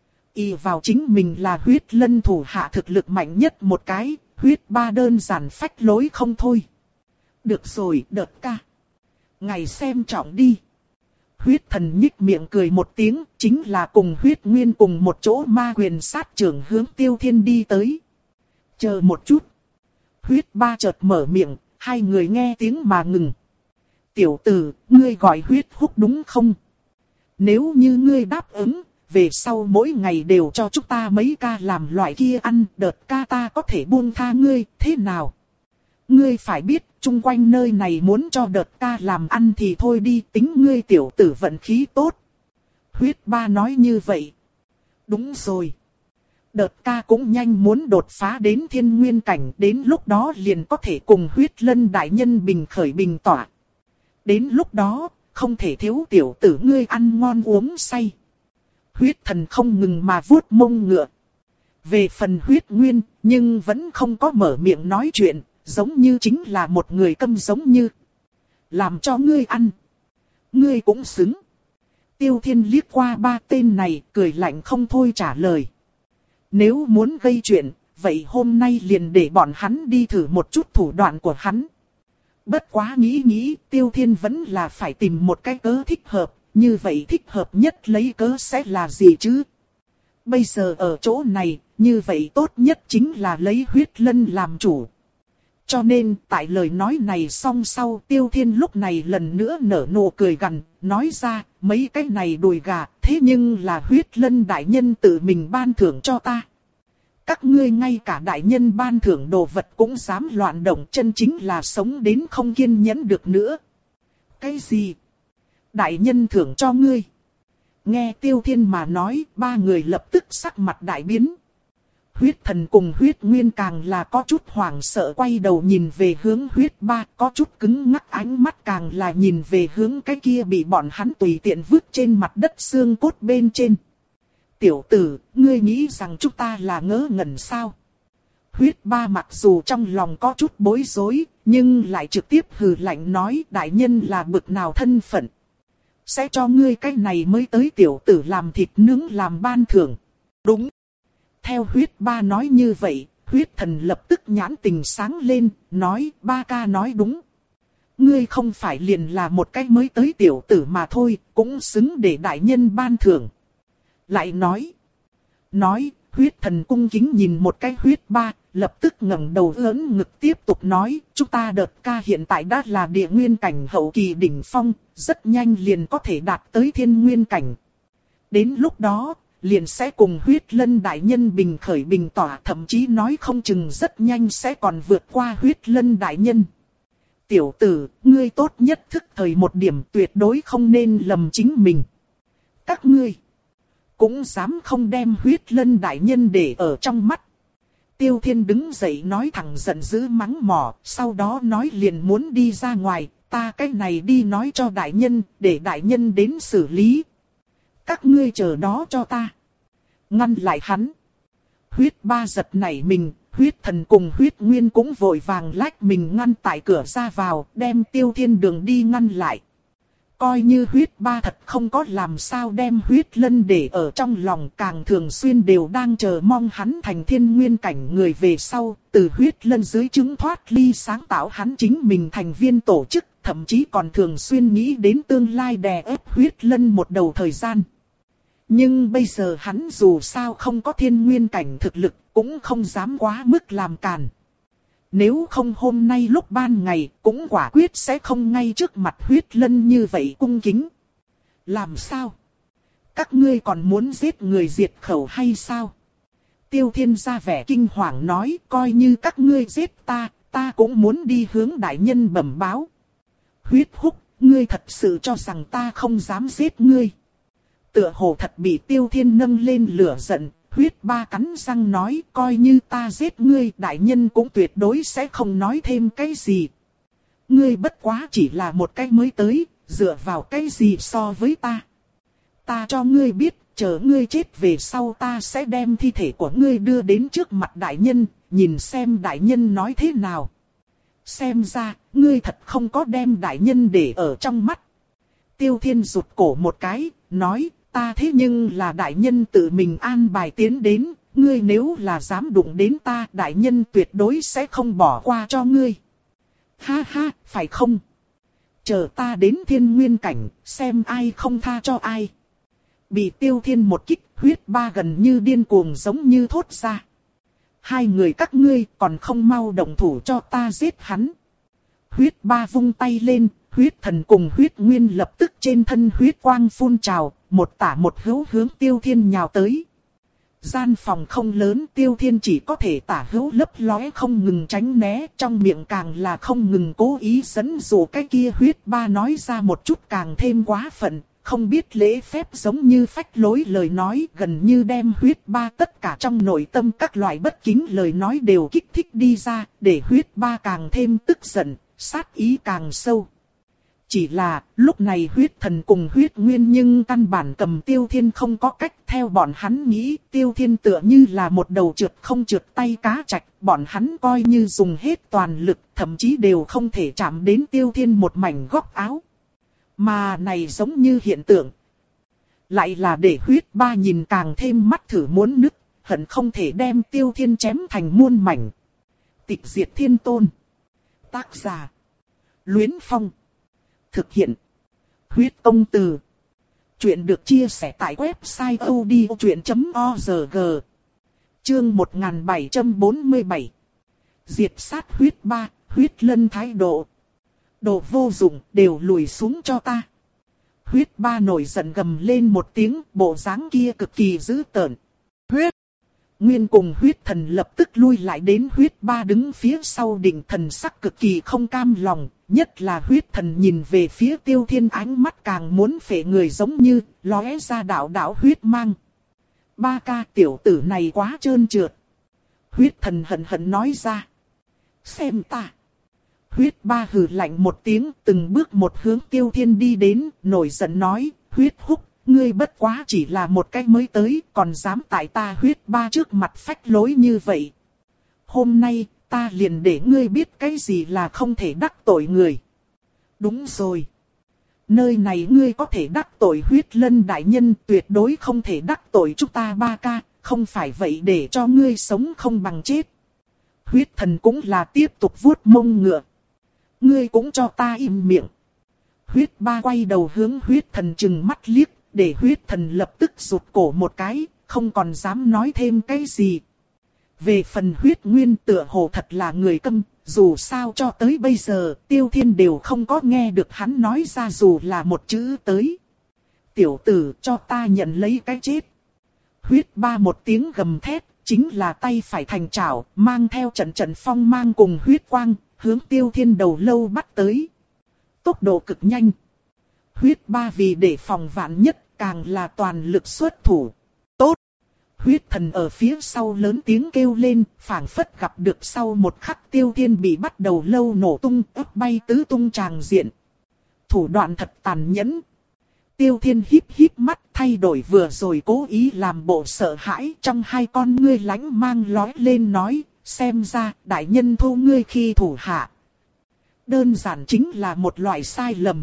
Y vào chính mình là huyết lân thủ hạ thực lực mạnh nhất một cái. Huyết ba đơn giản phách lối không thôi. Được rồi, đợt ca. Ngày xem trọng đi. Huyết thần nhích miệng cười một tiếng, chính là cùng huyết nguyên cùng một chỗ ma quyền sát trưởng hướng Tiêu Thiên đi tới. Chờ một chút. Huyết ba chợt mở miệng, hai người nghe tiếng mà ngừng. Tiểu tử, ngươi gọi huyết húc đúng không? Nếu như ngươi đáp ứng, về sau mỗi ngày đều cho chúng ta mấy ca làm loại kia ăn, đợt ca ta có thể buông tha ngươi, thế nào? Ngươi phải biết, chung quanh nơi này muốn cho đợt ca làm ăn thì thôi đi, tính ngươi tiểu tử vận khí tốt. Huyết ba nói như vậy. Đúng rồi. Đợt ca cũng nhanh muốn đột phá đến thiên nguyên cảnh, đến lúc đó liền có thể cùng huyết lân đại nhân bình khởi bình tỏa. Đến lúc đó, không thể thiếu tiểu tử ngươi ăn ngon uống say. Huyết thần không ngừng mà vuốt mông ngựa. Về phần huyết nguyên, nhưng vẫn không có mở miệng nói chuyện, giống như chính là một người câm giống như. Làm cho ngươi ăn. Ngươi cũng xứng. Tiêu Thiên liếc qua ba tên này, cười lạnh không thôi trả lời. Nếu muốn gây chuyện, vậy hôm nay liền để bọn hắn đi thử một chút thủ đoạn của hắn. Bất quá nghĩ nghĩ, Tiêu Thiên vẫn là phải tìm một cái cớ thích hợp. Như vậy thích hợp nhất lấy cớ sẽ là gì chứ? Bây giờ ở chỗ này, như vậy tốt nhất chính là lấy huyết lân làm chủ. Cho nên, tại lời nói này xong sau, Tiêu Thiên lúc này lần nữa nở nụ cười gằn, nói ra, mấy cái này đùi gà, thế nhưng là huyết lân đại nhân tự mình ban thưởng cho ta. Các ngươi ngay cả đại nhân ban thưởng đồ vật cũng dám loạn động, chân chính là sống đến không kiên nhẫn được nữa. Cái gì? Đại nhân thưởng cho ngươi. Nghe Tiêu Thiên mà nói, ba người lập tức sắc mặt đại biến. Huyết thần cùng huyết nguyên càng là có chút hoảng sợ, quay đầu nhìn về hướng huyết ba, có chút cứng ngắc, ánh mắt càng là nhìn về hướng cái kia bị bọn hắn tùy tiện vứt trên mặt đất xương cốt bên trên. Tiểu tử, ngươi nghĩ rằng chúng ta là ngớ ngẩn sao? Huyết ba mặc dù trong lòng có chút bối rối, nhưng lại trực tiếp hừ lạnh nói, đại nhân là bực nào thân phận. Sẽ cho ngươi cái này mới tới tiểu tử làm thịt nướng làm ban thưởng. Đúng. Theo huyết ba nói như vậy, huyết thần lập tức nhãn tình sáng lên, nói, ba ca nói đúng. Ngươi không phải liền là một cái mới tới tiểu tử mà thôi, cũng xứng để đại nhân ban thưởng. Lại nói, nói, huyết thần cung kính nhìn một cái huyết ba, lập tức ngẩng đầu ưỡn ngực tiếp tục nói, chúng ta đợt ca hiện tại đã là địa nguyên cảnh hậu kỳ đỉnh phong, rất nhanh liền có thể đạt tới thiên nguyên cảnh. Đến lúc đó, liền sẽ cùng huyết lân đại nhân bình khởi bình tỏa, thậm chí nói không chừng rất nhanh sẽ còn vượt qua huyết lân đại nhân. Tiểu tử, ngươi tốt nhất thức thời một điểm, tuyệt đối không nên lầm chính mình. Các ngươi cũng dám không đem huyết lân đại nhân để ở trong mắt. Tiêu Thiên đứng dậy nói thẳng giận dữ mắng mỏ, sau đó nói liền muốn đi ra ngoài, ta cái này đi nói cho đại nhân, để đại nhân đến xử lý. Các ngươi chờ đó cho ta. Ngăn lại hắn. Huyết ba giật nảy mình, huyết thần cùng huyết nguyên cũng vội vàng lách mình ngăn tại cửa ra vào, đem Tiêu Thiên đường đi ngăn lại. Coi như huyết ba thật không có làm sao đem huyết lân để ở trong lòng, càng thường xuyên đều đang chờ mong hắn thành thiên nguyên cảnh người về sau, từ huyết lân dưới trứng thoát ly sáng tạo hắn chính mình thành viên tổ chức, thậm chí còn thường xuyên nghĩ đến tương lai đè ép huyết lân một đầu thời gian. Nhưng bây giờ hắn dù sao không có thiên nguyên cảnh thực lực, cũng không dám quá mức làm càn. Nếu không hôm nay lúc ban ngày, cũng quả quyết sẽ không ngay trước mặt huyết lân như vậy cung kính. Làm sao? Các ngươi còn muốn giết người diệt khẩu hay sao? Tiêu Thiên ra vẻ kinh hoàng nói, coi như các ngươi giết ta, ta cũng muốn đi hướng đại nhân bẩm báo. Huyết Húc, ngươi thật sự cho rằng ta không dám giết ngươi. Tựa hồ thật bị Tiêu Thiên nâng lên lửa giận. Huyết ba cắn răng nói, coi như ta giết ngươi, đại nhân cũng tuyệt đối sẽ không nói thêm cái gì. Ngươi bất quá chỉ là một cái mới tới, dựa vào cái gì so với ta. Ta cho ngươi biết, chờ ngươi chết về sau ta sẽ đem thi thể của ngươi đưa đến trước mặt đại nhân, nhìn xem đại nhân nói thế nào. Xem ra, ngươi thật không có đem đại nhân để ở trong mắt. Tiêu Thiên rụt cổ một cái, nói, ta thế nhưng là đại nhân tự mình an bài tiến đến, ngươi nếu là dám đụng đến ta, đại nhân tuyệt đối sẽ không bỏ qua cho ngươi. Ha ha, phải không? Chờ ta đến thiên nguyên cảnh, xem ai không tha cho ai. Bị Tiêu Thiên một kích, huyết ba gần như điên cuồng giống như thốt ra. Hai người các ngươi còn không mau động thủ cho ta giết hắn. Huyết ba vung tay lên, huyết thần cùng huyết nguyên lập tức trên thân huyết quang phun trào, một tả một hữu hướng Tiêu Thiên nhào tới. Gian phòng không lớn, Tiêu Thiên chỉ có thể tả hữu lấp lóe không ngừng tránh né, trong miệng càng là không ngừng cố ý dẫn dụ cái kia huyết ba nói ra một chút càng thêm quá phận, không biết lễ phép giống như phách lối lời nói, gần như đem huyết ba tất cả trong nội tâm các loại bất kính lời nói đều kích thích đi ra, để huyết ba càng thêm tức giận, sát ý càng sâu. Chỉ là, lúc này huyết thần cùng huyết nguyên nhưng căn bản cầm Tiêu Thiên không có cách, theo bọn hắn nghĩ, Tiêu Thiên tựa như là một đầu trượt không trượt tay cá trạch, bọn hắn coi như dùng hết toàn lực, thậm chí đều không thể chạm đến Tiêu Thiên một mảnh góc áo. Mà này giống như hiện tượng, lại là để huyết ba nhìn càng thêm mắt thử muốn nứt, hận không thể đem Tiêu Thiên chém thành muôn mảnh. Tịch diệt thiên tôn. Tác giả: Luyến Phong. Thực hiện: Huyết Công Từ. Chuyện được chia sẻ tại website odchuyện chấm org. Chương một nghìn bảy trăm bốn mươi bảy. Diệt sát huyết ba, huyết lân thái độ. Đồ vô dụng, đều lùi xuống cho ta. Huyết ba nổi giận gầm lên một tiếng, bộ dáng kia cực kỳ dữ tợn. Huyết! Nguyên cùng huyết thần lập tức lui lại đến huyết ba đứng phía sau đỉnh, thần sắc cực kỳ không cam lòng, nhất là huyết thần nhìn về phía Tiêu Thiên ánh mắt càng muốn phệ người, giống như lóe ra đạo đạo huyết mang. Ba ca, tiểu tử này quá trơn trượt. Huyết thần hận hận nói ra. Xem ta. Huyết ba hừ lạnh một tiếng, từng bước một hướng Tiêu Thiên đi đến, nổi giận nói, huyết húc, ngươi bất quá chỉ là một cái mới tới, còn dám tại ta huyết ba trước mặt phách lối như vậy. Hôm nay, ta liền để ngươi biết cái gì là không thể đắc tội người. Đúng rồi. Nơi này ngươi có thể đắc tội huyết lân đại nhân, tuyệt đối không thể đắc tội chúng ta ba ca, không phải vậy để cho ngươi sống không bằng chết. Huyết thần cũng là tiếp tục vuốt mông ngựa. Ngươi cũng cho ta im miệng. Huyết ba quay đầu hướng huyết thần trừng mắt liếc, để huyết thần lập tức rụt cổ một cái, không còn dám nói thêm cái gì. Về phần huyết nguyên tựa hồ thật là người câm, dù sao cho tới bây giờ Tiêu Thiên đều không có nghe được hắn nói ra dù là một chữ tới. Tiểu tử, cho ta nhận lấy cái chết. Huyết ba một tiếng gầm thét, chính là tay phải thành chảo, mang theo trận trận phong mang cùng huyết quang, hướng Tiêu Thiên đầu lâu bắt tới. Tốc độ cực nhanh. Huyết ba vì để phòng vạn nhất, càng là toàn lực xuất thủ. Tốt! Huyết thần ở phía sau lớn tiếng kêu lên, phảng phất gặp được sau một khắc Tiêu Thiên bị bắt đầu lâu nổ tung, ấp bay tứ tung tràng diện. Thủ đoạn thật tàn nhẫn. Tiêu Thiên híp híp mắt, thay đổi vừa rồi cố ý làm bộ sợ hãi, trong hai con ngươi lánh mang lói lên nói, xem ra đại nhân thu ngươi khi thủ hạ. Đơn giản chính là một loại sai lầm.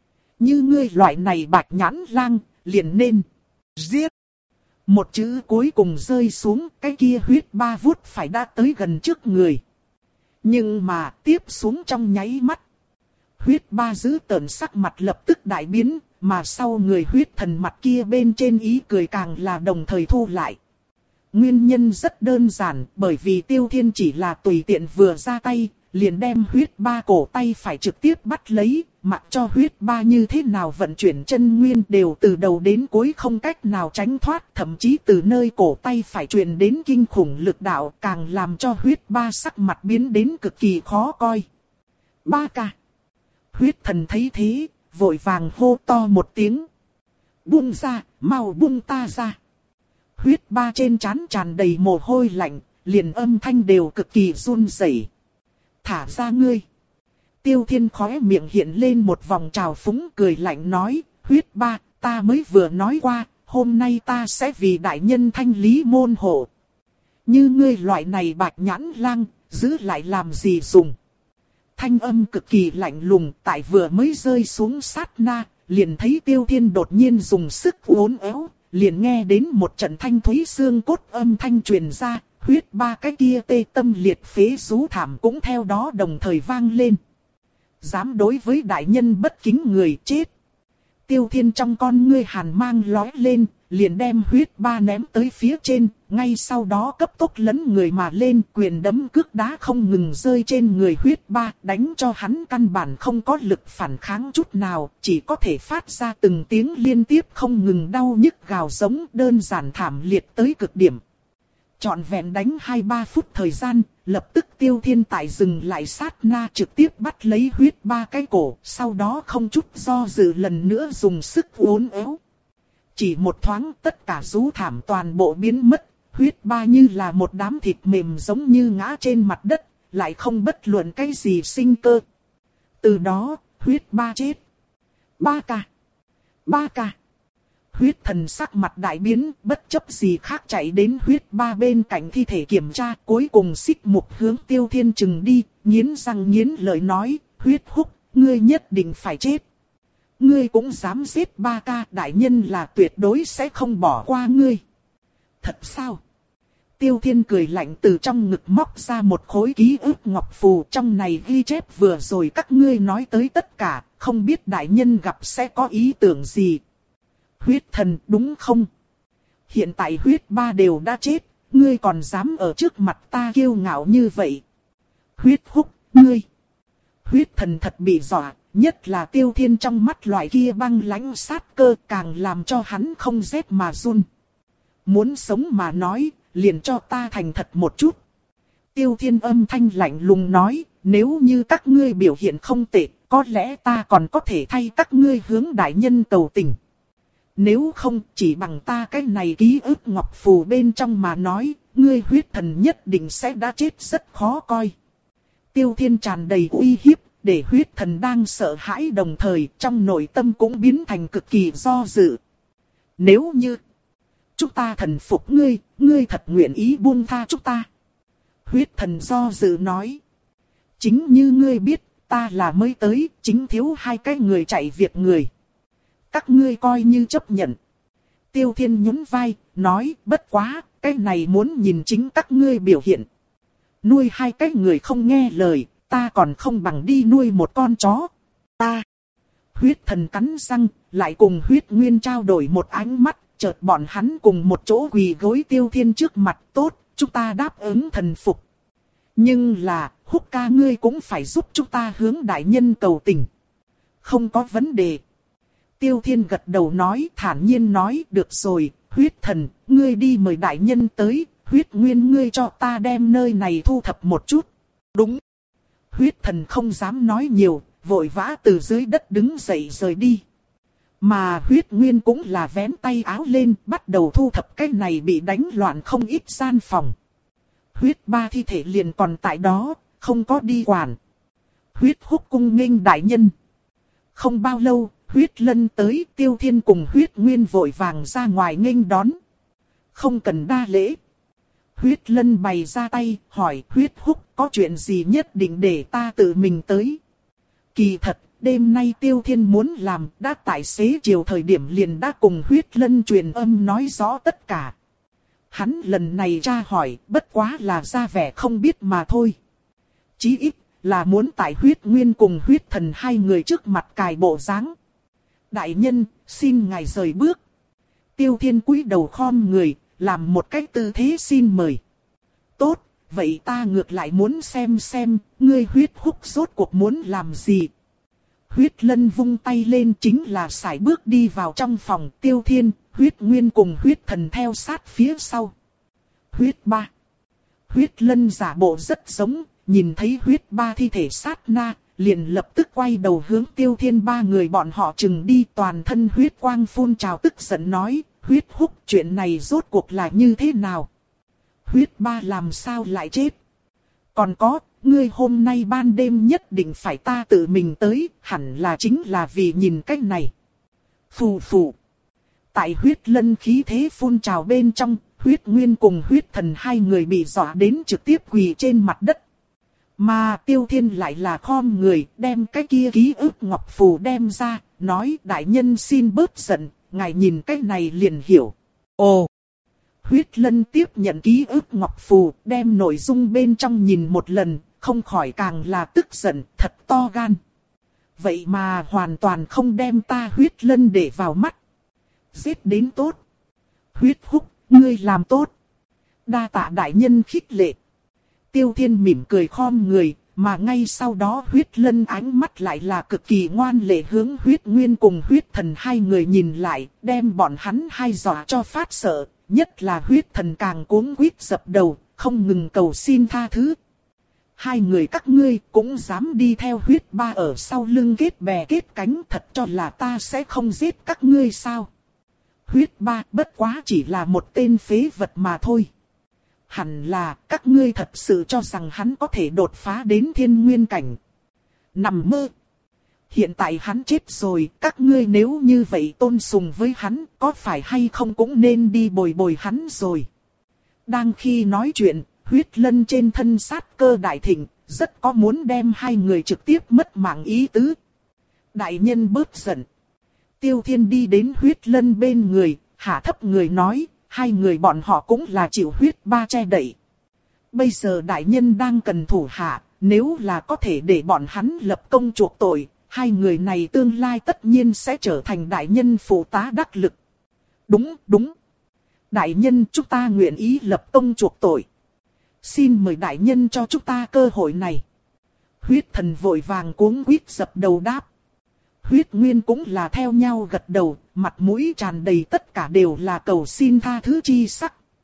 Như ngươi loại này bạch nhãn lang, liền nên giết. Một chữ cuối cùng rơi xuống, cái kia huyết ba vuốt phải đã tới gần trước người. Nhưng mà tiếp xuống trong nháy mắt. Huyết ba giữ tợn sắc mặt lập tức đại biến, mà sau người huyết thần mặt kia bên trên ý cười càng là đồng thời thu lại. Nguyên nhân rất đơn giản, bởi vì Tiêu Thiên chỉ là tùy tiện vừa ra tay, liền đem huyết ba cổ tay phải trực tiếp bắt lấy, mặc cho huyết ba như thế nào vận chuyển chân nguyên đều từ đầu đến cuối không cách nào tránh thoát, thậm chí từ nơi cổ tay phải truyền đến kinh khủng lực đạo, càng làm cho huyết ba sắc mặt biến đến cực kỳ khó coi. Ba ca. Huyết thần thấy thế, vội vàng hô to một tiếng. Buông ra, mau buông ta ra. Huyết ba trên trán tràn đầy mồ hôi lạnh, liền âm thanh đều cực kỳ run rẩy. Thả ra ngươi. Tiêu Thiên khóe miệng hiện lên một vòng trào phúng, cười lạnh nói, huyết ba, ta mới vừa nói qua, hôm nay ta sẽ vì đại nhân thanh lý môn hộ. Như ngươi loại này bạch nhãn lang, giữ lại làm gì dùng. Thanh âm cực kỳ lạnh lùng, tại vừa mới rơi xuống sát na, liền thấy Tiêu Thiên đột nhiên dùng sức uốn éo, liền nghe đến một trận thanh thúy xương cốt âm thanh truyền ra, huyết ba cái kia tê tâm liệt phế rú thảm cũng theo đó đồng thời vang lên. Dám đối với đại nhân bất kính người chết. Tiêu Thiên trong con ngươi hàn mang lói lên, liền đem huyết ba ném tới phía trên, ngay sau đó cấp tốc lấn người mà lên, quyền đấm cước đá không ngừng rơi trên người huyết ba, đánh cho hắn căn bản không có lực phản kháng chút nào, chỉ có thể phát ra từng tiếng liên tiếp không ngừng đau nhức gào giống, đơn giản thảm liệt tới cực điểm. Trọn vẹn đánh hai ba phút thời gian, lập tức Tiêu Thiên tại dừng lại sát na trực tiếp bắt lấy huyết ba cái cổ, sau đó không chút do dự lần nữa dùng sức uốn éo. Chỉ một thoáng tất cả rú thảm toàn bộ biến mất, huyết ba như là một đám thịt mềm giống như ngã trên mặt đất, lại không bất luận cái gì sinh cơ. Từ đó, huyết ba chết. Ba ca. Ba ca. Huyết thần sắc mặt đại biến, bất chấp gì khác chạy đến huyết ba bên cạnh thi thể kiểm tra, cuối cùng xích mục hướng Tiêu Thiên chừng đi, nghiến răng nghiến lợi nói, huyết húc, ngươi nhất định phải chết. Ngươi cũng dám giết ba ca, đại nhân là tuyệt đối sẽ không bỏ qua ngươi. Thật sao? Tiêu Thiên cười lạnh từ trong ngực móc ra một khối ký ức ngọc phù, trong này ghi chép vừa rồi các ngươi nói tới tất cả, không biết đại nhân gặp sẽ có ý tưởng gì. Huyết thần, đúng không? Hiện tại huyết ba đều đã chết, ngươi còn dám ở trước mặt ta kiêu ngạo như vậy. Huyết húc, ngươi. Huyết thần thật bị dọa, nhất là Tiêu Thiên trong mắt loại kia băng lãnh sát cơ càng làm cho hắn không rét mà run. Muốn sống mà nói, liền cho ta thành thật một chút. Tiêu Thiên âm thanh lạnh lùng nói, nếu như các ngươi biểu hiện không tệ, có lẽ ta còn có thể thay các ngươi hướng đại nhân cầu tình. Nếu không, chỉ bằng ta cái này ký ức ngọc phù bên trong mà nói, ngươi huyết thần nhất định sẽ đã chết rất khó coi. Tiêu Thiên tràn đầy uy hiếp, để huyết thần đang sợ hãi đồng thời trong nội tâm cũng biến thành cực kỳ do dự. Nếu như chúng ta thần phục ngươi, ngươi thật nguyện ý buông tha chúng ta. Huyết thần do dự nói. Chính như ngươi biết, ta là mới tới, chính thiếu hai cái người chạy việc người. Các ngươi coi như chấp nhận. Tiêu Thiên nhún vai, nói, bất quá, cái này muốn nhìn chính các ngươi biểu hiện. Nuôi hai cái người không nghe lời, ta còn không bằng đi nuôi một con chó. Ta. Huyết thần cắn răng, lại cùng huyết nguyên trao đổi một ánh mắt, chợt bọn hắn cùng một chỗ quỳ gối Tiêu Thiên trước mặt. Tốt, chúng ta đáp ứng thần phục. Nhưng là, Húc ca ngươi cũng phải giúp chúng ta hướng đại nhân cầu tình. Không có vấn đề. Tiêu Thiên gật đầu nói, thản nhiên nói, được rồi, huyết thần, ngươi đi mời đại nhân tới, huyết nguyên ngươi cho ta đem nơi này thu thập một chút. Đúng. Huyết thần không dám nói nhiều, vội vã từ dưới đất đứng dậy rời đi. Mà huyết nguyên cũng là vén tay áo lên, bắt đầu thu thập cái này bị đánh loạn không ít gian phòng. Huyết ba thi thể liền còn tại đó, không có đi quản. Huyết Húc cung nghênh đại nhân. Không bao lâu, huyết lân tới, Tiêu Thiên cùng huyết nguyên vội vàng ra ngoài nghênh đón. Không cần đa lễ. Huyết lân bày ra tay, hỏi huyết Húc có chuyện gì nhất định để ta tự mình tới. Kỳ thật, đêm nay Tiêu Thiên muốn làm, đã tại xế chiều thời điểm liền đã cùng huyết lân truyền âm nói rõ tất cả. Hắn lần này tra hỏi, bất quá là ra vẻ không biết mà thôi. Chí ít, là muốn tại huyết nguyên cùng huyết thần hai người trước mặt cài bộ dáng. Đại nhân, xin ngài rời bước. Tiêu Thiên cúi đầu khom người, làm một cái tư thế xin mời. Tốt, vậy ta ngược lại muốn xem xem, ngươi huyết Húc rốt cuộc muốn làm gì. Huyết lân vung tay lên chính là sải bước đi vào trong phòng. Tiêu Thiên, huyết nguyên cùng huyết thần theo sát phía sau. Huyết ba. Huyết lân giả bộ rất giống, nhìn thấy huyết ba thi thể sát na, liền lập tức quay đầu hướng Tiêu Thiên ba người bọn họ chừng đi, toàn thân huyết quang phun trào, tức giận nói, huyết Húc chuyện này rốt cuộc là như thế nào? Huyết ba làm sao lại chết? Còn có, ngươi hôm nay ban đêm nhất định phải ta tự mình tới, hẳn là chính là vì nhìn cách này. Phù phù. Tại huyết lân khí thế phun trào bên trong, huyết nguyên cùng huyết thần hai người bị dọa đến trực tiếp quỳ trên mặt đất. Mà Tiêu Thiên lại là khom người, đem cái kia ký ức ngọc phù đem ra, nói đại nhân xin bớt giận, ngài nhìn cái này liền hiểu. Ồ! Huyết lân tiếp nhận ký ức ngọc phù, đem nội dung bên trong nhìn một lần, không khỏi càng là tức giận, thật to gan. Vậy mà hoàn toàn không đem ta huyết lân để vào mắt. Giết đến tốt. Huyết Húc, ngươi làm tốt. Đa tạ đại nhân khích lệ. Tiêu Thiên mỉm cười khom người, mà ngay sau đó huyết lân ánh mắt lại là cực kỳ ngoan lệ hướng huyết nguyên cùng huyết thần hai người nhìn lại, đem bọn hắn hai dọa cho phát sợ, nhất là huyết thần càng cuống quýt dập đầu, không ngừng cầu xin tha thứ. Hai người các ngươi cũng dám đi theo huyết ba ở sau lưng kết bè kết cánh, thật cho là ta sẽ không giết các ngươi sao? Huyết ba bất quá chỉ là một tên phế vật mà thôi. Hẳn là các ngươi thật sự cho rằng hắn có thể đột phá đến thiên nguyên cảnh. Nằm mơ. Hiện tại hắn chết rồi, các ngươi nếu như vậy tôn sùng với hắn, có phải hay không cũng nên đi bồi bồi hắn rồi. Đang khi nói chuyện, huyết lân trên thân sát cơ đại thịnh, rất có muốn đem hai người trực tiếp mất mạng ý tứ. Đại nhân bớt giận. Tiêu Thiên đi đến huyết lân bên người, hạ thấp người nói, hai người bọn họ cũng là chịu huyết ba che đậy. Bây giờ đại nhân đang cần thủ hạ, nếu là có thể để bọn hắn lập công chuộc tội, hai người này tương lai tất nhiên sẽ trở thành đại nhân phụ tá đắc lực. Đúng, đúng. Đại nhân, chúng ta nguyện ý lập công chuộc tội. Xin mời đại nhân cho chúng ta cơ hội này. Huyết thần vội vàng cuống quýt dập đầu đáp. Huyết nguyên cũng là theo nhau gật đầu, mặt mũi tràn đầy tất cả đều là cầu xin tha thứ chi sắc.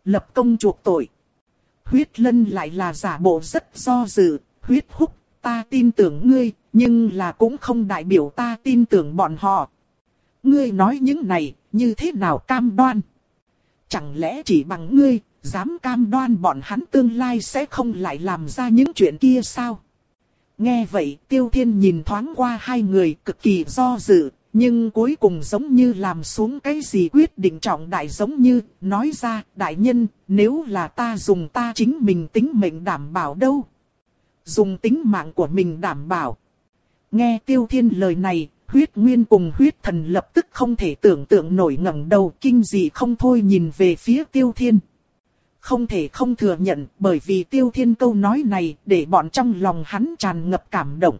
lập công chuộc tội. Huyết Lân lại là giả bộ rất do dự, Huyết Húc, ta tin tưởng ngươi, nhưng là cũng không đại biểu ta tin tưởng bọn họ. Ngươi nói những này, như thế nào cam đoan? Chẳng lẽ chỉ bằng ngươi, dám cam đoan bọn hắn tương lai sẽ không lại làm ra những chuyện kia sao? Nghe vậy, Tiêu Thiên nhìn thoáng qua hai người cực kỳ do dự, nhưng cuối cùng giống như làm xuống cái gì quyết định trọng đại, giống như nói ra, đại nhân, nếu là ta dùng ta chính mình tính mệnh đảm bảo đâu? Dùng tính mạng của mình đảm bảo. Nghe Tiêu Thiên lời này, Huyết Nguyên cùng Huyết Thần lập tức không thể tưởng tượng nổi, ngẩng đầu kinh dị không thôi nhìn về phía Tiêu Thiên. Không thể không thừa nhận, bởi vì Tiêu Thiên câu nói này để bọn trong lòng hắn tràn ngập cảm động.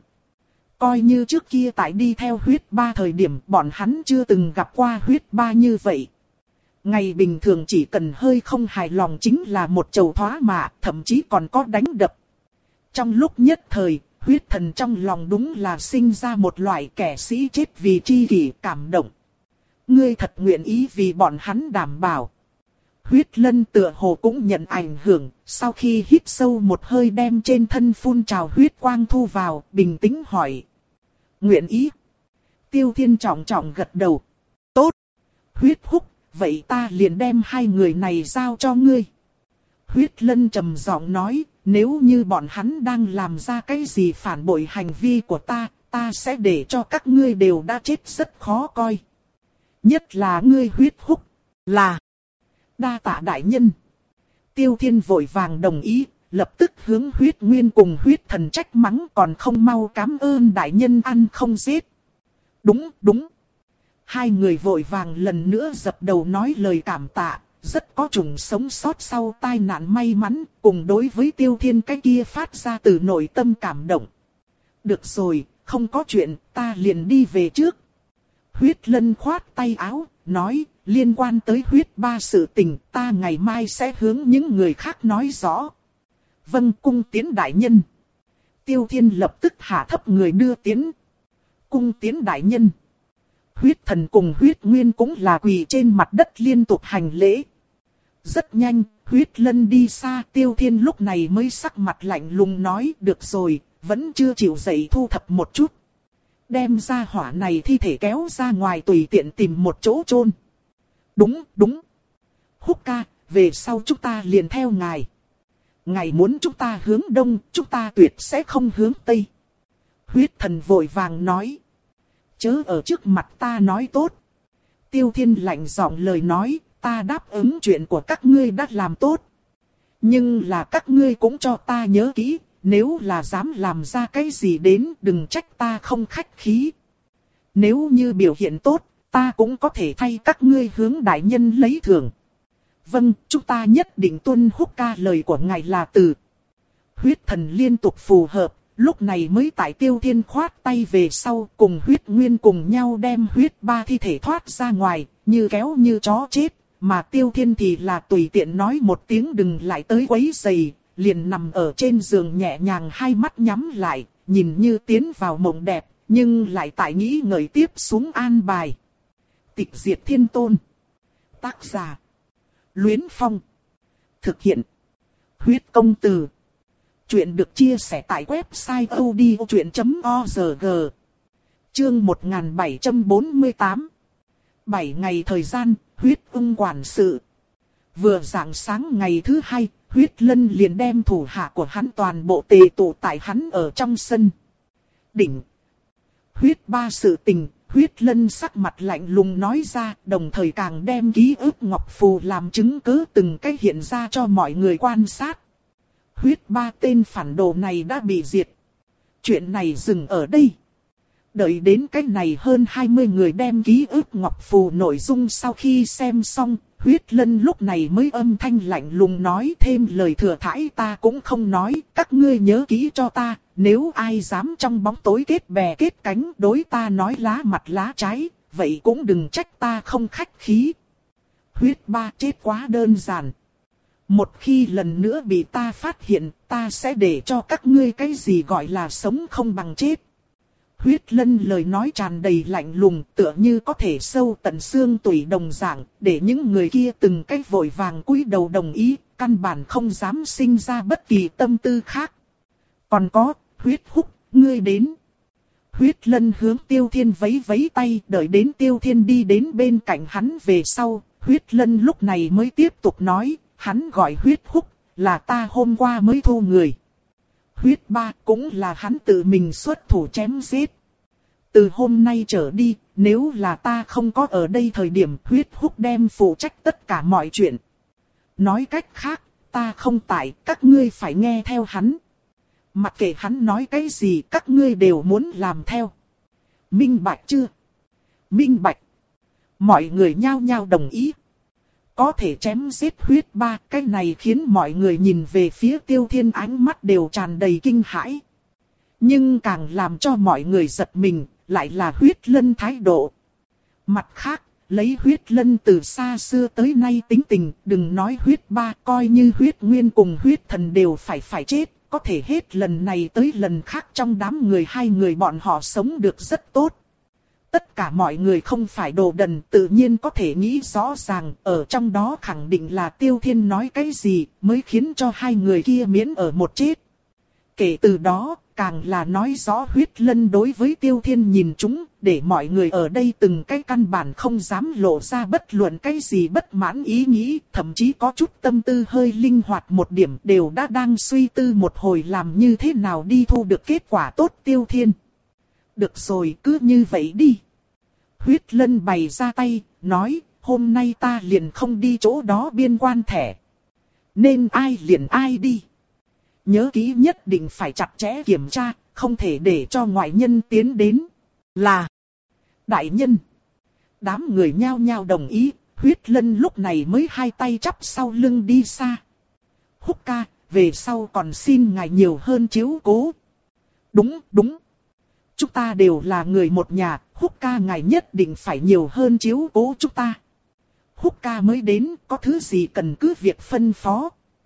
Coi như trước kia tại đi theo Huyết Ba thời điểm bọn hắn chưa từng gặp qua Huyết Ba như vậy. Ngày bình thường chỉ cần hơi không hài lòng chính là một chầu thoá mạ, thậm chí còn có đánh đập. Trong lúc nhất thời, Huyết Thần trong lòng đúng là sinh ra một loại kẻ sĩ chết vì chi kỷ cảm động. Ngươi thật nguyện ý vì bọn hắn đảm bảo. Huyết Lân tựa hồ cũng nhận ảnh hưởng, sau khi hít sâu một hơi đem trên thân phun trào huyết quang thu vào, bình tĩnh hỏi. Nguyện ý. Tiêu Thiên trọng trọng gật đầu. Tốt. Huyết Húc, vậy ta liền đem hai người này giao cho ngươi. Huyết Lân trầm giọng nói, nếu như bọn hắn đang làm ra cái gì phản bội hành vi của ta, ta sẽ để cho các ngươi đều đã chết rất khó coi. Nhất là ngươi Huyết Húc, là đa tạ đại nhân. Tiêu Thiên vội vàng đồng ý, lập tức hướng Huyết Nguyên cùng Huyết Thần trách mắng, còn không mau cảm ơn đại nhân ăn không giết. Đúng, đúng. Hai người vội vàng lần nữa dập đầu nói lời cảm tạ, rất có chủng sống sót sau tai nạn may mắn, cùng đối với Tiêu Thiên cái kia phát ra từ nội tâm cảm động. Được rồi, không có chuyện, ta liền đi về trước. Huyết Lân khoát tay áo, nói, liên quan tới Huyết Ba sự tình, ta ngày mai sẽ hướng những người khác nói rõ. Vâng, cung tiến đại nhân. Tiêu Thiên lập tức hạ thấp người đưa tiến. Cung tiến đại nhân. Huyết Thần cùng Huyết Nguyên cũng là quỳ trên mặt đất liên tục hành lễ. Rất nhanh, Huyết Lân đi xa, Tiêu Thiên lúc này mới sắc mặt lạnh lùng nói, được rồi, vẫn chưa chịu dậy thu thập một chút. Đem ra hỏa này thi thể kéo ra ngoài tùy tiện tìm một chỗ chôn. Đúng, đúng. Húc ca, về sau chúng ta liền theo ngài. Ngài muốn chúng ta hướng đông, chúng ta tuyệt sẽ không hướng tây. Huyết Thần vội vàng nói. Chớ ở trước mặt ta nói tốt. Tiêu Thiên lạnh giọng lời nói, ta đáp ứng chuyện của các ngươi đã làm tốt. Nhưng là các ngươi cũng cho ta nhớ kỹ, nếu là dám làm ra cái gì đến đừng trách ta không khách khí. Nếu như biểu hiện tốt, ta cũng có thể thay các ngươi hướng đại nhân lấy thưởng. Vâng, chúng ta nhất định tuân Húc ca lời của ngài là từ. Huyết Thần liên tục phù hợp, lúc này mới tại Tiêu Thiên khoát tay về sau cùng Huyết Nguyên cùng nhau đem Huyết Ba thi thể thoát ra ngoài, như kéo như chó chết, mà Tiêu Thiên thì là tùy tiện nói một tiếng đừng lại tới quấy rầy, liền nằm ở trên giường nhẹ nhàng hai mắt nhắm lại, nhìn như tiến vào mộng đẹp, nhưng lại tại nghĩ ngợi tiếp xuống an bài. Tịch diệt thiên tôn. Tác giả. Luyến Phong. Thực hiện. Huyết công từ. Chuyện được chia sẻ tại website odchuyện chấm org. Chương một nghìn bảy trăm bốn mươi tám. bảy ngày thời gian, Huyết ung quản sự. Vừa rạng sáng ngày thứ hai, Huyết Lân liền đem thủ hạ của hắn toàn bộ tề tụ tại hắn ở trong sân. Đỉnh. Huyết Ba sự tình, Huyết Lân sắc mặt lạnh lùng nói ra, đồng thời càng đem ký ức ngọc phù làm chứng cứ từng cách hiện ra cho mọi người quan sát. Huyết Ba tên phản đồ này đã bị diệt. Chuyện này dừng ở đây. Đợi đến cách này hơn hai mươi người đem ký ức ngọc phù nội dung sau khi xem xong, Huyết Lân lúc này mới âm thanh lạnh lùng nói thêm lời thừa thãi ta cũng không nói, các ngươi nhớ kỹ cho ta, nếu ai dám trong bóng tối kết bè kết cánh đối ta nói lá mặt lá trái, vậy cũng đừng trách ta không khách khí. Huyết Ba chết quá đơn giản. Một khi lần nữa bị ta phát hiện, ta sẽ để cho các ngươi cái gì gọi là sống không bằng chết. Huyết Lân lời nói tràn đầy lạnh lùng, tựa như có thể sâu tận xương tủy đồng dạng, để những người kia từng cách vội vàng cúi đầu đồng ý, căn bản không dám sinh ra bất kỳ tâm tư khác. Còn có, Huyết Húc, ngươi đến. Huyết Lân hướng Tiêu Thiên vẫy vẫy tay, đợi đến Tiêu Thiên đi đến bên cạnh hắn về sau, Huyết Lân lúc này mới tiếp tục nói, hắn gọi Huyết Húc, là ta hôm qua mới thu người. Huyết Ba cũng là hắn tự mình xuất thủ chém giết. Từ hôm nay trở đi, nếu là ta không có ở đây thời điểm, Huyết Húc đem phụ trách tất cả mọi chuyện. Nói cách khác, ta không tại, các ngươi phải nghe theo hắn. Mặc kệ hắn nói cái gì, các ngươi đều muốn làm theo. Minh bạch chưa? Minh bạch. Mọi người nhao nhao đồng ý. Có thể chém giết Huyết Ba, cái này khiến mọi người nhìn về phía Tiêu Thiên ánh mắt đều tràn đầy kinh hãi. Nhưng càng làm cho mọi người giật mình, lại là Huyết Lân thái độ. Mặt khác, lấy Huyết Lân từ xa xưa tới nay tính tình, đừng nói Huyết Ba, coi như Huyết Nguyên cùng Huyết Thần đều phải phải chết, có thể hết lần này tới lần khác trong đám người hai người bọn họ sống được rất tốt. Tất cả mọi người không phải đồ đần, tự nhiên có thể nghĩ rõ ràng, ở trong đó khẳng định là Tiêu Thiên nói cái gì, mới khiến cho hai người kia miễn ở một chết. Kể từ đó, càng là nói rõ Huyết Lân đối với Tiêu Thiên nhìn chúng, để mọi người ở đây từng cái căn bản không dám lộ ra bất luận cái gì bất mãn ý nghĩ, thậm chí có chút tâm tư hơi linh hoạt một điểm đều đã đang suy tư một hồi làm như thế nào đi thu được kết quả tốt Tiêu Thiên. Được rồi, cứ như vậy đi. Huyết Lân bày ra tay, nói, hôm nay ta liền không đi chỗ đó biên quan thẻ. Nên ai liền ai đi. Nhớ kỹ nhất định phải chặt chẽ kiểm tra, không thể để cho ngoại nhân tiến đến. Là đại nhân. Đám người nhao nhao đồng ý, Huyết Lân lúc này mới hai tay chắp sau lưng đi xa. Húc ca, về sau còn xin ngài nhiều hơn chiếu cố. Đúng, đúng. Chúng ta đều là người một nhà, Húc ca ngài nhất định phải nhiều hơn chiếu cố chúng ta. Húc ca mới đến, có thứ gì cần cứ việc phân phó.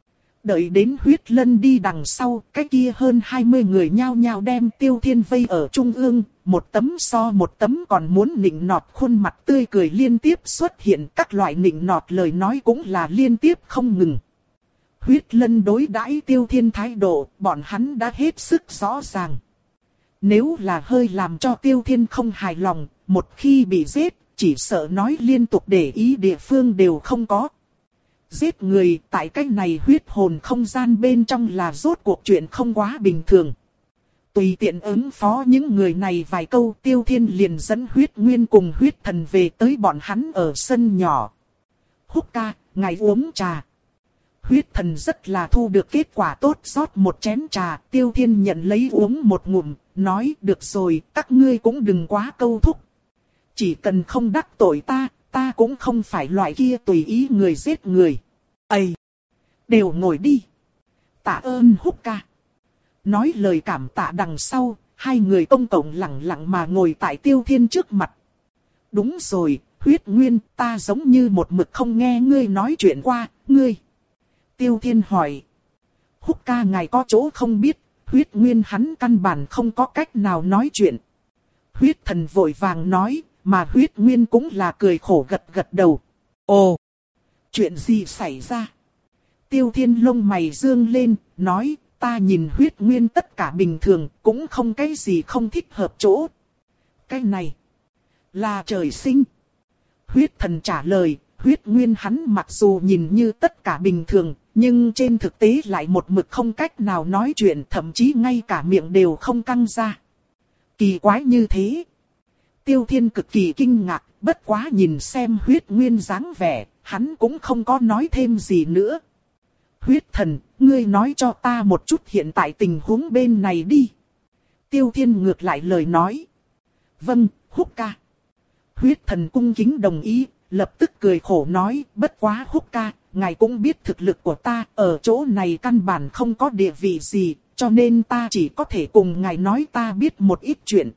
Đợi đến Huyết Lân đi đằng sau, cái kia hơn hai mươi người nhao nhao đem Tiêu Thiên vây ở trung ương, một tấm so một tấm còn muốn nịnh nọt khuôn mặt tươi cười liên tiếp xuất hiện, các loại nịnh nọt lời nói cũng là liên tiếp không ngừng. Huyết Lân đối đãi Tiêu Thiên thái độ, bọn hắn đã hết sức rõ ràng. Nếu là hơi làm cho Tiêu Thiên không hài lòng, một khi bị giết, chỉ sợ nói liên tục để ý địa phương đều không có. Giết người tại cái này huyết hồn không gian bên trong là rốt cuộc chuyện không quá bình thường. Tùy tiện ứng phó những người này vài câu, Tiêu Thiên liền dẫn Huyết Nguyên cùng Huyết Thần về tới bọn hắn ở sân nhỏ. Húc ca, ngài uống trà. Huyết Thần rất là thu được kết quả tốt, rót một chén trà, Tiêu Thiên nhận lấy uống một ngụm, nói được rồi, các ngươi cũng đừng quá câu thúc. Chỉ cần không đắc tội ta, ta cũng không phải loại kia tùy ý người giết người. Ây! Đều ngồi đi. Tạ ơn Húc ca. Nói lời cảm tạ đằng sau, hai người công cộng lặng lặng mà ngồi tại Tiêu Thiên trước mặt. Đúng rồi, Huyết Nguyên, ta giống như một mực không nghe ngươi nói chuyện qua, ngươi. Tiêu Thiên hỏi. Húc ca ngài có chỗ không biết, Huyết Nguyên hắn căn bản không có cách nào nói chuyện. Huyết Thần vội vàng nói, mà Huyết Nguyên cũng là cười khổ gật gật đầu. Ồ! Chuyện gì xảy ra? Tiêu Thiên lông mày dương lên, nói, ta nhìn Huyết Nguyên tất cả bình thường, cũng không cái gì không thích hợp chỗ. Cái này là trời sinh. Huyết Thần trả lời, Huyết Nguyên hắn mặc dù nhìn như tất cả bình thường, nhưng trên thực tế lại một mực không cách nào nói chuyện, thậm chí ngay cả miệng đều không căng ra. Kỳ quái như thế. Tiêu Thiên cực kỳ kinh ngạc, bất quá nhìn xem Huyết Nguyên dáng vẻ, hắn cũng không có nói thêm gì nữa. Huyết Thần, ngươi nói cho ta một chút hiện tại tình huống bên này đi. Tiêu Thiên ngược lại lời nói. Vâng, Húc ca. Huyết Thần cung kính đồng ý, lập tức cười khổ nói, bất quá Húc ca, ngài cũng biết thực lực của ta, ở chỗ này căn bản không có địa vị gì, cho nên ta chỉ có thể cùng ngài nói ta biết một ít chuyện.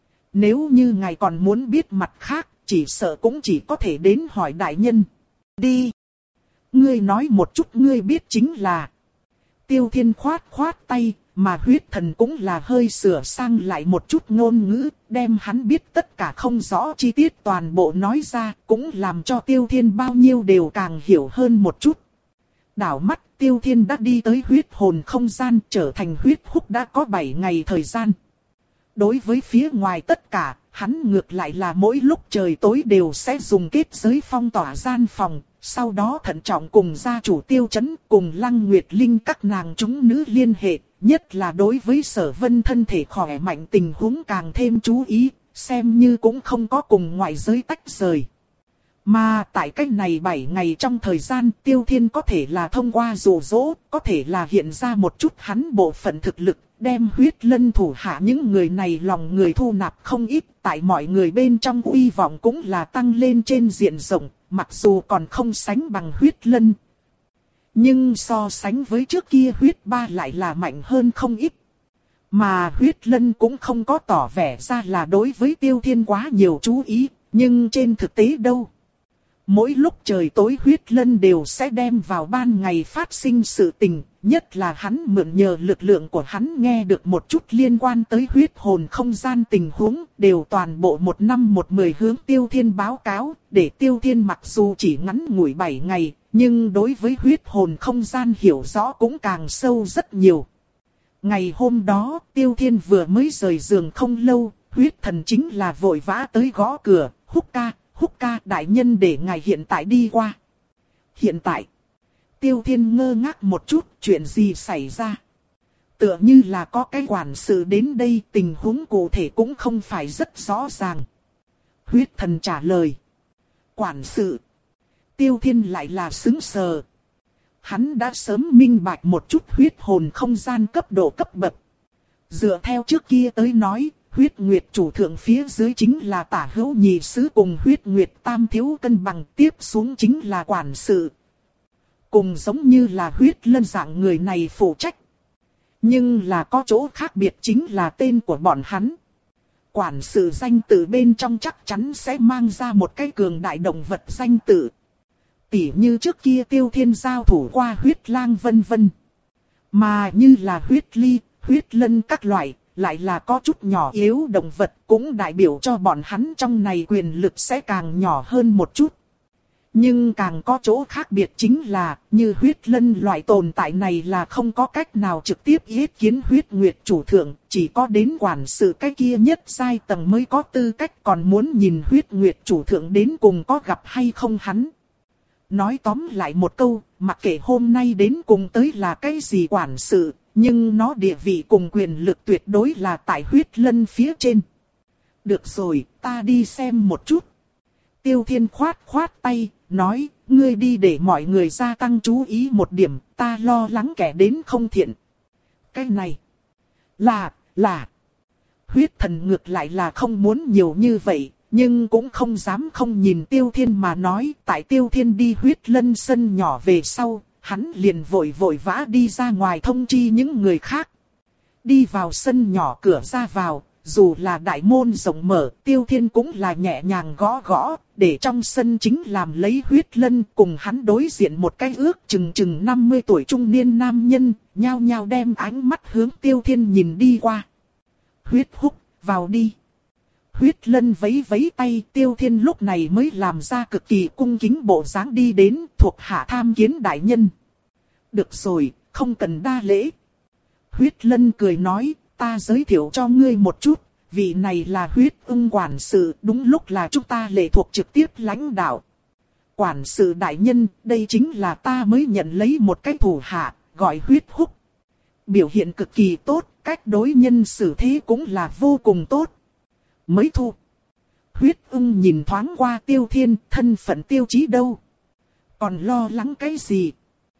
Nếu như ngài còn muốn biết mặt khác, chỉ sợ cũng chỉ có thể đến hỏi đại nhân. Đi! Ngươi nói một chút ngươi biết chính là. Tiêu Thiên khoát khoát tay, mà huyết thần cũng là hơi sửa sang lại một chút ngôn ngữ, đem hắn biết tất cả không rõ chi tiết toàn bộ nói ra, cũng làm cho Tiêu Thiên bao nhiêu đều càng hiểu hơn một chút. Đảo mắt, Tiêu Thiên đã đi tới huyết hồn không gian, trở thành huyết húc đã có bảy ngày thời gian. Đối với phía ngoài tất cả, hắn ngược lại là mỗi lúc trời tối đều sẽ dùng kết giới phong tỏa gian phòng, sau đó thận trọng cùng gia chủ Tiêu Chấn cùng Lăng Nguyệt Linh các nàng chúng nữ liên hệ, nhất là đối với Sở Vân thân thể khỏe mạnh tình huống càng thêm chú ý, xem như cũng không có cùng ngoại giới tách rời. Mà tại cách này bảy ngày trong thời gian, Tiêu Thiên có thể là thông qua dụ dỗ, có thể là hiện ra một chút hắn bộ phận thực lực, đem huyết lân thủ hạ những người này lòng người thu nạp không ít, tại mọi người bên trong uy vọng cũng là tăng lên trên diện rộng, mặc dù còn không sánh bằng huyết lân. Nhưng so sánh với trước kia huyết ba lại là mạnh hơn không ít. Mà huyết lân cũng không có tỏ vẻ ra là đối với Tiêu Thiên quá nhiều chú ý, nhưng trên thực tế đâu. Mỗi lúc trời tối huyết lân đều sẽ đem vào ban ngày phát sinh sự tình, nhất là hắn mượn nhờ lực lượng của hắn nghe được một chút liên quan tới huyết hồn không gian tình huống, đều toàn bộ một năm một mười hướng Tiêu Thiên báo cáo, để Tiêu Thiên mặc dù chỉ ngắn ngủi bảy ngày, nhưng đối với huyết hồn không gian hiểu rõ cũng càng sâu rất nhiều. Ngày hôm đó, Tiêu Thiên vừa mới rời giường không lâu, huyết thần chính là vội vã tới gõ cửa, Húc ca. Húc ca đại nhân để ngài hiện tại đi qua. Hiện tại, Tiêu Thiên ngơ ngác một chút, chuyện gì xảy ra? Tựa như là có cái quản sự đến đây, tình huống cụ thể cũng không phải rất rõ ràng. Huyết thần trả lời. Quản sự. Tiêu Thiên lại là sững sờ. Hắn đã sớm minh bạch một chút huyết hồn không gian cấp độ cấp bậc. Dựa theo trước kia tới nói, huyết nguyệt chủ thượng phía dưới chính là tả hữu nhị sứ cùng huyết nguyệt tam thiếu cân bằng, tiếp xuống chính là quản sự. Cùng giống như là huyết lân dạng người này phụ trách. Nhưng là có chỗ khác biệt chính là tên của bọn hắn. Quản sự danh tự bên trong chắc chắn sẽ mang ra một cái cường đại động vật danh tự. Tỉ như trước kia Tiêu Thiên giao thủ qua huyết lang vân vân. Mà như là huyết ly, huyết lân các loại, lại là có chút nhỏ yếu động vật, cũng đại biểu cho bọn hắn trong này quyền lực sẽ càng nhỏ hơn một chút. Nhưng càng có chỗ khác biệt chính là, như huyết lân loại tồn tại này là không có cách nào trực tiếp yết kiến huyết nguyệt chủ thượng, chỉ có đến quản sự cái kia nhất giai tầng mới có tư cách, còn muốn nhìn huyết nguyệt chủ thượng đến cùng có gặp hay không hắn. Nói tóm lại một câu, mặc kệ hôm nay đến cùng tới là cái gì quản sự, nhưng nó địa vị cùng quyền lực tuyệt đối là tại huyết lân phía trên. Được rồi, ta đi xem một chút. Tiêu Thiên khoát khoát tay, nói, ngươi đi để mọi người gia tăng chú ý một điểm, ta lo lắng kẻ đến không thiện. Cái này, là, là. Huyết thần ngược lại là không muốn nhiều như vậy, nhưng cũng không dám không nhìn Tiêu Thiên mà nói, tại Tiêu Thiên đi huyết lân sân nhỏ về sau. Hắn liền vội vội vã đi ra ngoài thông chi những người khác. Đi vào sân nhỏ cửa ra vào, dù là đại môn rộng mở, Tiêu Thiên cũng là nhẹ nhàng gõ gõ, để trong sân chính làm lấy huyết lân cùng hắn đối diện một cái ước chừng chừng năm mươi tuổi trung niên nam nhân, nhao nhao đem ánh mắt hướng Tiêu Thiên nhìn đi qua. Huyết húc, vào đi. Huyết lân vấy vấy tay, Tiêu Thiên lúc này mới làm ra cực kỳ cung kính bộ dáng đi đến, thuộc hạ tham kiến đại nhân. Được rồi, không cần đa lễ. Huyết lân cười nói, ta giới thiệu cho ngươi một chút, vị này là huyết ưng quản sự, đúng lúc là chúng ta lệ thuộc trực tiếp lãnh đạo. Quản sự đại nhân, đây chính là ta mới nhận lấy một cái thủ hạ, gọi huyết húc. Biểu hiện cực kỳ tốt, cách đối nhân xử thế cũng là vô cùng tốt. Mới thu. Huyết ưng nhìn thoáng qua Tiêu Thiên, thân phận tiêu chí đâu. Còn lo lắng cái gì?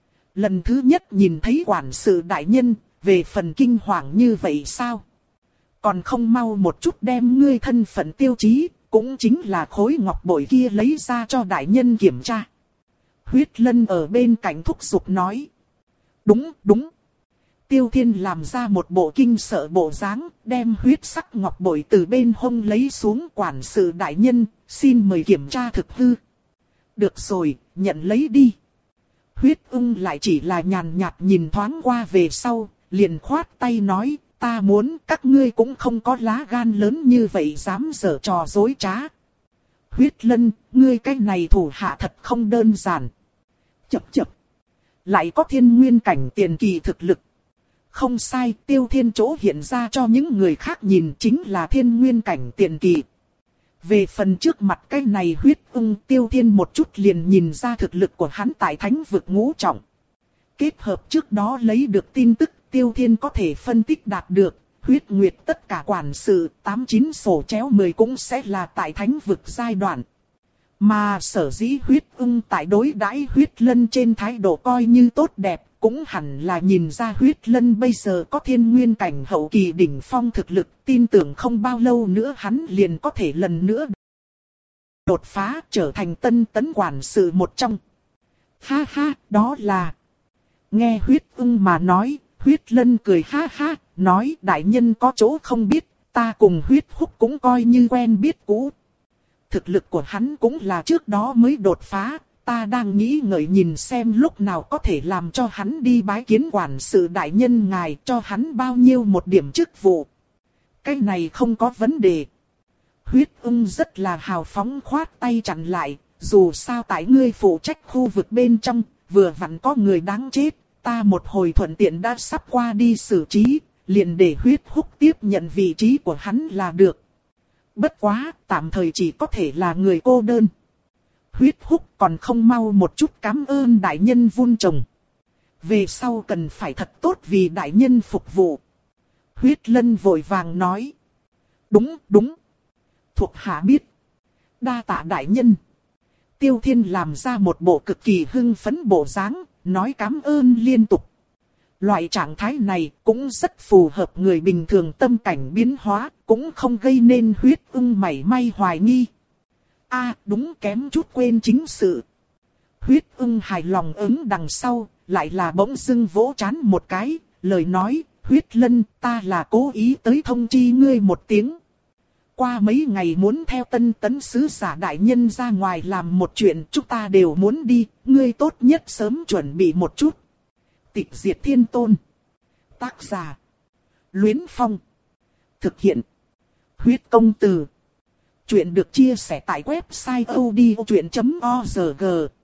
Lần thứ nhất nhìn thấy quản sự đại nhân, về phần kinh hoàng như vậy sao? Còn không mau một chút đem ngươi thân phận tiêu chí, cũng chính là khối ngọc bội kia lấy ra cho đại nhân kiểm tra. Huyết lân ở bên cạnh thúc giục nói. Đúng, đúng. Tiêu Thiên làm ra một bộ kinh sợ bộ dáng, đem huyết sắc ngọc bội từ bên hông lấy xuống. Quản sự đại nhân, xin mời kiểm tra thực hư. Được rồi, nhận lấy đi. Huyết ưng lại chỉ là nhàn nhạt nhìn thoáng qua về sau, liền khoát tay nói, ta muốn các ngươi cũng không có lá gan lớn như vậy dám giở trò dối trá. Huyết Lân, ngươi cái này thủ hạ thật không đơn giản. Chập chập. Lại có thiên nguyên cảnh tiền kỳ thực lực. Không sai, Tiêu Thiên chỗ hiện ra cho những người khác nhìn chính là thiên nguyên cảnh tiền kỳ. Về phần trước mặt cái này huyết ung, Tiêu Thiên một chút liền nhìn ra thực lực của hắn tại thánh vực ngũ trọng. Kết hợp trước đó lấy được tin tức, Tiêu Thiên có thể phân tích đạt được, huyết nguyệt tất cả quản sự, tám chín sổ chéo mười cũng sẽ là tại thánh vực giai đoạn. Mà sở dĩ huyết ung tại đối đãi huyết lân trên thái độ coi như tốt đẹp, cũng hẳn là nhìn ra huyết lân bây giờ có thiên nguyên cảnh hậu kỳ đỉnh phong thực lực, tin tưởng không bao lâu nữa hắn liền có thể lần nữa đột phá trở thành tân tấn quản sự một trong. Ha ha, đó là... Nghe huyết ung mà nói, huyết lân cười ha ha, nói đại nhân có chỗ không biết, ta cùng huyết húc cũng coi như quen biết cũ. Thực lực của hắn cũng là trước đó mới đột phá, ta đang nghĩ ngợi nhìn xem lúc nào có thể làm cho hắn đi bái kiến quản sự đại nhân ngài, cho hắn bao nhiêu một điểm chức vụ. Cái này không có vấn đề. Huyết ung rất là hào phóng khoát tay chặn lại, dù sao tại ngươi phụ trách khu vực bên trong, vừa vặn có người đáng chết, ta một hồi thuận tiện đã sắp qua đi xử trí, liền để huyết húc tiếp nhận vị trí của hắn là được. Bất quá, tạm thời chỉ có thể là người cô đơn. Huyết húc còn không mau một chút cảm ơn đại nhân vun trồng. Về sau cần phải thật tốt vì đại nhân phục vụ. Huyết lân vội vàng nói. Đúng, đúng. Thuộc hạ biết. Đa tạ đại nhân. Tiêu Thiên làm ra một bộ cực kỳ hưng phấn bộ dáng, nói cảm ơn liên tục. Loại trạng thái này cũng rất phù hợp người bình thường tâm cảnh biến hóa, cũng không gây nên huyết ung mảy may hoài nghi. A à, đúng kém chút quên chính sự. Huyết ung hài lòng ứng đằng sau, lại là bỗng dưng vỗ trán một cái, lời nói, huyết lân ta là cố ý tới thông chi ngươi một tiếng. Qua mấy ngày muốn theo tân tấn sứ giả đại nhân ra ngoài làm một chuyện chúng ta đều muốn đi, ngươi tốt nhất sớm chuẩn bị một chút. Tịch diệt thiên tôn. Tác giả. Luyến Phong. Thực hiện. Huyết công từ. Chuyện được chia sẻ tại website odchuyện chấm org.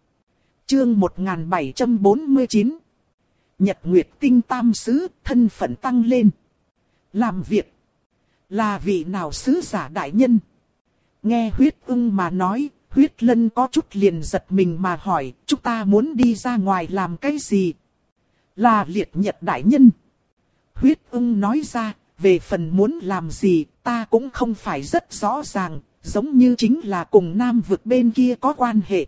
Chương một nghìn bảy trăm bốn mươi chín. Nhật Nguyệt Tinh Tam Sứ, thân phận tăng lên. Làm việc. Là vị nào sứ giả đại nhân? Nghe huyết ung mà nói, huyết lân có chút liền giật mình mà hỏi, chúng ta muốn đi ra ngoài làm cái gì? Là liệt nhật đại nhân. Huyết ung nói ra, về phần muốn làm gì, ta cũng không phải rất rõ ràng, giống như chính là cùng Nam vực bên kia có quan hệ.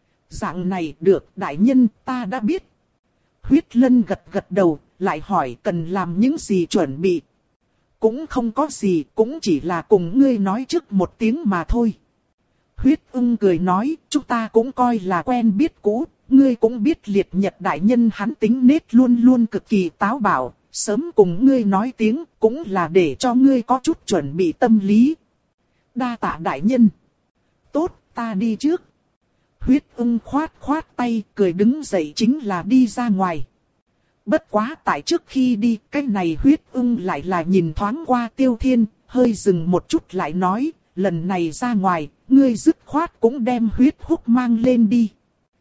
Dạng này được, đại nhân, ta đã biết. Huyết lân gật gật đầu, lại hỏi cần làm những gì chuẩn bị. Cũng không có gì, cũng chỉ là cùng ngươi nói trước một tiếng mà thôi. Huyết ung cười nói, chúng ta cũng coi là quen biết cũ, ngươi cũng biết liệt nhật đại nhân hắn tính nết luôn luôn cực kỳ táo bạo, sớm cùng ngươi nói tiếng, cũng là để cho ngươi có chút chuẩn bị tâm lý. Đa tạ đại nhân. Tốt, ta đi trước. Huyết ung khoát khoát tay, cười đứng dậy chính là đi ra ngoài. Bất quá tại trước khi đi, cái này huyết ung lại là nhìn thoáng qua Tiêu Thiên, hơi dừng một chút lại nói, lần này ra ngoài, ngươi dứt khoát cũng đem huyết húc mang lên đi.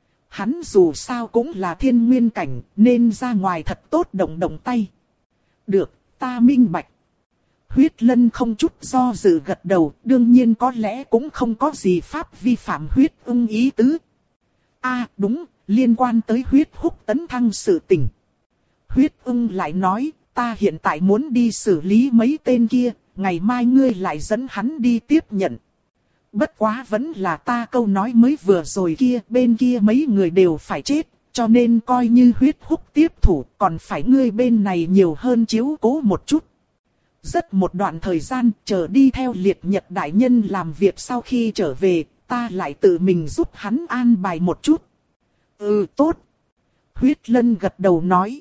Hắn dù sao cũng là thiên nguyên cảnh, nên ra ngoài thật tốt động động tay. Được, ta minh bạch. Huyết lân không chút do dự gật đầu, đương nhiên có lẽ cũng không có gì pháp vi phạm huyết ung ý tứ. A à, đúng, liên quan tới huyết húc tấn thăng sự tình. Huyết ung lại nói, ta hiện tại muốn đi xử lý mấy tên kia, ngày mai ngươi lại dẫn hắn đi tiếp nhận. Bất quá vẫn là ta câu nói mới vừa rồi kia, bên kia mấy người đều phải chết, cho nên coi như huyết húc tiếp thủ, còn phải ngươi bên này nhiều hơn chiếu cố một chút. Rất một đoạn thời gian, chờ đi theo liệt nhật đại nhân làm việc sau khi trở về, ta lại tự mình giúp hắn an bài một chút. Ừ tốt. Huyết lân gật đầu nói.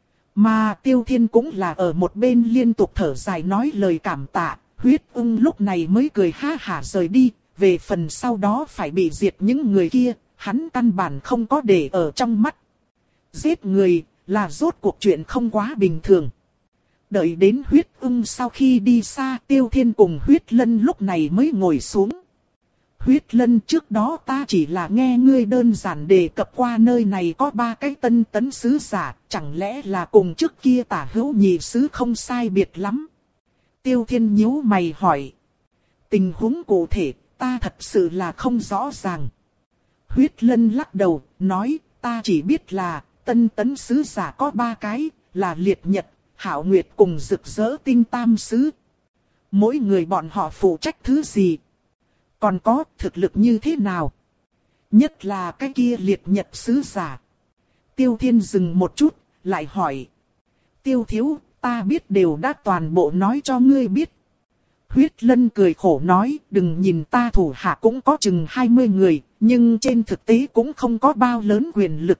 Mà Tiêu Thiên cũng là ở một bên liên tục thở dài nói lời cảm tạ, huyết ung lúc này mới cười ha hả rời đi, về phần sau đó phải bị diệt những người kia, hắn căn bản không có để ở trong mắt. Giết người là rốt cuộc chuyện không quá bình thường. Đợi đến huyết ưng sau khi đi xa, Tiêu Thiên cùng huyết lân lúc này mới ngồi xuống. Huyết lân, trước đó ta chỉ là nghe ngươi đơn giản đề cập qua nơi này có ba cái tân tấn sứ giả, chẳng lẽ là cùng trước kia Tả Hữu nhị sứ không sai biệt lắm. Tiêu Thiên nhíu mày hỏi. Tình huống cụ thể, ta thật sự là không rõ ràng. Huyết lân lắc đầu, nói, ta chỉ biết là, tân tấn sứ giả có ba cái, là Liệt Nhật, Hạo Nguyệt cùng Rực Rỡ Tinh Tam sứ. Mỗi người bọn họ phụ trách thứ gì? Còn có thực lực như thế nào? Nhất là cái kia Liệt Nhật sứ giả. Tiêu Thiên dừng một chút, lại hỏi. Tiêu thiếu, ta biết đều đã toàn bộ nói cho ngươi biết. Huyết lân cười khổ nói, đừng nhìn ta thủ hạ cũng có chừng hai mươi người, nhưng trên thực tế cũng không có bao lớn quyền lực.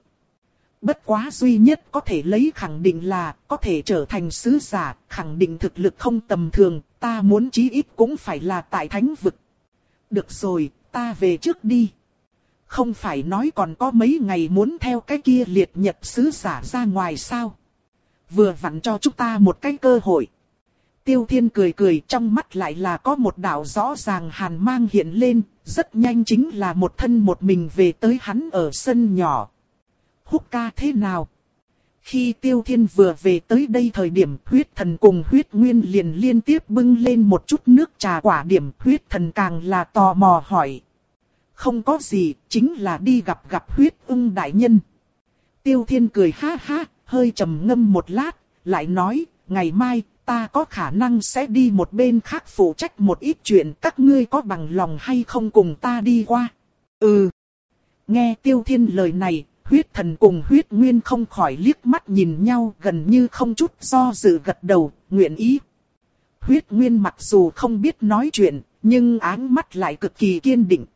Bất quá duy nhất có thể lấy khẳng định là, có thể trở thành sứ giả, khẳng định thực lực không tầm thường, ta muốn chí ít cũng phải là tại thánh vực. Được rồi, ta về trước đi. Không phải nói còn có mấy ngày muốn theo cái kia Liệt Nhật sứ giả ra ngoài sao? Vừa vặn cho chúng ta một cái cơ hội. Tiêu Thiên cười cười, trong mắt lại là có một đạo rõ ràng hàn mang hiện lên, rất nhanh chính là một thân một mình về tới hắn ở sân nhỏ. Húc ca thế nào? Khi Tiêu Thiên vừa về tới đây thời điểm, huyết thần cùng huyết nguyên liền liên tiếp bưng lên một chút nước trà quả điểm, huyết thần càng là tò mò hỏi. Không có gì, chính là đi gặp gặp huyết ưng đại nhân. Tiêu Thiên cười ha ha, hơi trầm ngâm một lát, lại nói, ngày mai, ta có khả năng sẽ đi một bên khác phụ trách một ít chuyện, các ngươi có bằng lòng hay không cùng ta đi qua? Ừ. Nghe Tiêu Thiên lời này, huyết thần cùng huyết nguyên không khỏi liếc mắt nhìn nhau, gần như không chút do dự gật đầu, nguyện ý. Huyết nguyên mặc dù không biết nói chuyện, nhưng áng mắt lại cực kỳ kiên định.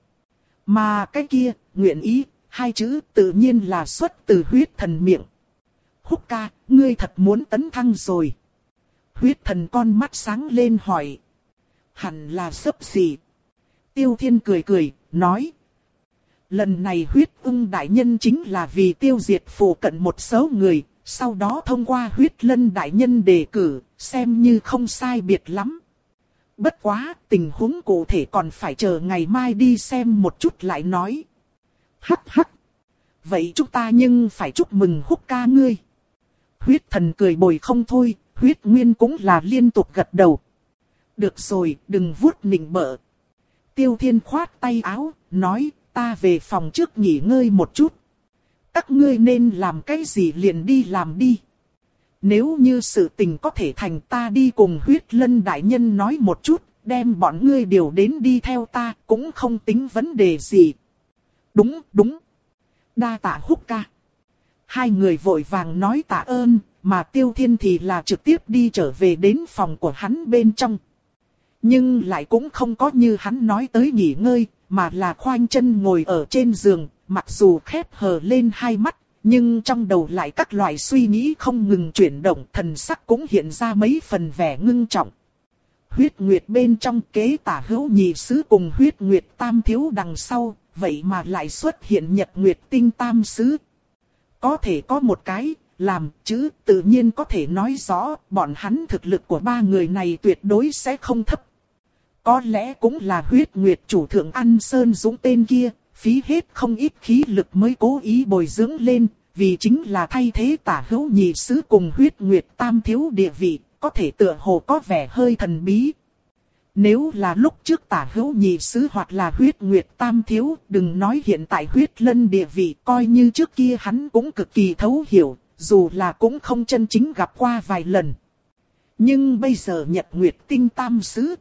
Mà cái kia, nguyện ý, hai chữ tự nhiên là xuất từ huyết thần miệng. Húc ca, ngươi thật muốn tấn thăng rồi. Huyết thần con mắt sáng lên hỏi. Hẳn là xấp xỉ. Tiêu Thiên cười cười, nói. Lần này huyết ưng đại nhân chính là vì tiêu diệt phủ cận một số người, sau đó thông qua huyết lân đại nhân đề cử, xem như không sai biệt lắm. Bất quá, tình huống cụ thể còn phải chờ ngày mai đi xem một chút lại nói. Hắc hắc. Vậy chúng ta nhưng phải chúc mừng Húc ca ngươi. Huyết thần cười bồi không thôi, huyết nguyên cũng là liên tục gật đầu. Được rồi, đừng vuốt nịnh bợ. Tiêu Thiên khoát tay áo, nói, ta về phòng trước nghỉ ngơi một chút. Các ngươi nên làm cái gì liền đi làm đi. Nếu như sự tình có thể thành, ta đi cùng huyết lân đại nhân nói một chút, đem bọn ngươi điều đến đi theo ta, cũng không tính vấn đề gì. Đúng, đúng. Đa tạ Húc ca. Hai người vội vàng nói tạ ơn, mà Tiêu Thiên thì là trực tiếp đi trở về đến phòng của hắn bên trong. Nhưng lại cũng không có như hắn nói tới nghỉ ngơi, mà là khoanh chân ngồi ở trên giường, mặc dù khép hờ lên hai mắt, nhưng trong đầu lại các loại suy nghĩ không ngừng chuyển động, thần sắc cũng hiện ra mấy phần vẻ ngưng trọng. Huyết Nguyệt bên trong kế Tả Hữu nhị sứ cùng Huyết Nguyệt tam thiếu đằng sau, vậy mà lại xuất hiện Nhật Nguyệt Tinh tam sứ. Có thể có một cái, làm chứ tự nhiên có thể nói rõ, bọn hắn thực lực của ba người này tuyệt đối sẽ không thấp. Có lẽ cũng là Huyết Nguyệt chủ thượng An Sơn Dũng tên kia, phí hết không ít khí lực mới cố ý bồi dưỡng lên, vì chính là thay thế Tả Hữu nhị sứ cùng Huyết Nguyệt tam thiếu địa vị, có thể tựa hồ có vẻ hơi thần bí. Nếu là lúc trước Tả Hữu nhị sứ hoặc là Huyết Nguyệt tam thiếu, đừng nói hiện tại Huyết Lân địa vị, coi như trước kia hắn cũng cực kỳ thấu hiểu, dù là cũng không chân chính gặp qua vài lần. Nhưng bây giờ Nhật Nguyệt Tinh tam sứ,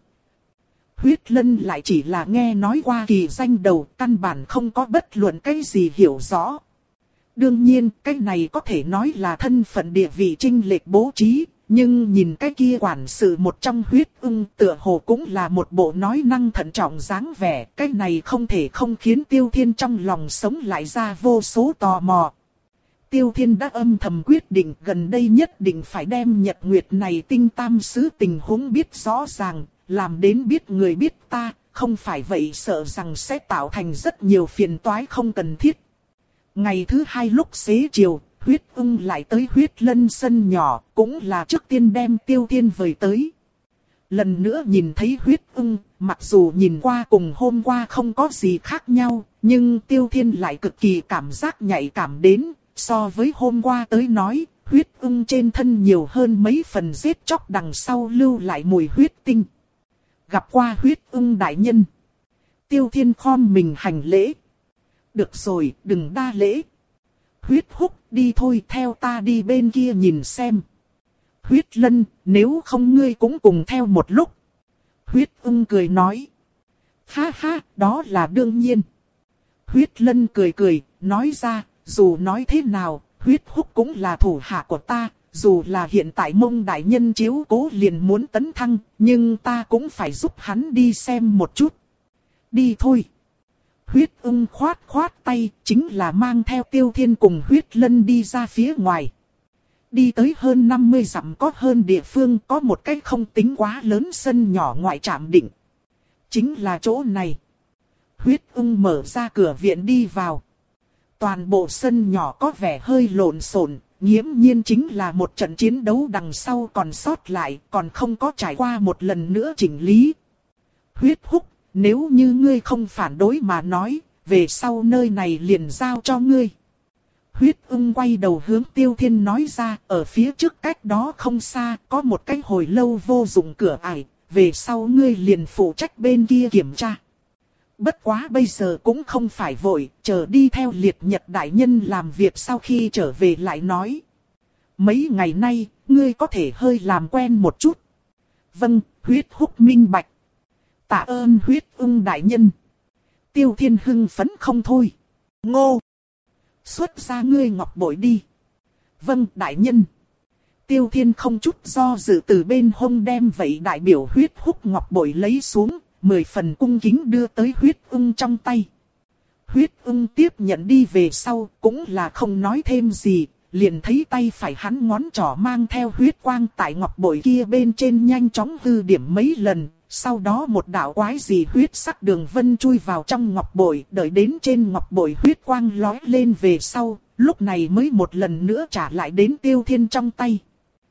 Huyết Lân lại chỉ là nghe nói qua kỳ danh đầu, căn bản không có bất luận cái gì hiểu rõ. Đương nhiên, cái này có thể nói là thân phận địa vị chênh lệch bố trí, nhưng nhìn cái kia quản sự một trong huyết ưng tựa hồ cũng là một bộ nói năng thận trọng dáng vẻ, cái này không thể không khiến Tiêu Thiên trong lòng sống lại ra vô số tò mò. Tiêu Thiên đã âm thầm quyết định gần đây nhất định phải đem Nhật Nguyệt này tinh tam sứ tình huống biết rõ ràng, làm đến biết người biết ta, không phải vậy sợ rằng sẽ tạo thành rất nhiều phiền toái không cần thiết. Ngày thứ hai lúc xế chiều, huyết ưng lại tới huyết lân sân nhỏ, cũng là trước tiên đem Tiêu Thiên vời tới. Lần nữa nhìn thấy huyết ưng, mặc dù nhìn qua cùng hôm qua không có gì khác nhau, nhưng Tiêu Thiên lại cực kỳ cảm giác nhạy cảm đến, so với hôm qua tới nói, huyết ưng trên thân nhiều hơn mấy phần giết chóc đằng sau lưu lại mùi huyết tinh. Gặp qua huyết ưng đại nhân. Tiêu Thiên khom mình hành lễ. Được rồi, đừng đa lễ. Huyết húc, đi thôi, theo ta đi bên kia nhìn xem. Huyết lân, nếu không ngươi cũng cùng theo một lúc. Huyết ưng cười nói. Ha ha, đó là đương nhiên. Huyết lân cười cười, nói ra, dù nói thế nào, huyết húc cũng là thủ hạ của ta. Dù là hiện tại Mông đại nhân chiếu cố liền muốn tấn thăng, nhưng ta cũng phải giúp hắn đi xem một chút. Đi thôi. Huyết ưng khoát khoát tay, chính là mang theo Tiêu Thiên cùng huyết lân đi ra phía ngoài. Đi tới hơn năm mươi dặm có hơn địa phương có một cái không tính quá lớn sân nhỏ ngoại trạm định. Chính là chỗ này. Huyết ưng mở ra cửa viện đi vào. Toàn bộ sân nhỏ có vẻ hơi lộn xộn, nghiễm nhiên chính là một trận chiến đấu đằng sau còn sót lại, còn không có trải qua một lần nữa chỉnh lý. Huyết húc, nếu như ngươi không phản đối mà nói, về sau nơi này liền giao cho ngươi. Huyết ưng quay đầu hướng Tiêu Thiên nói ra, ở phía trước cách đó không xa, có một cái hồi lâu vô dụng cửa ải, về sau ngươi liền phụ trách bên kia kiểm tra. Bất quá bây giờ cũng không phải vội, chờ đi theo Liệt Nhật đại nhân làm việc sau khi trở về lại nói. Mấy ngày nay, ngươi có thể hơi làm quen một chút. Vâng, huyết húc minh bạch. Tạ ơn huyết ưng đại nhân. Tiêu Thiên hưng phấn không thôi. Ngô! Xuất ra ngươi ngọc bội đi. Vâng, đại nhân. Tiêu Thiên không chút do dự từ bên hông đem vậy đại biểu huyết húc ngọc bội lấy xuống, mười phần cung kính đưa tới huyết ưng trong tay. Huyết ưng tiếp nhận đi về sau, cũng là không nói thêm gì, liền thấy tay phải hắn ngón trỏ mang theo huyết quang tại ngọc bội kia bên trên nhanh chóng hư điểm mấy lần. Sau đó một đạo quái dị huyết sắc đường vân chui vào trong ngọc bội, đợi đến trên ngọc bội huyết quang lói lên về sau, lúc này mới một lần nữa trả lại đến Tiêu Thiên trong tay.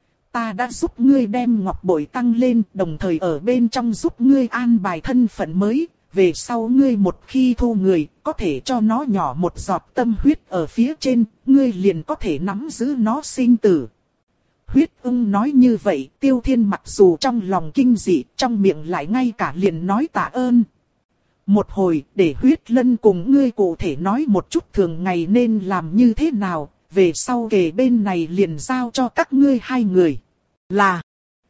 Ta đã giúp ngươi đem ngọc bội tăng lên, đồng thời ở bên trong giúp ngươi an bài thân phận mới, về sau ngươi một khi thu người, có thể cho nó nhỏ một giọt tâm huyết ở phía trên, ngươi liền có thể nắm giữ nó sinh tử. Huyết ưng nói như vậy, Tiêu Thiên mặc dù trong lòng kinh dị, trong miệng lại ngay cả liền nói tạ ơn. Một hồi, để huyết lân cùng ngươi cụ thể nói một chút thường ngày nên làm như thế nào, về sau kề bên này liền giao cho các ngươi hai người. Là,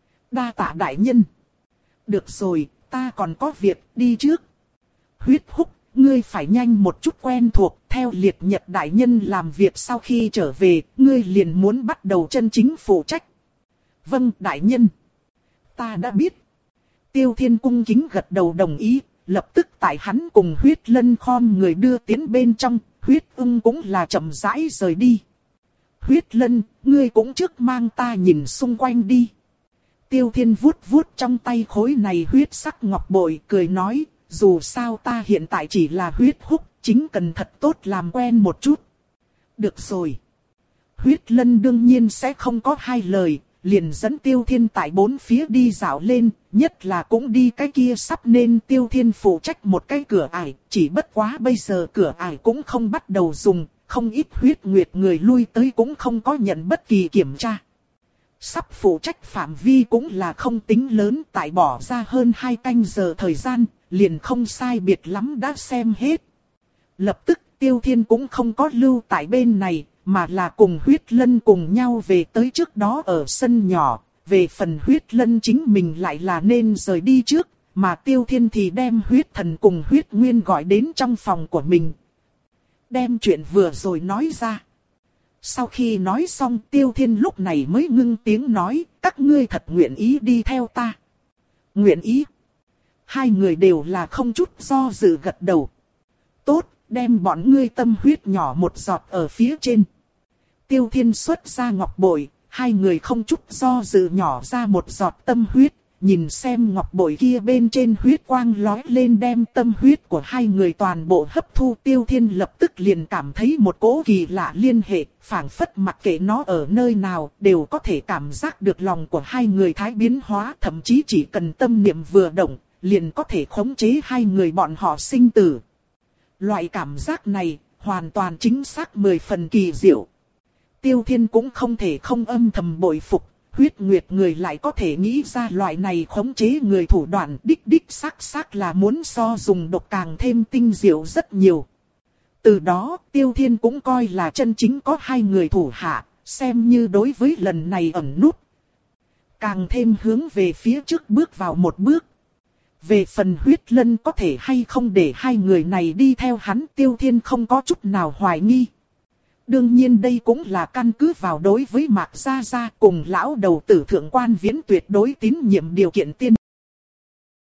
đa tạ đại nhân. Được rồi, ta còn có việc, đi trước. Huyết húc, ngươi phải nhanh một chút quen thuộc, theo Liệt Nhật đại nhân làm việc sau khi trở về, ngươi liền muốn bắt đầu chân chính phụ trách. Vâng, đại nhân. Ta đã biết. Tiêu Thiên cung kính gật đầu đồng ý, lập tức tại hắn cùng huyết lân khom người đưa tiến bên trong, huyết ưng cũng là chậm rãi rời đi. Huyết lân, ngươi cũng trước mang ta nhìn xung quanh đi. Tiêu Thiên vuốt vuốt trong tay khối này huyết sắc ngọc bội, cười nói, dù sao ta hiện tại chỉ là huyết húc, chính cần thật tốt làm quen một chút. Được rồi. Huyết lân đương nhiên sẽ không có hai lời, liền dẫn Tiêu Thiên tại bốn phía đi dạo lên, nhất là cũng đi cái kia sắp nên Tiêu Thiên phụ trách một cái cửa ải, chỉ bất quá bây giờ cửa ải cũng không bắt đầu dùng, không ít huyết nguyệt người lui tới cũng không có nhận bất kỳ kiểm tra. Sắp phụ trách phạm vi cũng là không tính lớn, tại bỏ ra hơn hai canh giờ thời gian, liền không sai biệt lắm đã xem hết. Lập tức Tiêu Thiên cũng không có lưu tại bên này, mà là cùng huyết lân cùng nhau về tới trước đó ở sân nhỏ. Về phần huyết lân chính mình lại là nên rời đi trước, mà Tiêu Thiên thì đem huyết thần cùng huyết nguyên gọi đến trong phòng của mình. Đem chuyện vừa rồi nói ra. Sau khi nói xong Tiêu Thiên lúc này mới ngưng tiếng nói, các ngươi thật nguyện ý đi theo ta. Nguyện ý. Hai người đều là không chút do dự gật đầu. Tốt, đem bọn ngươi tâm huyết nhỏ một giọt ở phía trên. Tiêu Thiên xuất ra ngọc bội, hai người không chút do dự nhỏ ra một giọt tâm huyết, nhìn xem ngọc bội kia bên trên huyết quang lói lên đem tâm huyết của hai người toàn bộ hấp thu. Tiêu Thiên lập tức liền cảm thấy một cỗ kỳ lạ liên hệ, phảng phất mặc kệ nó ở nơi nào, đều có thể cảm giác được lòng của hai người thái biến hóa, thậm chí chỉ cần tâm niệm vừa động, liền có thể khống chế hai người bọn họ sinh tử. Loại cảm giác này, hoàn toàn chính xác mười phần kỳ diệu. Tiêu Thiên cũng không thể không âm thầm bội phục, huyết nguyệt người lại có thể nghĩ ra loại này khống chế người thủ đoạn, đích đích xác xác là muốn so dùng độc càng thêm tinh diệu rất nhiều. Từ đó, Tiêu Thiên cũng coi là chân chính có hai người thủ hạ, xem như đối với lần này ẩn nút. Càng thêm hướng về phía trước bước vào một bước. Về phần huyết lân có thể hay không để hai người này đi theo hắn, Tiêu Thiên không có chút nào hoài nghi. Đương nhiên đây cũng là căn cứ vào đối với Mạc Gia Gia cùng lão đầu tử thượng quan Viễn tuyệt đối tín nhiệm điều kiện tiên